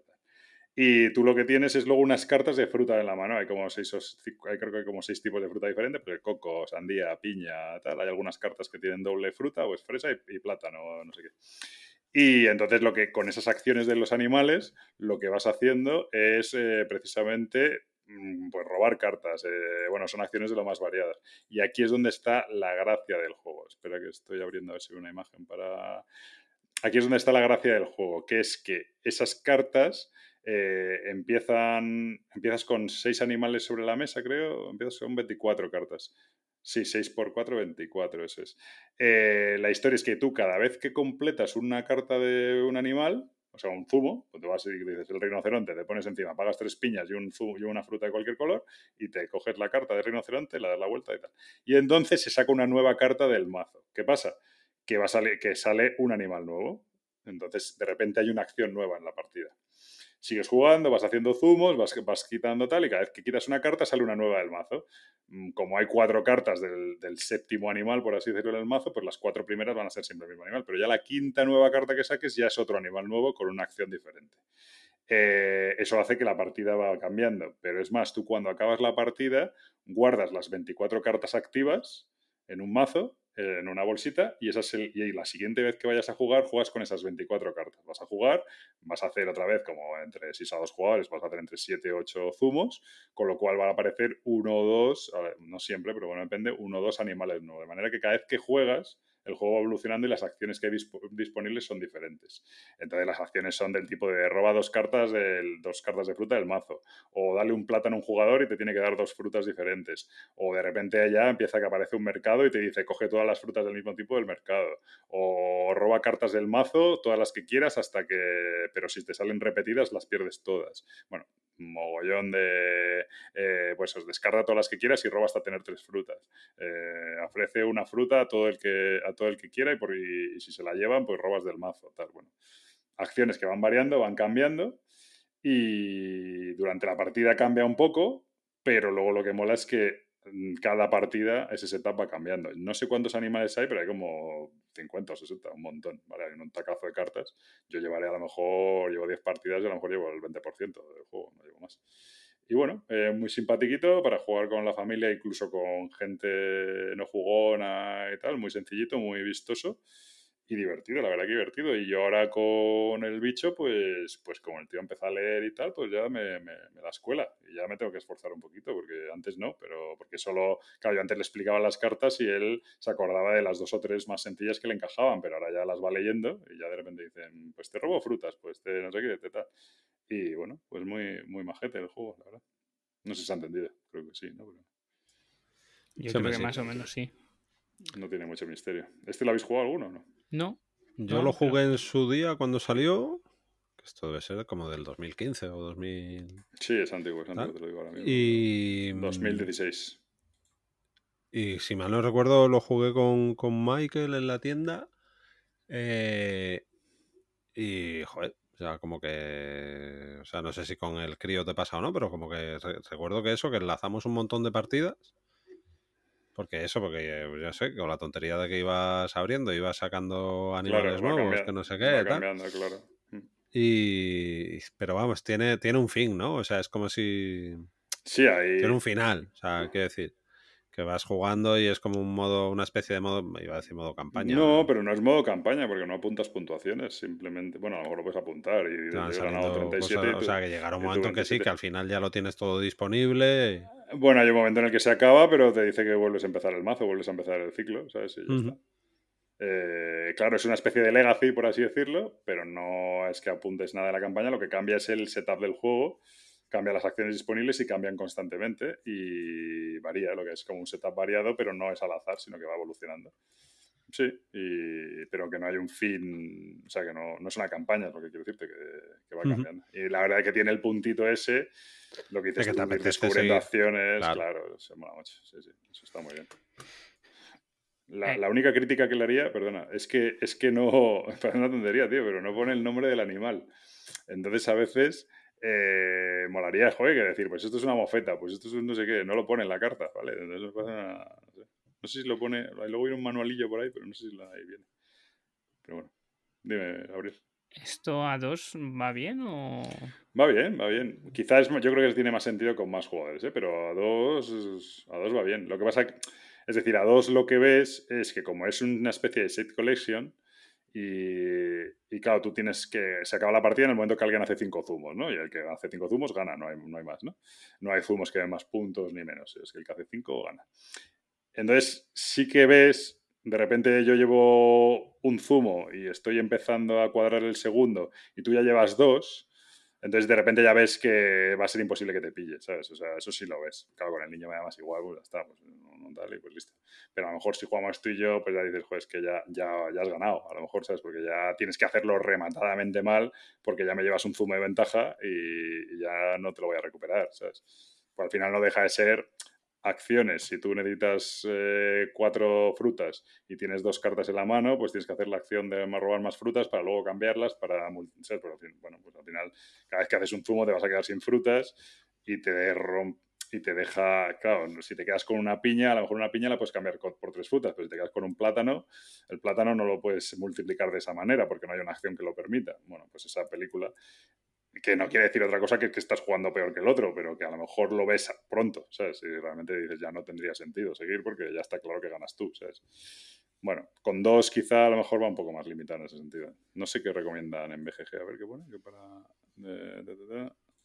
Y tú lo que tienes es luego unas cartas de fruta en la mano. Hay como seis, hay, creo que hay como seis tipos de fruta diferentes, pues coco, sandía, piña, tal. Hay algunas cartas que tienen doble fruta, o es fresa y, y plátano, no sé qué. Y entonces lo que con esas acciones de los animales, lo que vas haciendo es eh, precisamente pues robar cartas. Eh, bueno, son acciones de lo más variadas. Y aquí es donde está la gracia del juego. Espera que estoy abriendo a ver si veo una imagen para... Aquí es donde está la gracia del juego, que es que esas cartas eh, empiezan... Empiezas con seis animales sobre la mesa, creo. Empiezas con veinticuatro cartas. Sí, seis por cuatro, veinticuatro, eso es. Eh, la historia es que tú cada vez que completas una carta de un animal, o sea, un zumo, pues te vas y dices el rinoceronte, te pones encima, pagas tres piñas y, un zumo, y una fruta de cualquier color y te coges la carta de rinoceronte, la das la vuelta y tal. Y entonces se saca una nueva carta del mazo. ¿Qué pasa? Que, va a salir, que sale un animal nuevo. Entonces, de repente hay una acción nueva en la partida. Sigues jugando, vas haciendo zumos, vas, vas quitando tal, y cada vez que quitas una carta sale una nueva del mazo. Como hay cuatro cartas del, del séptimo animal, por así decirlo, en el mazo, pues las cuatro primeras van a ser siempre el mismo animal, pero ya la quinta nueva carta que saques ya es otro animal nuevo con una acción diferente. Eh, eso hace que la partida va cambiando, pero es más, tú cuando acabas la partida guardas las veinticuatro cartas activas en un mazo, en una bolsita, y, esa es el, y la siguiente vez que vayas a jugar, juegas con esas veinticuatro cartas. Vas a jugar, vas a hacer otra vez, como entre seis a dos jugadores, vas a hacer entre siete y ocho zumos, con lo cual van a aparecer uno o dos, a ver, no siempre, pero bueno, depende, uno o dos animales nuevos. De manera que cada vez que juegas, el juego va evolucionando y las acciones que hay disp disponibles son diferentes. Entonces las acciones son del tipo de roba dos cartas, del, dos cartas de fruta del mazo, o dale un plátano a un jugador y te tiene que dar dos frutas diferentes, o de repente ya empieza que aparece un mercado y te dice coge todas las frutas del mismo tipo del mercado, o roba cartas del mazo, todas las que quieras hasta que, pero si te salen repetidas las pierdes todas. Bueno, mogollón de, eh, pues os descarga todas las que quieras y roba hasta tener tres frutas. Eh, ofrece una fruta a todo el que, a todo el que quiera y, por, y, y si se la llevan, pues robas del mazo. Tal. Bueno, acciones que van variando, van cambiando y durante la partida cambia un poco, pero luego lo que mola es que cada partida ese setup va cambiando. No sé cuántos animales hay, pero hay como cincuenta o sesenta, un montón, ¿vale? Hay un tacazo de cartas. Yo llevaré a lo mejor, llevo diez partidas y a lo mejor llevo el veinte por ciento del juego, no llevo más. Y bueno, eh, muy simpatiquito para jugar con la familia, incluso con gente no jugona y tal, muy sencillito, muy vistoso y divertido, la verdad que divertido. Y yo ahora con el bicho, pues, pues como el tío empezó a leer y tal, pues ya me, me, me da escuela. Y ya me tengo que esforzar un poquito, porque antes no, pero porque solo, claro, yo antes le explicaba las cartas y él se acordaba de las dos o tres más sencillas que le encajaban, pero ahora ya las va leyendo y ya de repente dicen, pues te robo frutas, pues te no sé qué, te tal. Y bueno, pues muy, muy majete el juego, la verdad. No sé si se ha entendido, creo que sí, ¿no? Pero Yo Sí, creo me que sí. más o menos sí. no tiene mucho misterio. ¿Este lo habéis jugado alguno o no? No. Yo no, lo jugué pero- en su día cuando salió, que esto debe ser como del dos mil quince o dos mil... Sí, es antiguo, es antiguo, tal. te lo digo ahora mismo. Y, dos mil dieciséis. y si mal no recuerdo, lo jugué con, con Michael en la tienda. eh, y, joder, o sea, como que... O sea, no sé si con el crío te pasa o no, pero como que re- recuerdo que eso, que enlazamos un montón de partidas. Porque eso, porque eh, ya sé, con la tontería de que ibas abriendo, ibas sacando animales Claro, va, nuevos, cambia, que no sé va qué, tal. cambiando, claro. Y... Pero vamos, tiene, tiene un fin, ¿no? O sea, es como si... Sí, ahí... Tiene un final, o sea, quiero decir, que vas jugando y es como un modo, una especie de modo, iba a decir modo campaña. No, pero no es modo campaña porque no apuntas puntuaciones, simplemente, bueno, a lo mejor lo puedes apuntar y Te dices, van yo he ganado saliendo treinta y siete cosas, y o tú, sea, que llegará un y tú momento que sí, veintisiete. que al final ya lo tienes todo disponible. Bueno, hay un momento en el que se acaba, pero te dice que vuelves a empezar el mazo, vuelves a empezar el ciclo, ¿sabes? Y ya Ujú. está. Eh, claro, es una especie de legacy, por así decirlo, pero no es que apuntes nada de la campaña, lo que cambia es el setup del juego, cambia las acciones disponibles y cambian constantemente y varía, lo que es como un setup variado, pero no es al azar, sino que va evolucionando. Sí, y, pero que no hay un fin, o sea, que no, no es una campaña, es lo que quiero decirte, que, que va Ujú. cambiando. Y la verdad es que tiene el puntito ese, lo que De dices que te tú, de ir apetece descubriendo seguir. acciones, Claro. claro, se mola mucho, sí, sí, eso está muy bien. La, Eh. la única crítica que le haría, perdona, es que, es que no, parece una tontería, tío, pero no pone el nombre del animal. Entonces a veces eh, molaría, joder, que decir, pues esto es una mofeta, pues esto es un no sé qué, no lo pone en la carta, ¿vale? Entonces me parece una- no sé. No sé si lo pone, luego hay un manualillo por ahí, pero no sé si la, ahí viene. Pero bueno, dime, Gabriel. ¿Esto a dos va bien o...? Va bien, va bien. Quizás yo creo que tiene más sentido con más jugadores, ¿eh? Pero a dos, a dos va bien. Lo que pasa, es decir, a dos lo que ves es que como es una especie de set collection y, y claro, tú tienes que, se acaba la partida en el momento que alguien hace cinco zumos, ¿no? Y el que hace cinco zumos gana, no hay, no hay más, ¿no? No hay zumos que den más puntos ni menos, es que el que hace cinco gana. Entonces, sí que ves, de repente yo llevo un zumo y estoy empezando a cuadrar el segundo y tú ya llevas dos, entonces de repente ya ves que va a ser imposible que te pille, ¿sabes? O sea, eso sí lo ves. Claro, con el niño me da más igual, pues ya está, pues no, no tal y pues listo. Pero a lo mejor si jugamos tú y yo, pues ya dices, joder, es que ya, ya, ya has ganado, a lo mejor, ¿sabes? Porque ya tienes que hacerlo rematadamente mal porque ya me llevas un zumo de ventaja y, y ya no te lo voy a recuperar, ¿sabes? Pues al final no deja de ser acciones. Si tú necesitas eh, cuatro frutas y tienes dos cartas en la mano, pues tienes que hacer la acción de robar más frutas para luego cambiarlas para... Pero, bueno, pues al final, cada vez que haces un zumo te vas a quedar sin frutas y te rompe y te deja, claro, si te quedas con una piña, a lo mejor una piña la puedes cambiar por tres frutas, pero si te quedas con un plátano, el plátano no lo puedes multiplicar de esa manera porque no hay una acción que lo permita. Bueno, pues esa película, que no quiere decir otra cosa que que estás jugando peor que el otro, pero que a lo mejor lo ves pronto, ¿sabes? Y realmente dices, ya no tendría sentido seguir porque ya está claro que ganas tú, ¿sabes? Bueno, con dos quizá a lo mejor va un poco más limitado en ese sentido. No sé qué recomiendan en B G G, a ver qué pone, que para... de- de- de- de-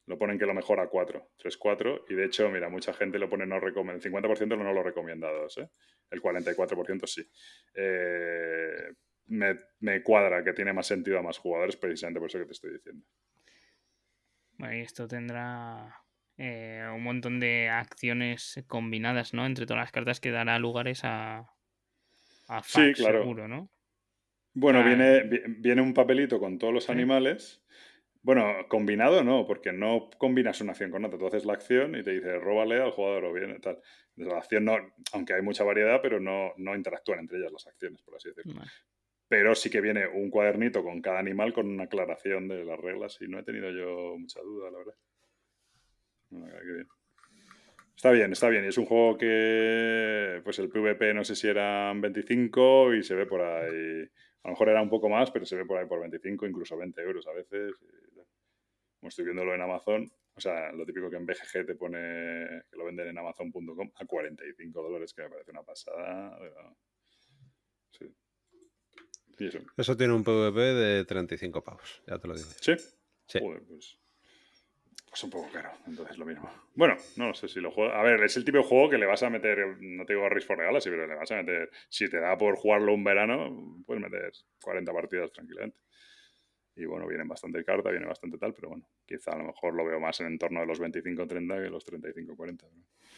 Lo ponen que lo mejora a cuatro, tres cuatro, y de hecho, mira, mucha gente lo pone no recomendado, el cincuenta por ciento no los recomendados, ¿eh? El cuarenta y cuatro por ciento sí. Eh, me, me cuadra que tiene más sentido a más jugadores, precisamente por eso que te estoy diciendo. Bueno, y esto tendrá eh, un montón de acciones combinadas, ¿no? Entre todas las cartas que dará lugares a, a Sí, fax, claro. seguro, ¿no? Bueno, Ah, viene, vi- viene un papelito con todos los ¿sí? animales. Bueno, combinado no, porque no combinas una acción con otra. Tú haces la acción y te dice, róbale al jugador o bien tal. Entonces, la acción no, aunque hay mucha variedad, pero no, no interactúan entre ellas las acciones, por así decirlo. Vale. Pero sí que viene un cuadernito con cada animal con una aclaración de las reglas y no he tenido yo mucha duda, la verdad. No, la verdad que bien. Está bien, está bien. Y es un juego que, pues el PvP no sé si eran veinticinco y se ve por ahí. A lo mejor era un poco más, pero se ve por ahí por veinticinco, incluso veinte euros a veces. Y, como estoy viéndolo en Amazon, o sea, lo típico que en B G G te pone que lo venden en amazon punto com a cuarenta y cinco dólares, que me parece una pasada. Pero, sí. Y eso. Eso tiene un PvP de treinta y cinco pavos, ya te lo digo. ¿Sí? Sí. Joder, pues. Pues un poco caro, entonces lo mismo. Bueno, no sé si lo juego. A ver, es el tipo de juego que le vas a meter, no te digo a Race for Galaxy, pero le vas a meter. Si te da por jugarlo un verano, puedes meter cuarenta partidas tranquilamente. Y bueno, vienen bastante carta, viene bastante tal, pero bueno, quizá a lo mejor lo veo más en el torno de los veinticinco treinta que los treinta y cinco cuarenta.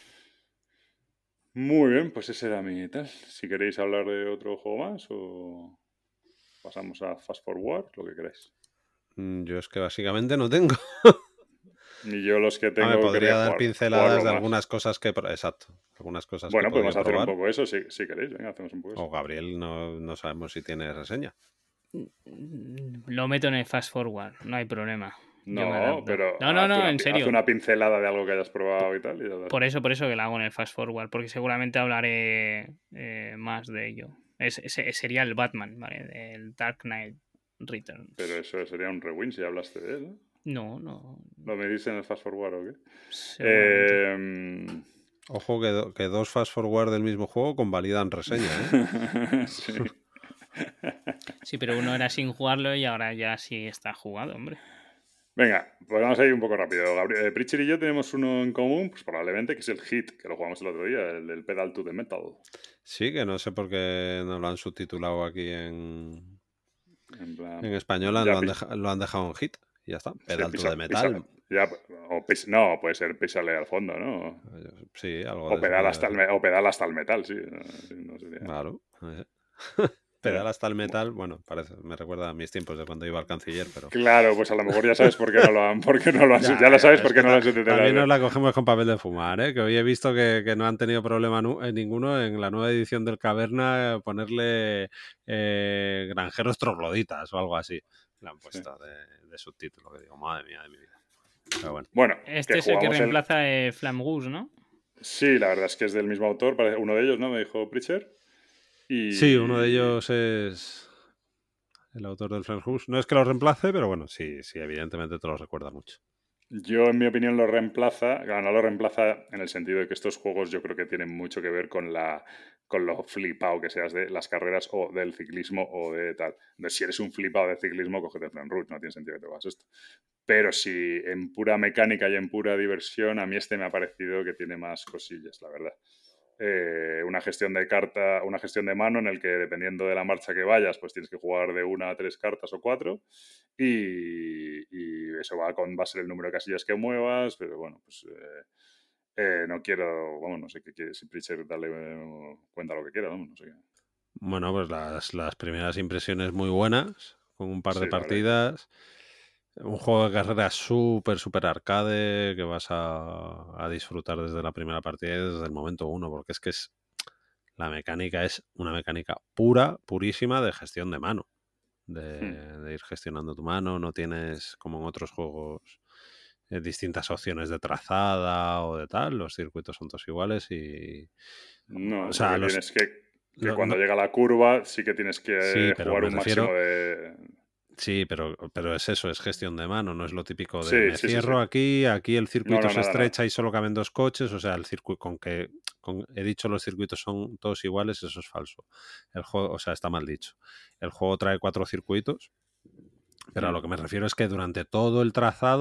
Muy bien, pues ese era mi tal. Si queréis hablar de otro juego más o pasamos a Fast Forward, lo que queráis. Mm, Yo es que básicamente no tengo. Ni yo los que Ah, me tengo podría querría dar jugar, pinceladas jugarlo de más. algunas cosas que... pro- Exacto. Algunas cosas que Bueno, he podido podemos hacer un probar. poco eso si, si queréis. Venga, hacemos un poco eso. O Gabriel, no, no sabemos si tiene reseña. Lo meto en el fast forward, no hay problema. Yo me No, adapto. pero No, no, haz, no, una, en pi- haz serio. una pincelada de algo que hayas probado y tal. Y ya está. Por eso, por eso que lo hago en el fast forward, porque seguramente hablaré eh, más de ello. Es, ese sería el Batman, ¿vale? El Dark Knight Returns. Pero eso sería un rewind si hablaste de él, ¿no? No, no. ¿Lo medís en el fast forward o qué? Seguramente. Eh, Ojo que, do- que dos fast forward del mismo juego convalidan reseña, ¿eh? sí. Sí, pero uno era sin jugarlo y ahora ya sí está jugado, hombre. Venga, pues vamos a ir un poco rápido. Gabriel, eh, Pritchard y yo tenemos uno en común, pues probablemente, que es el Hit, que lo jugamos el otro día, el del Pedal to the Metal. Sí, que no sé por qué no lo han subtitulado aquí en, En plan, en español, ya lo han, pi- deja- lo han dejado en hit. Y ya está. sí, Pedal to pisa- the metal. pisa- ya, o pis- no, puede ser písale al fondo, ¿no? Sí, algo O de eso pedal, podría hasta el, ser. me- o pedal hasta el metal, sí. no- sí, no sería- Claro. eh. Mira, Pedal hasta el metal, bueno, parece, me recuerda a mis tiempos de cuando iba al canciller, pero... Claro, pues a lo mejor ya sabes por qué no lo han, por qué no lo han ya, Ya, lo ya, sabes es por que qué no lo han ta- subtitulado. también nos la cogemos con papel de fumar, ¿eh? Que hoy he visto que, que no han tenido problema nu- eh, ninguno en la nueva edición del Caverna eh, ponerle eh, granjeros trogloditas o algo así. Le han puesto de, de subtítulo, que digo, madre mía de mi vida. Pero bueno. Bueno, Este que es el que jugamos el- reemplaza a Flamgoose, ¿no? Sí, la verdad es que es del mismo autor, parece- uno de ellos, ¿no? Me dijo Pritchard. Y... Sí, uno de ellos es el autor del Flamgoose. No es que lo reemplace, pero bueno, sí, sí, evidentemente te lo recuerda mucho. Yo, en mi opinión, lo reemplaza. Claro, no lo reemplaza en el sentido de que estos juegos yo creo que tienen mucho que ver con la con lo flipado que seas de las carreras o del ciclismo o de tal. Entonces, si eres un flipado de ciclismo, cógete Flam Rouge, no tiene sentido que te hagas esto. Pero si en pura mecánica y en pura diversión, a mí este me ha parecido que tiene más cosillas, la verdad. Eh, una gestión de carta, una gestión de mano en el que dependiendo de la marcha que vayas, pues tienes que jugar de una a tres cartas o cuatro y, y eso va, con, va a ser el número de casillas que muevas, pero bueno, pues eh, eh, no quiero, vamos, no sé qué quiere, si Pritchard dale eh, cuenta lo que quiera, vamos, no sé qué. Bueno, pues las, las primeras impresiones muy buenas, con un par Sí, de la verdad. partidas. Un juego de carreras súper, súper arcade que vas a, a disfrutar desde la primera partida y desde el momento uno, porque es que es la mecánica es una mecánica pura, purísima de gestión de mano. De, Hmm. de ir gestionando tu mano, no tienes como en otros juegos eh, distintas opciones de trazada o de tal, los circuitos son todos iguales y... No, o sea, lo que los, tienes que, que lo- cuando no- llega la curva sí que tienes que sí, eh, pero jugar me un refiero... máximo de... Sí, pero, pero es eso, es gestión de mano, no es lo típico de Sí, me sí, sí, cierro sí. aquí, aquí el No, circuito no, se nada, nada. estrecha y solo caben dos coches, o sea, el circuito con que con- he dicho los circuitos son todos iguales, eso es falso. El juego, o sea, está mal dicho. El juego trae cuatro circuitos, pero a lo que me refiero es que durante todo el trazado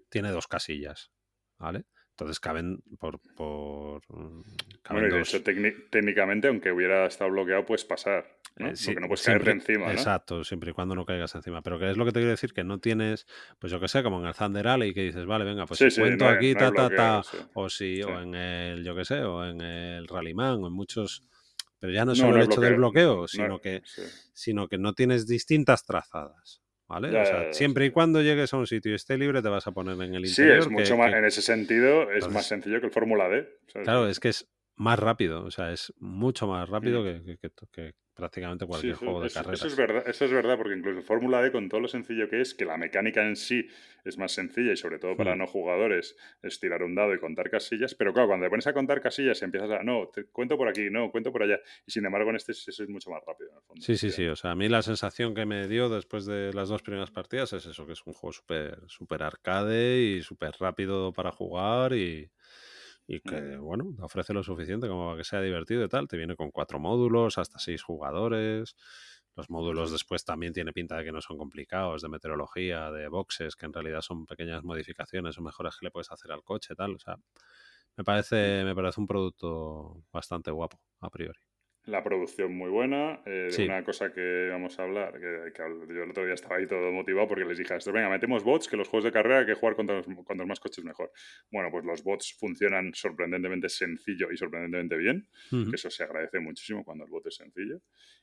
tiene dos casillas, ¿vale? Entonces caben por... por caben Bueno, y de dos... hecho, técnic- técnicamente, aunque hubiera estado bloqueado, puedes pasar, ¿no? Eh, sí, Lo que no puedes siempre, caerte encima, ¿no? exacto, siempre y cuando no caigas encima. Pero que es lo que te quiero decir, que no tienes, pues yo que sé, como en el Thunder Alley, que dices, vale, venga, pues Sí, si sí, cuento no hay, aquí, no hay ta, ta, bloqueo, ta, sí. o si, Sí. o en el, yo que sé, o en el Rallyman, o en muchos... Pero ya no es No, solo no el hay hecho del bloqueo. bloqueo, No, sino que, sí. sino que no tienes distintas trazadas, ¿vale? Ya, O ya, sea, ya, siempre sí, y sí. cuando llegues a un sitio y esté libre, te vas a poner en el Sí, es interior, mucho que, más, que en ese sentido, es más entonces, sencillo que el Fórmula D. ¿Sabes? claro, es que es más rápido, o sea, es mucho más rápido Mm. que, que- que- que prácticamente Sí, cualquier eso, juego de eso- eso es carreras. verdad, eso es verdad, porque incluso Fórmula D, con todo lo sencillo que es, que la mecánica en sí es más sencilla y sobre todo para Hmm. no jugadores, es tirar un dado y contar casillas, pero claro, cuando te pones a contar casillas y empiezas a, no, te cuento por aquí, no, cuento por allá, y sin embargo en este es- eso es mucho más rápido, en el fondo. Sí, sí, sí. efectivamente. O sea, a mí la sensación que me dio después de las dos primeras partidas es eso, que es un juego súper súper arcade y súper rápido para jugar y, y que, Mm. bueno, te ofrece lo suficiente como para que sea divertido y tal. Te viene con cuatro módulos, hasta seis jugadores. Los módulos después también tiene pinta de que no son complicados, de meteorología, de boxes, que en realidad son pequeñas modificaciones o mejoras que le puedes hacer al coche, tal. O sea, me parece, me parece un producto bastante guapo, a priori. La producción muy buena. Eh, Sí. una cosa que vamos a hablar, que, que yo el otro día estaba ahí todo motivado porque les dije a estos, venga, metemos bots, que los juegos de carrera hay que jugar contra los, cuantos más coches mejor. Bueno, pues los bots funcionan sorprendentemente sencillo y sorprendentemente bien, Ujú. que eso se agradece muchísimo cuando el bot es sencillo.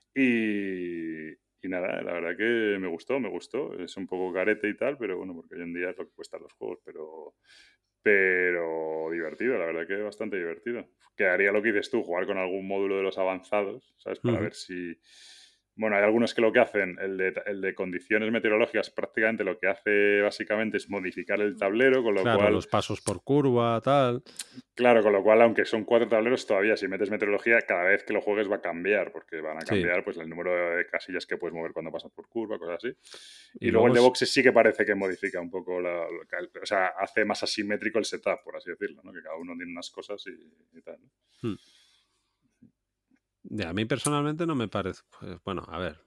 Y, y nada, la verdad que me gustó, me gustó. Es un poco carete y tal, pero bueno, porque hoy en día es lo que cuestan los juegos, pero pero divertido, la verdad que bastante divertido. Quedaría lo que dices tú, jugar con algún módulo de los avanzados, ¿sabes? Para Ujú. ver si... Bueno, hay algunos que lo que hacen, el de, el de condiciones meteorológicas, prácticamente lo que hace básicamente es modificar el tablero, con lo Claro, cual, los pasos por curva, tal. claro, con lo cual, aunque son cuatro tableros, todavía si metes meteorología, cada vez que lo juegues va a cambiar, porque van a Sí. cambiar pues el número de casillas que puedes mover cuando pasas por curva, cosas así. Y Y, luego el luego de es- boxes sí que parece que modifica un poco, la, la- o sea, hace más asimétrico el setup, por así decirlo, ¿no? Que cada uno tiene unas cosas y, y tal, ¿no? Hmm. Ya, a mí personalmente no me parece. Pues, bueno, a ver.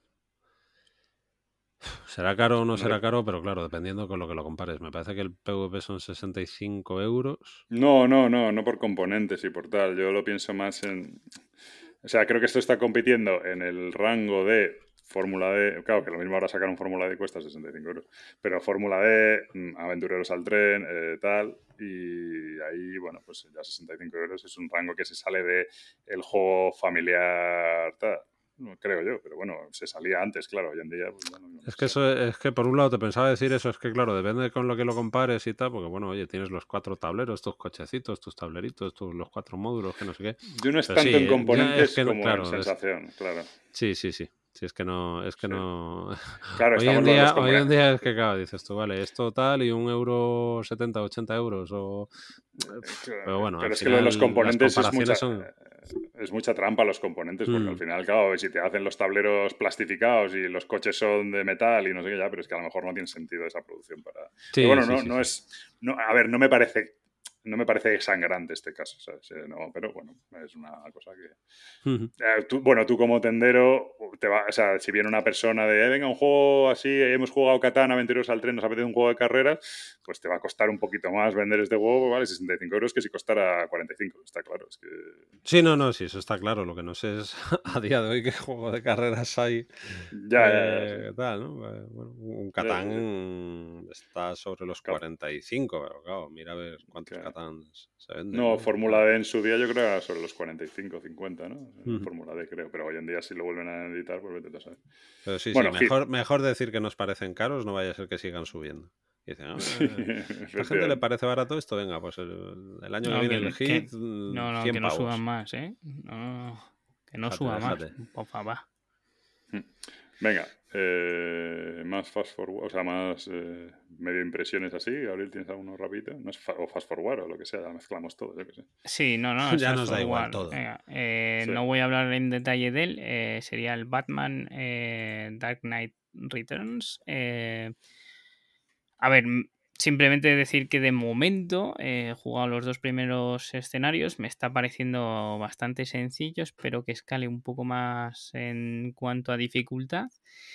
Será caro o no será Hombre, caro, pero claro, dependiendo con lo que lo compares. Me parece que el PvP son sesenta y cinco euros. no, no, no, no por componentes y por tal. Yo lo pienso más en... O sea, creo que esto está compitiendo en el rango de Fórmula D. Claro, que lo mismo ahora sacar un Fórmula D cuesta sesenta y cinco euros. Pero Fórmula D, mm, Aventureros al Tren, eh, tal. Y ahí, bueno, pues ya sesenta y cinco euros es un rango que se sale de el juego familiar, tal. No, creo yo, pero bueno, se salía antes, claro. Hoy en día, pues bueno, no Es sé. que eso es que por un lado te pensaba decir eso, es que claro, depende con lo que lo compares y tal, porque bueno, oye, tienes los cuatro tableros, tus cochecitos, tus tableritos, tus, los cuatro módulos, que no sé qué. Yo no es Pero sí, tanto en eh, ya es componentes que no- como en claro, es- sensación, claro. sí, sí, sí. Sí, es que no, es que Sí. no. Claro, Hoy en estamos los, los día, hoy en componentes. día es que claro, dices tú, vale, esto tal y un euro setenta, ochenta euros o. Pero bueno, Pero al es que lo de los final las componentes es mucha, comparaciones son. es mucha trampa los componentes, porque al Mm, final, claro, si te hacen los tableros plastificados y los coches son de metal y no sé qué ya, pero es que a lo mejor no tiene sentido esa producción para... Pero sí, bueno, sí, no, sí, no sí. es... No, a ver, no me parece... No me parece sangrante este caso, ¿sabes? Eh, No, pero bueno, es una cosa que... Ujú. Eh, tú- bueno, tú como tendero, te va, o sea, si viene una persona de, "Eh, venga, un juego así, hemos jugado Catán, Aventureros al Tren, nos apetece un juego de carreras, pues te va a costar un poquito más vender este juego, ¿vale? sesenta y cinco euros que si costara cuarenta y cinco, está claro. Es que... Sí, no, no, sí, eso está claro. Lo que no sé es a día de hoy qué juego de carreras hay. Ya, ya, ya, sí. Eh, tal, ¿no? Eh, bueno, un Ya, Catán sí, sí. está sobre los Claro, cuarenta y cinco, pero claro, mira a ver cuántos que- Catán se venden, No, ¿no? Fórmula D en su día yo creo que era sobre los cuarenta y cinco, cincuenta, ¿no? Ujú. Fórmula D creo, pero hoy en día si lo vuelven a editar, pues vete tú a saber. Pero sí, sí, Bueno, hit. mejor, mejor decir que nos parecen caros, no vaya a ser que sigan subiendo. Y dicen, "Ah, Sí, eh, ¿a esta gente le efectivamente. parece barato esto? Venga, pues el, el año que No, viene que, el que- hit, mm, no, no, cien que no suban pavos. más, ¿eh? No, que no Déjate, suba más, déjate. por favor. Venga, eh, más fast forward, o sea, más eh, medio impresiones así. Gabriel, ¿tienes alguno rapidito? No es fa- o fast forward o lo que sea, ya mezclamos todo, yo que sé. Sí, no, no, es Ya fast nos da igual forward. todo. Venga, eh, Sí. no voy a hablar en detalle de él. eh, sería el Batman eh, Dark Knight Returns. Eh, a ver, m- simplemente decir que de momento eh, he jugado los dos primeros escenarios, me está pareciendo bastante sencillo, espero que escale un poco más en cuanto a dificultad.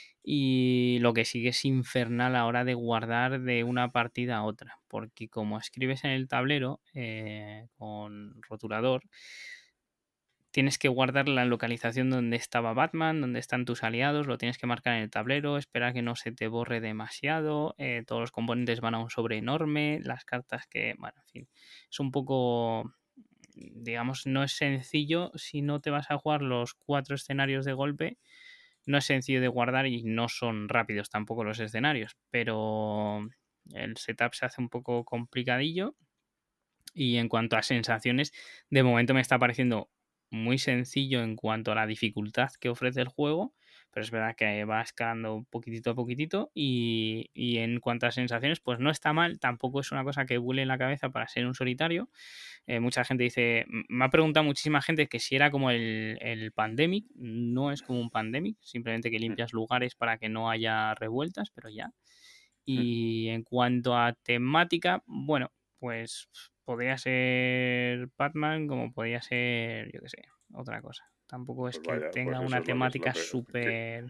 Y lo que sigue es infernal a la hora de guardar de una partida a otra, porque como escribes en el tablero eh, con rotulador, tienes que guardar la localización donde estaba Batman, donde están tus aliados, lo tienes que marcar en el tablero, espera que no se te borre demasiado, eh, todos los componentes van a un sobre enorme, las cartas que, bueno, en fin, es un poco, digamos, no es sencillo si no te vas a jugar los cuatro escenarios de golpe. No es sencillo de guardar y no son rápidos tampoco los escenarios, pero el setup se hace un poco complicadillo. Y en cuanto a sensaciones, de momento me está pareciendo muy sencillo en cuanto a la dificultad que ofrece el juego, pero es verdad que va escalando poquitito a poquitito. Y, y en cuanto a sensaciones, pues no está mal, tampoco es una cosa que vuele en la cabeza para ser un solitario. Eh, mucha gente dice, me ha preguntado muchísima gente que si era como el, el Pandemic. No es como un Pandemic, simplemente que limpias lugares para que no haya revueltas, pero ya. Y en cuanto a temática, bueno, pues podría ser Batman como podría ser, yo qué sé, otra cosa. Tampoco es Pues que vaya, tenga pues eso una es lo que es lo temática que... que- súper...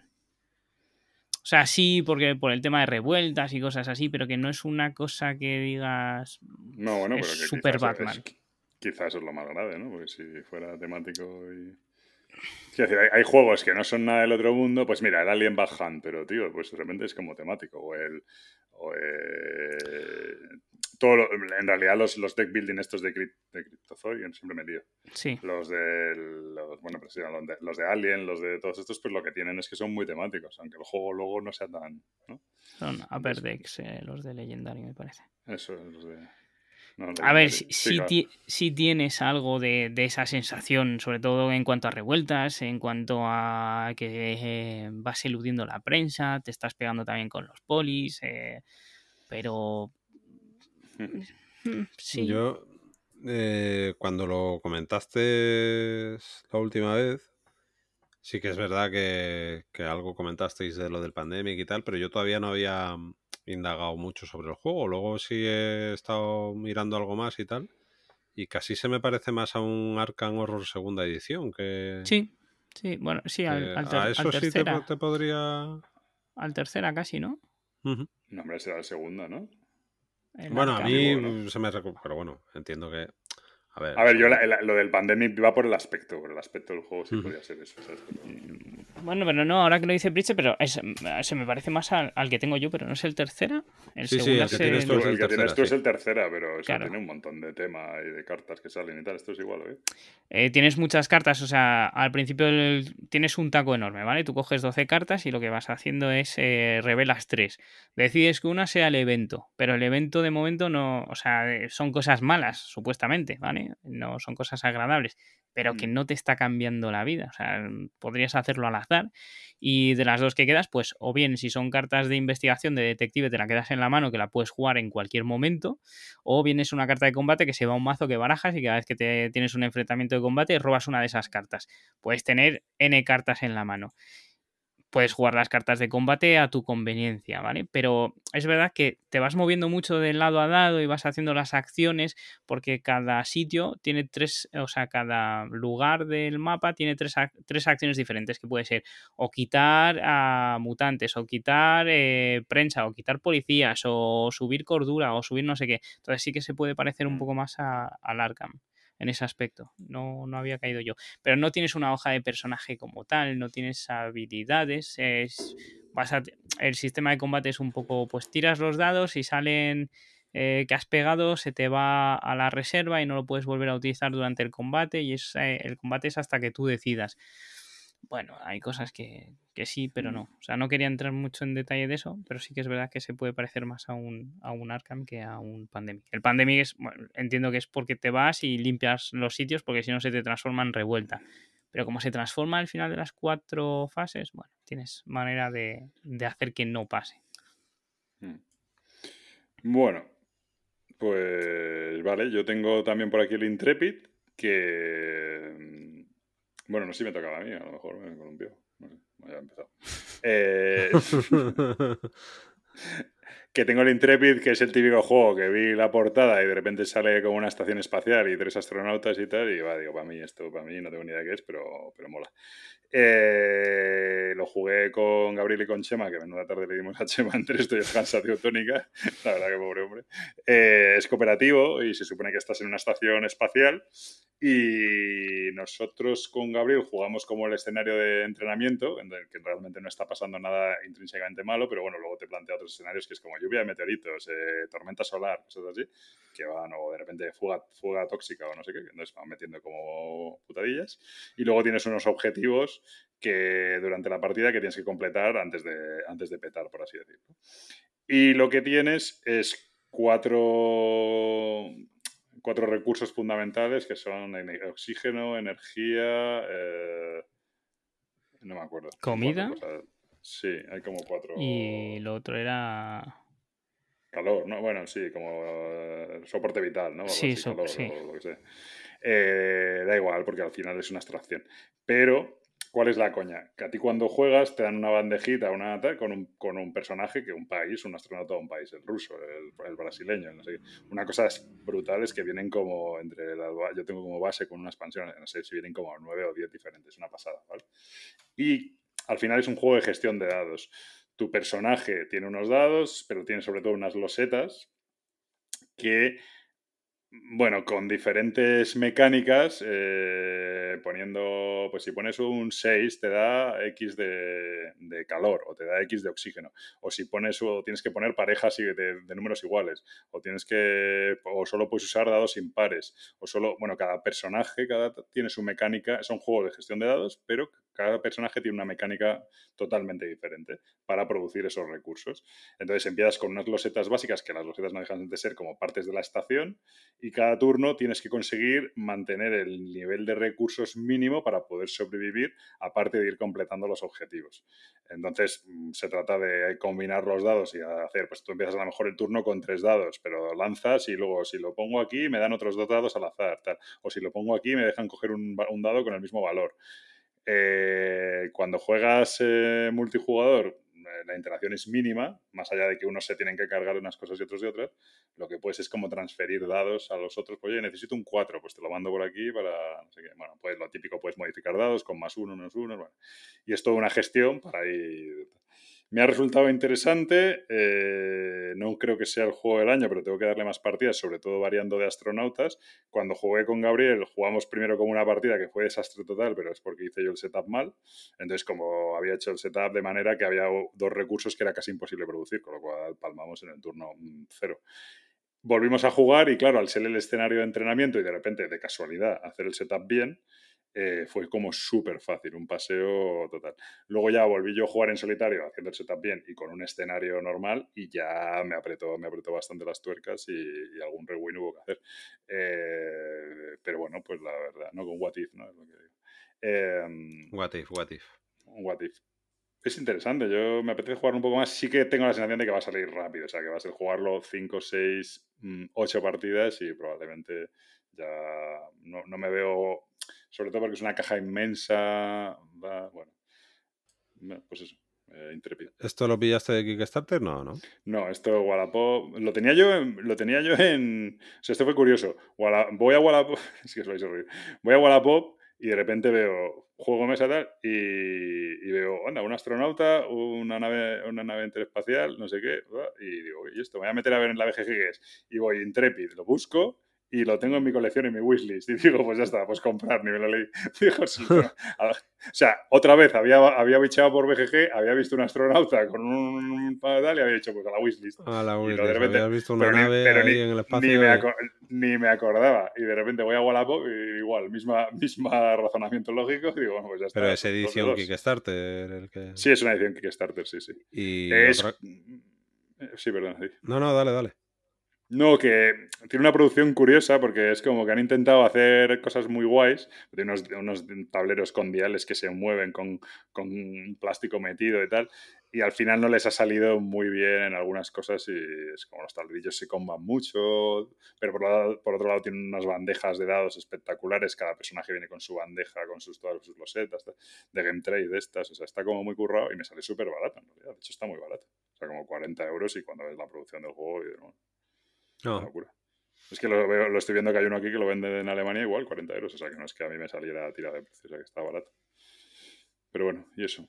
O sea, sí, porque por el tema de revueltas y cosas así, pero que no es una cosa que digas No, bueno, es pero que súper quizás es, Batman. quizás es lo más grave, ¿no? Porque si fuera temático y... Quiero decir, hay, hay juegos que no son nada del otro mundo, pues mira, el Alien Bad Hunt, pero tío, pues de repente es como temático. O el... O eh, todo lo- en realidad los, los deck building estos de, Crypt- de Cryptozoic, siempre me lío. Sí, Los de los, bueno, pero sí, los de, los de Alien, los de todos estos, pues lo que tienen es que son muy temáticos, aunque el juego luego no sea tan, ¿no? son Upper Entonces, Decks, eh, los de Legendary, me parece. eso es los de... No, A ver, Legendary. si, Sí, si claro. ti- si tienes algo de, de esa sensación, sobre todo en cuanto a revueltas, en cuanto a que eh, vas eludiendo la prensa, te estás pegando también con los polis, eh, pero mm, sí, Yo, eh, cuando lo comentaste la última vez, sí que es verdad que, que algo comentasteis de lo del pandemic y tal, pero yo todavía no había mm, indagado mucho sobre el juego. Luego sí he estado mirando algo más y tal, y casi se me parece más a un Arkham Horror segunda edición que, sí, sí, bueno, sí, al, que al, a ter- al eso sí te, po- tercera, te podría... al tercera casi, ¿no? Ujú. No, hombre, será la segunda, ¿no? El Bueno, a Arkham. mí Digo, ¿no? mm, se me... recu- Pero bueno, entiendo que... A ver, A ver, yo son... la- la- lo del pandemic va por el aspecto, por el aspecto del juego sí Ujú. podría ser eso, ¿sabes? Pero- Bueno, pero no, ahora que lo dice Bridge, pero es- se me parece más al, al que tengo yo, pero no es el tercera. El Sí, sí, segundo el que es tienes tú el... es Tú, el el que tienes tercera, tú sí. es el tercera, pero eso Claro. tiene un montón de tema y de cartas que salen y tal. Esto es igual, ¿eh? Eh, tienes muchas cartas, o sea, al principio del- tienes un taco enorme, ¿vale? Tú coges doce cartas y lo que vas haciendo es eh, revelas tres. Decides que una sea el evento, pero el evento de momento no, o sea, eh, son cosas malas, supuestamente, ¿vale? No son cosas agradables, pero que Mm. no te está cambiando la vida, o sea, podrías hacerlo al azar. Y de las dos que quedas, pues, o bien si son cartas de investigación de detective, te la quedas en la mano, que la puedes jugar en cualquier momento, o bien es una carta de combate que se va a un mazo que barajas y cada vez que te tienes un enfrentamiento de combate robas una de esas cartas. Puedes tener N cartas en la mano. Puedes jugar las cartas de combate a tu conveniencia, ¿vale? Pero es verdad que te vas moviendo mucho de lado a lado y vas haciendo las acciones porque cada sitio tiene tres, o sea, cada lugar del mapa tiene tres, ac- tres acciones diferentes, que puede ser o quitar a mutantes, o quitar eh, prensa, o quitar policías, o subir cordura, o subir no sé qué. Entonces sí que se puede parecer un Mm. poco más a- al Arkham en ese aspecto. No, no había caído yo. Pero no tienes una hoja de personaje como tal, no tienes habilidades. Es, vas a- el sistema de combate es un poco, pues tiras los dados y salen eh, que has pegado, se te va a la reserva y no lo puedes volver a utilizar durante el combate. Y es, eh, el combate es hasta que tú decidas. Bueno, hay cosas que, que sí, pero no. O sea, no quería entrar mucho en detalle de eso, pero sí que es verdad que se puede parecer más a un, a un Arkham que a un Pandemic. El Pandemic es, bueno, entiendo que es porque te vas y limpias los sitios, porque si no se te transforma en revuelta. Pero como se transforma al final de las cuatro fases, bueno, tienes manera de, de hacer que no pase. Mm. Bueno, pues vale, yo tengo también por aquí el Intrepid, que... mm, Bueno, no sé si me tocaba a mí, a lo mejor me columpió. No sé, ya he empezado. Eh, que tengo el Intrepid, que es el típico juego que vi la portada y de repente sale como una estación espacial y tres astronautas y tal, y va, digo, para mí esto, para mí no tengo ni idea qué es, pero, pero mola. Eh, lo jugué con Gabriel y con Chema, que menuda tarde le dimos a Chema entre esto y el cansancio tónica, la verdad que pobre hombre. Eh, es cooperativo y se supone que estás en una estación espacial y nosotros con Gabriel jugamos como el escenario de entrenamiento, en el que realmente no está pasando nada intrínsecamente malo, pero bueno, luego te plantea otros escenarios que es como lluvia de meteoritos, eh, tormenta solar, cosas así, que van, o de repente fuga, fuga tóxica o no sé qué, entonces van metiendo como putadillas. Y luego tienes unos objetivos que durante la partida que tienes que completar antes de, antes de petar, por así decirlo. Y lo que tienes es cuatro, cuatro recursos fundamentales que son oxígeno, energía, eh, no me acuerdo. ¿Comida? Cuatro cosas. Sí, hay como cuatro. Y lo otro era... Calor, ¿no? Bueno, sí, como eh, soporte vital, ¿no? O algo Sí, así, so- calor sí. o lo que sea. Eh, da igual, porque al final es una abstracción. Pero, ¿cuál es la coña? Que a ti cuando juegas te dan una bandejita, una tal, con un, con un personaje que un país, un astronauta de un país, el ruso, el, el brasileño, no sé qué. Una cosa brutal es que vienen como entre las, yo tengo como base con una expansión, no sé si vienen como nueve o diez diferentes, una pasada, ¿vale? Y al final es un juego de gestión de dados. Tu personaje tiene unos dados, pero tiene sobre todo unas losetas que, bueno, con diferentes mecánicas, eh, poniendo, pues si pones un seis te da X de, de calor o te da X de oxígeno. O si pones, o tienes que poner parejas de, de números iguales. O tienes que, o solo puedes usar dados impares. O solo, bueno, cada personaje cada, tiene su mecánica. Es un juego de gestión de dados, pero cada personaje tiene una mecánica totalmente diferente para producir esos recursos. Entonces empiezas con unas losetas básicas, que las losetas no dejan de ser como partes de la estación, y cada turno tienes que conseguir mantener el nivel de recursos mínimo para poder sobrevivir, aparte de ir completando los objetivos. Entonces, se trata de combinar los dados y hacer, pues tú empiezas a lo mejor el turno con tres dados, pero lanzas y luego si lo pongo aquí me dan otros dos dados al azar, tal. O si lo pongo aquí me dejan coger un, un dado con el mismo valor. Eh, cuando juegas eh, multijugador, la interacción es mínima, más allá de que unos se tienen que cargar unas cosas y otros de otras. Lo que puedes es como transferir dados a los otros. Pues, oye, necesito un cuatro, pues te lo mando por aquí para, no sé qué. Bueno, pues lo típico, puedes modificar dados con más uno, menos uno. Bueno. Y es toda una gestión para ir... Me ha resultado interesante, eh, no creo que sea el juego del año, pero tengo que darle más partidas, sobre todo variando de astronautas. Cuando jugué con Gabriel, jugamos primero como una partida que fue desastre total, pero es porque hice yo el setup mal. Entonces, como había hecho el setup de manera que había dos recursos que era casi imposible producir, con lo cual palmamos en el turno cero. Volvimos a jugar y claro, al ser el escenario de entrenamiento y de repente, de casualidad, hacer el setup bien, eh, fue como súper fácil, un paseo total. Luego ya volví yo a jugar en solitario, haciendo el setup bien y con un escenario normal, y ya me apretó, me apretó bastante las tuercas y, y algún rewind hubo que hacer. Eh, pero bueno, pues la verdad, no con What If, ¿no? Es lo que digo. Eh, What if, what if. What If. Es interesante, yo me apetece jugar un poco más. Sí que tengo la sensación de que va a salir rápido, o sea, que va a ser jugarlo cinco, seis, ocho partidas y probablemente ya no, no me veo, sobre todo porque es una caja inmensa, va, bueno, pues eso, eh, Intrepid. ¿Esto lo pillaste de Kickstarter? No, no. No, esto Wallapop, lo tenía yo en, lo tenía yo en, o sea, esto fue curioso. Walla, voy a Wallapop, es que os vais a reír. Voy a Wallapop y de repente veo juego mesa tal y, y veo, anda, un astronauta, una nave, una nave interespacial, no sé qué, y digo, ¿y esto? Me voy a meter a ver en la B G G qué es. Y voy Intrepid, lo busco y lo tengo en mi colección, en mi wishlist. Y digo, pues ya está, pues comprar, ni me lo leí. Digo, sí, no. O sea, otra vez había, había bicheado por B G G, había visto un astronauta con un tal y había dicho, pues a la wishlist. A la Y wishlist. lo de repente, Habías visto una pero ni, nave pero ahí ni, en el ni, espacio me y... aco- ni me acordaba. Y de repente voy a Wallapop y igual, misma, misma razonamiento lógico. Y digo, bueno, pues ya Pero está, es pues dos de edición dos. Kickstarter el que... Sí, es una edición Kickstarter, sí, sí. Y Es... otra... Sí, perdón, sí. No, no, dale, dale. No, que tiene una producción curiosa porque es como que han intentado hacer cosas muy guays. Tiene unos, unos tableros con diales que se mueven con, con plástico metido y tal. Y al final no les ha salido muy bien en algunas cosas y es como los tablerillos se comban mucho. Pero por, lado, por otro lado tienen unas bandejas de dados espectaculares. Cada personaje viene con su bandeja, con sus, todas sus losetas de Game Trade de estas. O sea, está como muy currado y me sale súper barato en realidad. De hecho, está muy barato. sea, como cuarenta euros y cuando ves la producción del juego, y, ¿no? No. Una locura. Es que lo, veo, lo estoy viendo que hay uno aquí que lo vende en Alemania igual, cuarenta euros. O sea, que no es que a mí me saliera a tirar de precio, o sea, que está barato. Pero bueno, y eso.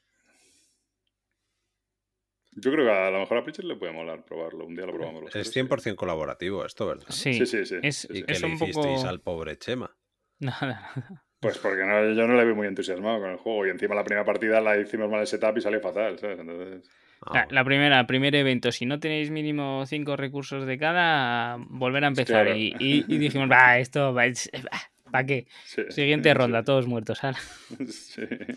Yo creo que a lo mejor a Pritchard le puede molar probarlo. Un día lo probamos los Es tres. cien por ciento colaborativo esto, ¿verdad? Sí, Sí, sí, sí. es, sí, ¿Y sí. qué es le un hicisteis poco... al pobre Chema? Nada, nada. Pues porque no, yo no le vi muy entusiasmado con el juego. Y encima la primera partida la hicimos mal el setup y salió fatal, ¿sabes? Entonces... Ah, La, bueno. la primera, primer evento, si no tenéis mínimo cinco recursos de cada, volver a empezar. Claro. Y, y- y dijimos, va, esto, va, es- va, ¿para qué? Sí, Siguiente sí. ronda, todos muertos. ¿sale? Sí.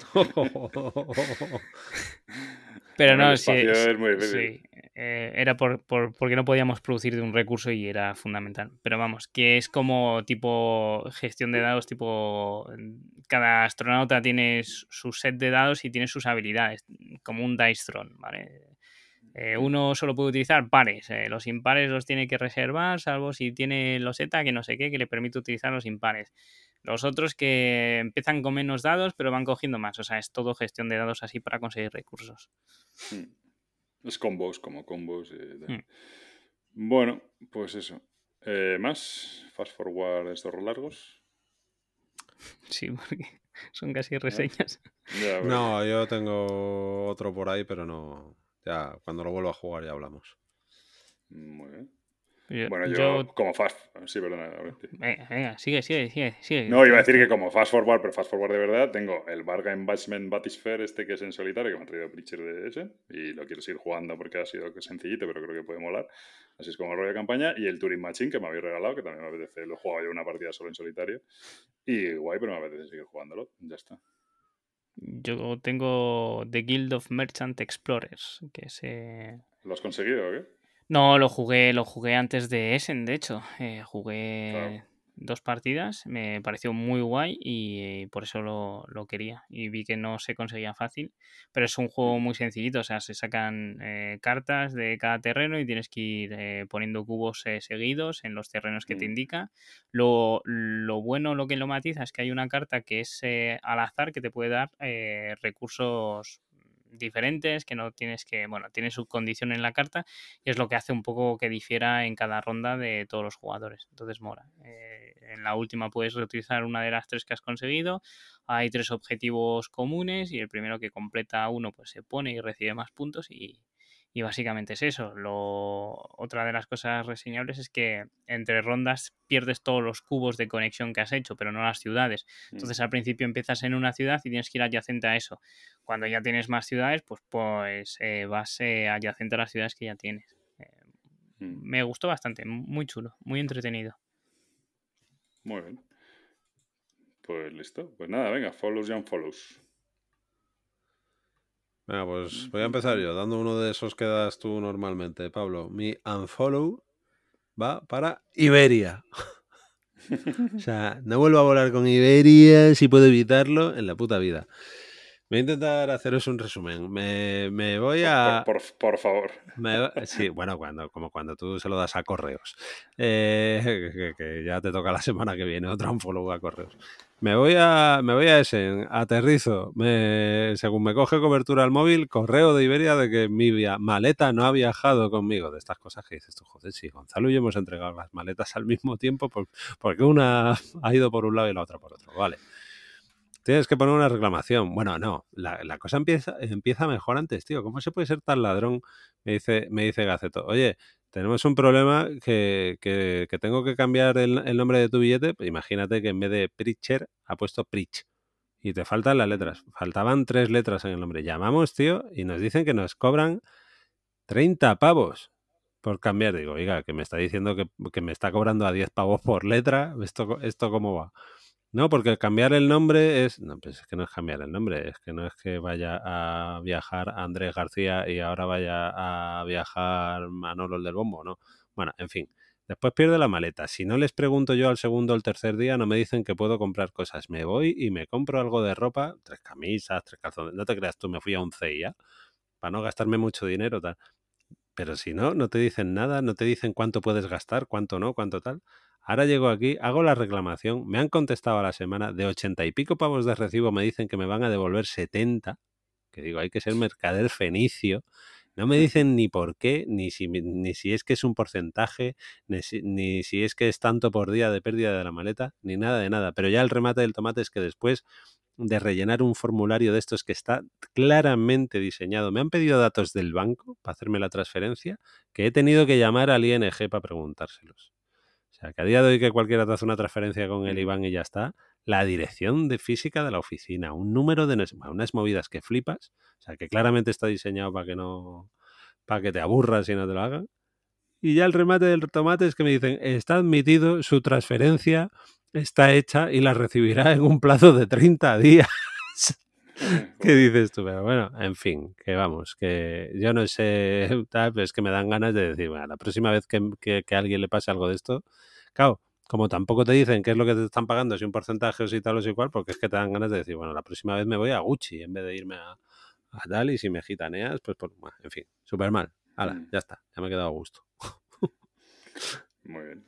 Pero Con el no, sí, espacio sí, es muy difícil. sí, eh, era por, por- porque no podíamos producir de un recurso y era fundamental. Pero vamos, que es como tipo gestión de dados, tipo cada astronauta tiene su su set de dados y tiene sus habilidades, como un dice throne, ¿vale? Eh, uno solo puede utilizar pares, eh, los impares los tiene que reservar, salvo si tiene loseta que no sé qué, que le permite utilizar los impares. Los otros que empiezan con menos dados, pero van cogiendo más. O sea, es todo gestión de dados así para conseguir recursos. Mm. Es combos, como combos. y tal. Mm. Bueno, pues eso. Eh, ¿Más? Fast forward estos largos. Sí, porque son casi reseñas. Ya, bueno. No, yo tengo otro por ahí, pero no. Ya, cuando lo vuelva a jugar ya hablamos. Muy bien. Yo, Bueno, yo, yo- como fast... Sí, perdona. a ver, sí. Venga, venga, sigue, sigue, sigue, sigue. No, iba a decir que como fast forward, pero fast forward de verdad, tengo el Bargain Basement Batisphere este que es en solitario, que me ha traído Pritchard de ese, y lo quiero seguir jugando porque ha sido sencillito, pero creo que puede molar. Así es como el rollo de campaña. Y el Turing Machine, que me habéis regalado, que también me apetece. Lo he jugado yo una partida solo en solitario. Y guay, pero me apetece seguir jugándolo. Ya está. Yo tengo The Guild of Merchant Explorers, que es... eh, ¿Lo has conseguido o qué? No, lo jugué, lo jugué antes de Essen, de hecho. Eh, jugué Claro. dos partidas, me pareció muy guay y eh, por eso lo, lo quería. Y vi que no se conseguía fácil, pero es un juego muy sencillito, o sea, se sacan eh, cartas de cada terreno y tienes que ir eh, poniendo cubos eh, seguidos en los terrenos que te Mm. indica. Lo, lo bueno, lo que lo matiza es que hay una carta que es eh, al azar que te puede dar eh, recursos diferentes, que no tienes que, bueno, tiene su condición en la carta y es lo que hace un poco que difiera en cada ronda de todos los jugadores. Entonces mola. Eh, en la última puedes reutilizar una de las tres que has conseguido. Hay tres objetivos comunes y el primero que completa uno pues se pone y recibe más puntos y, y básicamente es eso. Lo, otra de las cosas reseñables es que entre rondas pierdes todos los cubos de conexión que has hecho, pero no las ciudades. Entonces al principio empiezas en una ciudad y tienes que ir adyacente a eso. Cuando ya tienes más ciudades, pues, pues eh, vas eh, adyacente a las ciudades que ya tienes. Eh, Mm. me gustó bastante, muy chulo, muy entretenido. Muy bien. Pues listo. Pues nada, venga, follows y unfollows. Venga, pues voy a empezar yo, dando uno de esos que das tú normalmente, Pablo. Mi unfollow va para Iberia. O sea, no vuelvo a volar con Iberia si puedo evitarlo en la puta vida. Voy a intentar haceros un resumen. Me, me voy Por, a... por, por, por favor. Me- sí, bueno, cuando, como cuando tú se lo das a correos. Eh, que, que ya te toca la semana que viene otro unfollow a correos. Me voy a, me voy a Essen, aterrizo. Me, según me coge cobertura al móvil, correo de Iberia de que mi via- maleta no ha viajado conmigo. De estas cosas que dices tú, joder, sí, Gonzalo y yo hemos entregado las maletas al mismo tiempo por- porque una ha ido por un lado y la otra por otro. Vale. Tienes que poner una reclamación. Bueno, no, la, la cosa empieza, empieza mejor antes, tío. ¿Cómo se puede ser tan ladrón? Me dice, me dice Gaceto, oye, tenemos un problema que, que, que tengo que cambiar el, el nombre de tu billete. Pues imagínate que en vez de Pritcher ha puesto Pritch. Y te faltan las letras. Faltaban tres letras en el nombre. Llamamos, tío, y nos dicen que nos cobran treinta pavos por cambiar. Digo, oiga, que me está diciendo que, que me está cobrando a diez pavos por letra. ¿Esto, esto cómo va? No, porque cambiar el nombre es... No, pues es que no es cambiar el nombre, es que no es que vaya a viajar Andrés García y ahora vaya a viajar Manolo el del Bombo, ¿no? Bueno, en fin. Después pierde la maleta. Si no les pregunto yo al segundo o el tercer día, no me dicen que puedo comprar cosas. Me voy y me compro algo de ropa, tres camisas, tres calzones. No te creas tú, me fui a un C I A para no gastarme mucho dinero, tal. Pero si no, no te dicen nada, no te dicen cuánto puedes gastar, cuánto no, cuánto tal. Ahora llego aquí, hago la reclamación, me han contestado a la semana, de ochenta y pico pavos de recibo me dicen que me van a devolver setenta, que digo, hay que ser mercader fenicio, No me dicen ni por qué, ni si, ni si es que es un porcentaje, ni si, ni si es que es tanto por día de pérdida de la maleta, ni nada de nada. Pero ya el remate del tomate es que después de rellenar un formulario de estos que está claramente diseñado, me han pedido datos del banco para hacerme la transferencia, que he tenido que llamar al I N G para preguntárselos. O sea, que a día de hoy que cualquiera te hace una transferencia con el I B A N y ya está, la dirección de física de la oficina, un número de unas movidas que flipas, o sea, que claramente está diseñado para que no, para que te aburras y no te lo hagan. Y ya el remate del tomate es que me dicen, está admitido, su transferencia está hecha y la recibirá en un plazo de treinta días. ¿Qué dices tú? Pero bueno, en fin, que vamos, que yo no sé, tal, pero es que me dan ganas de decir, bueno, la próxima vez que, que, que a alguien le pase algo de esto, claro, como tampoco te dicen qué es lo que te están pagando, si un porcentaje o si tal o si cual, porque es que te dan ganas de decir, bueno, la próxima vez me voy a Gucci en vez de irme a, a tal, y si me gitaneas, pues, pues bueno, en fin, súper mal. Hala, Mm. ya está, ya me he quedado a gusto. Muy bien.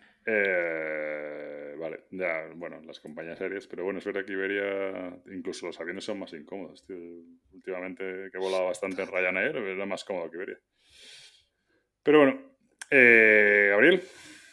Eh, vale, ya, bueno, las compañías aéreas, pero bueno, es verdad que Iberia, incluso los aviones son más incómodos, tío. Últimamente que he volado bastante en Ryanair, era más cómodo que Iberia. Pero bueno, eh, Gabriel.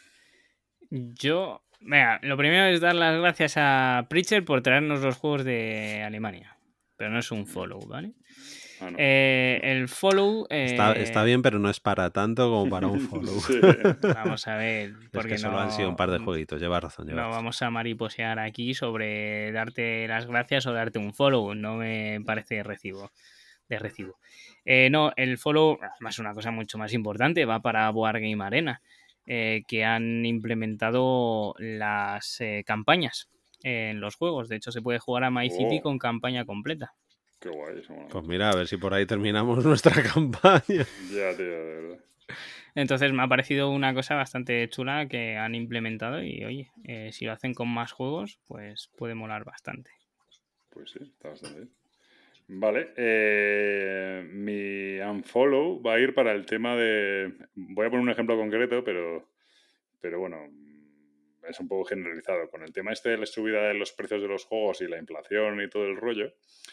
Yo, venga, lo primero es dar las gracias a Preacher por traernos los juegos de Alemania, pero no es un follow, ¿vale? Ah, no. Eh, el follow... eh, Está, está bien, pero no es para tanto como para un follow. Sí. Vamos a ver, Es porque que solo no, han sido un par de jueguitos, lleva razón. Lleva no razón. vamos a mariposear aquí sobre darte las gracias o darte un follow, no me parece de recibo. De recibo. Eh, no, el follow, además es una cosa mucho más importante, va para Board Game Arena, eh, que han implementado las eh, campañas en los juegos. De hecho, se puede jugar a My City Oh, con campaña completa. qué guay, eso mola Pues mucho. mira, a ver si por ahí terminamos nuestra campaña. Ya, tío, de verdad. Entonces me ha parecido una cosa bastante chula que han implementado y oye, eh, si lo hacen con más juegos, pues puede molar bastante. Pues sí, está bastante bien. Vale, eh, mi unfollow va a ir para el tema de... Voy a poner un ejemplo concreto, pero, pero bueno, es un poco generalizado. Con el tema este de la subida de los precios de los juegos y la inflación y todo el rollo,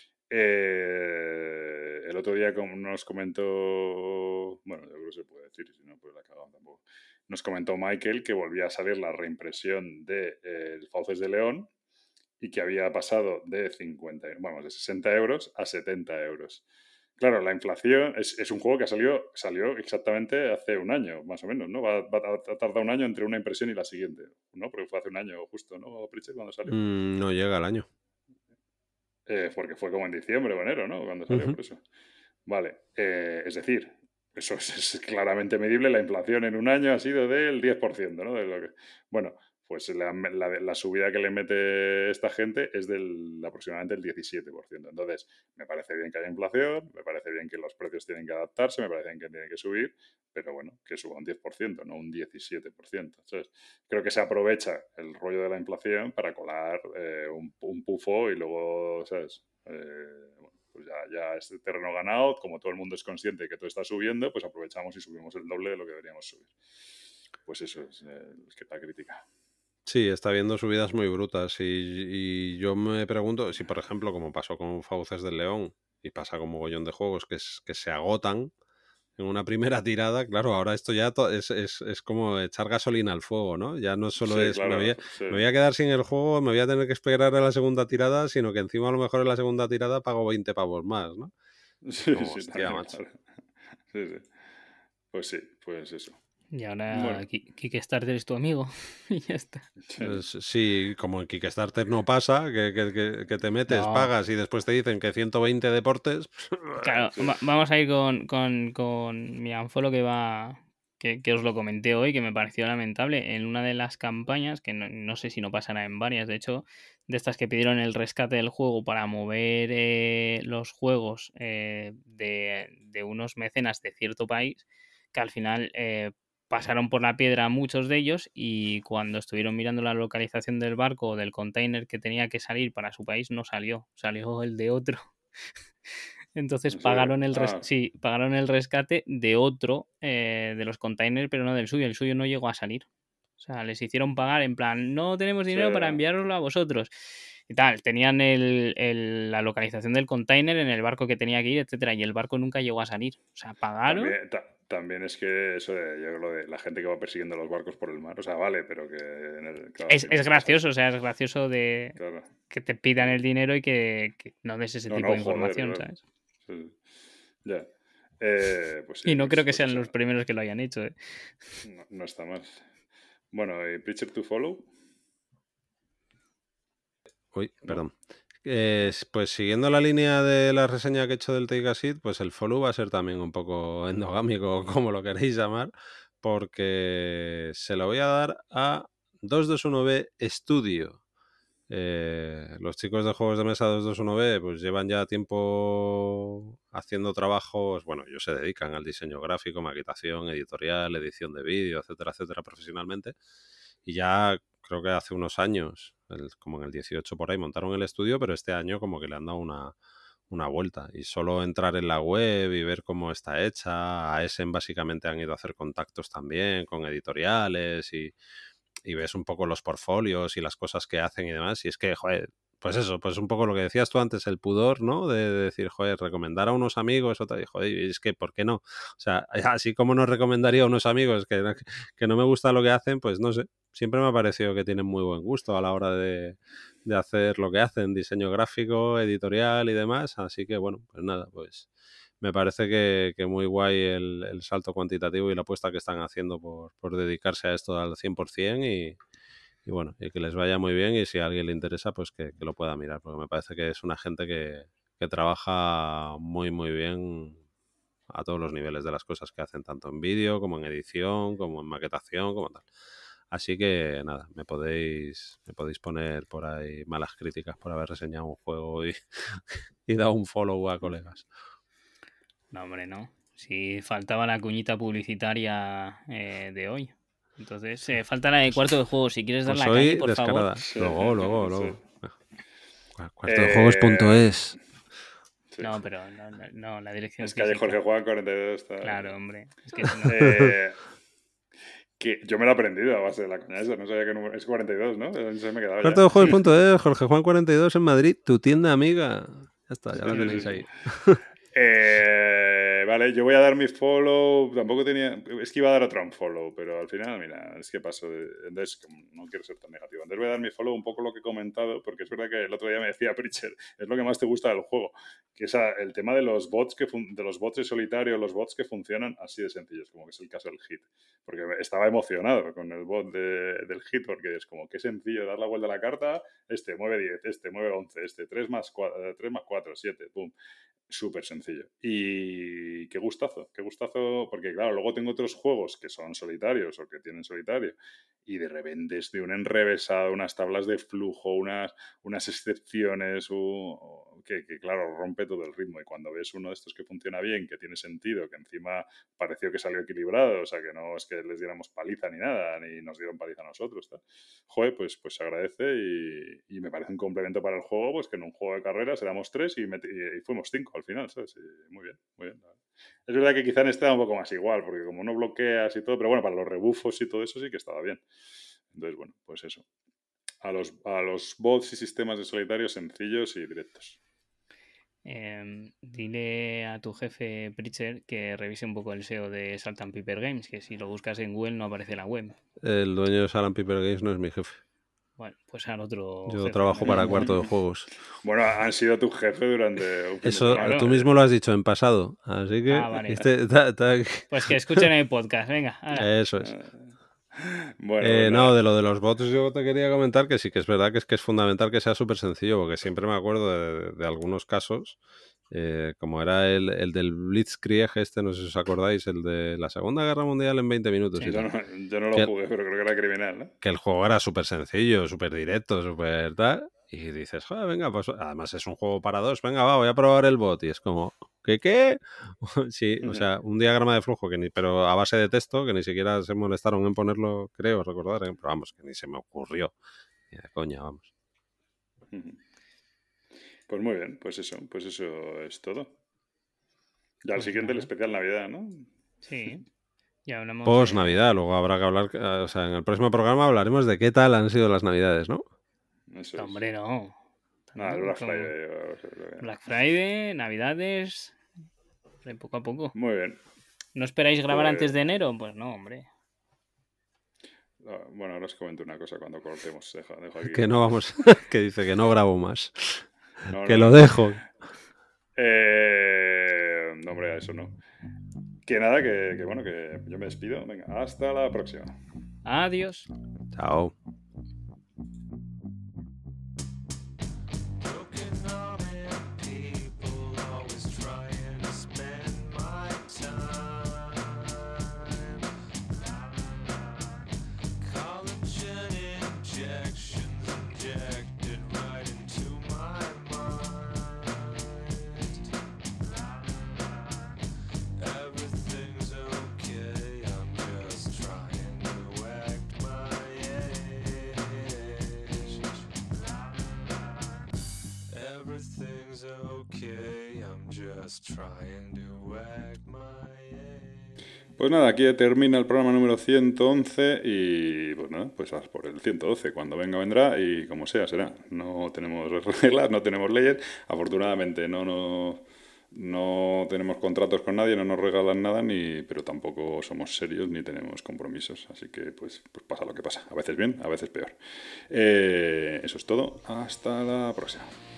eh, el otro día como nos comentó... Bueno, yo creo que se puede decir, si no, pues la cagamos tampoco. Nos comentó Michael que volvía a salir la reimpresión de eh, El Fauces de León, y que había pasado de cincuenta, vamos, de sesenta euros a setenta euros. Claro, la inflación es, es un juego que salió, salió exactamente hace un año, más o menos, ¿no? Va, va a tardar un año entre una impresión y la siguiente, ¿no? Porque fue hace un año justo, ¿no, Pritchett, cuando salió? Mm, no llega el año. Eh, porque fue como en diciembre o enero, ¿no? Cuando salió, Uh-huh. por eso. Vale, eh, es decir, eso es, es claramente medible. La inflación en un año ha sido del diez por ciento, ¿no? De lo que... Bueno, pues la, la, la subida que le mete esta gente es del aproximadamente el diecisiete por ciento. Entonces, me parece bien que haya inflación, me parece bien que los precios tienen que adaptarse, me parece bien que tienen que subir, pero bueno, que suba un diez por ciento, no un diecisiete por ciento. Entonces, creo que se aprovecha el rollo de la inflación para colar eh, un, un pufo y luego, ¿sabes? Eh, bueno, pues ya, ya es terreno ganado, como todo el mundo es consciente de que todo está subiendo, pues aprovechamos y subimos el doble de lo que deberíamos subir. Pues eso es, eh, es que está crítica. Sí, está habiendo subidas muy brutas y, y yo me pregunto si, por ejemplo, como pasó con Fauces del León y pasa con mogollón de juegos que, es, que se agotan en una primera tirada, claro, ahora esto ya es, es, es como echar gasolina al fuego, ¿no? Ya no solo Sí, es, claro, me, voy a, sí. me voy a quedar sin el juego, me voy a tener que esperar a la segunda tirada, sino que encima a lo mejor en la segunda tirada pago veinte pavos más, ¿no? Sí, Como, sí, hostia, también, macho. claro. Sí, sí. Pues sí, pues eso. Y ahora Bueno. Kickstarter es tu amigo y ya está. Sí. Pues, sí, como en Kickstarter no pasa, que, que, que, que te metes, No. pagas y después te dicen que ciento veinte deportes. Claro, Sí. va- vamos a ir con, con, con mi unfollow que va... Que, que os lo comenté hoy, que me pareció lamentable. En una de las campañas, que no, no sé si no pasará en varias, de hecho, de estas que pidieron el rescate del juego para mover eh, los juegos eh, de, de unos mecenas de cierto país, que al final eh, pasaron por la piedra muchos de ellos y cuando estuvieron mirando la localización del barco o del container que tenía que salir para su país, no salió, salió el de otro. Entonces ¿En serio? pagaron el, res Ah, sí, pagaron el rescate de otro eh, de los containers, pero no del suyo. El suyo no llegó a salir. O sea, les hicieron pagar en plan, no tenemos dinero para sí. enviároslo a vosotros. y tal. Tenían el, el- la localización del container en el barco que tenía que ir, etcétera, y el barco nunca llegó a salir. O sea, pagaron. También, ta- también es que eso de, yo lo de la gente que va persiguiendo los barcos por el mar, o sea, vale, pero que en el, claro, al Es, final es te gracioso, o pasas. sea, es gracioso de Claro. que te pidan el dinero y que, que no des ese No, tipo no, de joder, información, claro. ¿sabes? Sí, sí. Ya. Eh, pues sí, Y no creo pues, que pues sean eso. los primeros que lo hayan hecho, ¿eh? No, no está mal. Bueno, ¿y Preacher to Follow? Uy, ¿No? perdón. Eh, s- pues siguiendo la línea de la reseña que he hecho del Take a Seat, pues el follow va a ser también un poco endogámico, como lo queréis llamar, porque se lo voy a dar a dos dos uno B Studio. Eh, los chicos de juegos de mesa dos dos uno B pues llevan ya tiempo haciendo trabajos, bueno, ellos se dedican al diseño gráfico, maquetación, editorial, edición de vídeo, etcétera, etcétera, profesionalmente. Y ya creo que hace unos años, el- como en el dieciocho por ahí, montaron el estudio, pero este año como que le han dado una, una vuelta. Y solo entrar en la web y ver cómo está hecha, a Essen básicamente han ido a hacer contactos también con editoriales y, y ves un poco los portfolios y las cosas que hacen y demás. Y es que, joder, pues eso, pues un poco lo que decías tú antes, el pudor, ¿no? De, de decir, joder, recomendar a unos amigos, otra, y joder, es que, ¿por qué no? O sea, así como no recomendaría a unos amigos que, no- que no me gusta lo que hacen, pues no sé, siempre me ha parecido que tienen muy buen gusto a la hora de, de hacer lo que hacen, diseño gráfico, editorial y demás. Así que, bueno, pues nada, pues me parece que, que muy guay el, el salto cuantitativo y la apuesta que están haciendo por, por dedicarse a esto al cien por ciento y, y bueno, y que les vaya muy bien y si a alguien le interesa, pues que, que lo pueda mirar, porque me parece que es una gente que, que trabaja muy, muy bien a todos los niveles de las cosas que hacen, tanto en vídeo como en edición, como en maquetación, como tal. Así que nada, me podéis, me podéis poner por ahí malas críticas por haber reseñado un juego y, y dado un follow a colegas. No, hombre, no. Si faltaba la cuñita publicitaria eh, de hoy. Entonces, eh, falta la de Pues, cuarto de juego. Si quieres dar pues la calle, hoy por favor. descarada. Sí, Luego, luego, sí. luego. Cu- Eh, Cuartodejuegos.es. sí. No, pero no, no, no, la dirección Es calle Jorge física. Juan cuarenta y dos. Está... Claro, hombre. Es que si no. Eh, que yo me lo he aprendido a base de la coña esa. No sabía que número... Es cuarenta y dos, ¿no? Se me he quedado ya. Cuartodejuegos.es, Jorge Juan cuarenta y dos en Madrid, tu tienda amiga. Ya está, ya Sí, la sí, tenéis sí, ahí. sí. Eh, vale, yo voy a dar mi follow. Tampoco tenía. Es que iba a dar otro unfollow, pero al final, mira, es que paso. De, entonces, como no quiero ser tan negativo. Entonces, voy a dar mi follow un poco lo que he comentado, porque es verdad que el otro día me decía Pritchard, es lo que más te gusta del juego, que es el tema de los bots que fun- de los bots de solitario, los bots que funcionan así de sencillos, como que es el caso del hit. Porque estaba emocionado con el bot de- del hit, porque es como que sencillo dar la vuelta a la carta, este mueve diez, este mueve once, este tres más cuatro, siete, pum. Súper sencillo. Y qué gustazo, qué gustazo, porque claro, luego tengo otros juegos que son solitarios o que tienen solitario y de repente es de un enrevesado, unas tablas de flujo, unas, unas excepciones, u- que, que, claro, rompe todo el ritmo. Y cuando ves uno de estos que funciona bien, que tiene sentido, que encima pareció que salió equilibrado, o sea, que no es que les diéramos paliza ni nada, ni nos dieron paliza a nosotros, tal. Joder, pues, pues se agradece y, y me parece un complemento para el juego, pues que en un juego de carreras éramos tres y, meti- y fuimos cinco al final, ¿sabes? Y muy bien, muy bien. Es verdad que quizá en este era un poco más igual, porque como no bloqueas y todo, pero bueno, para los rebufos y todo eso sí que estaba bien. Entonces, bueno, pues eso. A los, a los bots y sistemas de solitario sencillos y directos. Eh, dile a tu jefe Pritchard que revise un poco el S E O de Salt and Pepper Games, que si lo buscas en Google no aparece la web. El dueño de Salt and Pepper Games no es mi jefe. Bueno, pues al otro Yo jefe. trabajo me da para igual. Cuarto de Juegos. Bueno, han sido tu jefe durante un fin de Eso semana. tú mismo lo has dicho en pasado. Así que. Ah, vale. este- ta- ta- Pues que escuchen el podcast, venga. Ahora. Eso es. Bueno, Eh, pues no, nada. de lo de los bots yo te quería comentar que sí que es verdad que es que es fundamental que sea súper sencillo, porque siempre me acuerdo de, de algunos casos, eh, como era el, el del Blitzkrieg este, no sé si os acordáis, el de la Segunda Guerra Mundial en veinte minutos Sí. y Yo tal. no, yo no lo Que- jugué, pero creo que era criminal, ¿no? Que el juego era súper sencillo, súper directo, súper tal, y dices, joder, venga, pues además es un juego para dos, venga, va, voy a probar el bot, y es como, ¿qué qué? Sí, o sea, un diagrama de flujo, que ni, pero a base de texto, que ni siquiera se molestaron en ponerlo, creo recordar, ¿eh? Pero vamos, que ni se me ocurrió. Ni de coña, vamos. Pues muy bien, pues eso, pues eso es todo. Ya al Pues siguiente el nada. especial Navidad, ¿no? Sí. Ya hablamos Post de- Navidad, luego habrá que hablar, o sea, en el próximo programa hablaremos de qué tal han sido las Navidades, ¿no? Eso No, es. hombre, no. Nada, el ¿no? Black Como Friday. yo creo que- Black Friday, Navidades, de poco a poco. Muy bien. ¿No esperáis grabar Pues- antes de enero? Pues no, hombre. Ah, Bueno, ahora os comento una cosa cuando cortemos. Deja, dejo aquí. Que no vamos, que dice que no grabo más. No, Que no, lo no. dejo. Eh, no, hombre, eso no. Que nada, que, que bueno, que yo me despido. Venga, hasta la próxima. Adiós. Chao. Broken-hearted people always trying to spend my time. Collagen injections injected right into my mind. Everything's okay, I'm just trying to act my age. Everything's okay, I'm just trying to act my age. Pues nada, aquí termina el programa número ciento once y pues nada, pues vas por el ciento doce. Cuando venga vendrá y como sea será. No tenemos reglas, no tenemos leyes. Afortunadamente no, no, no tenemos contratos con nadie, no nos regalan nada, ni, pero tampoco somos serios ni tenemos compromisos. Así que pues, pues pasa lo que pasa. A veces bien, a veces peor. Eh, eso es todo. Hasta la próxima.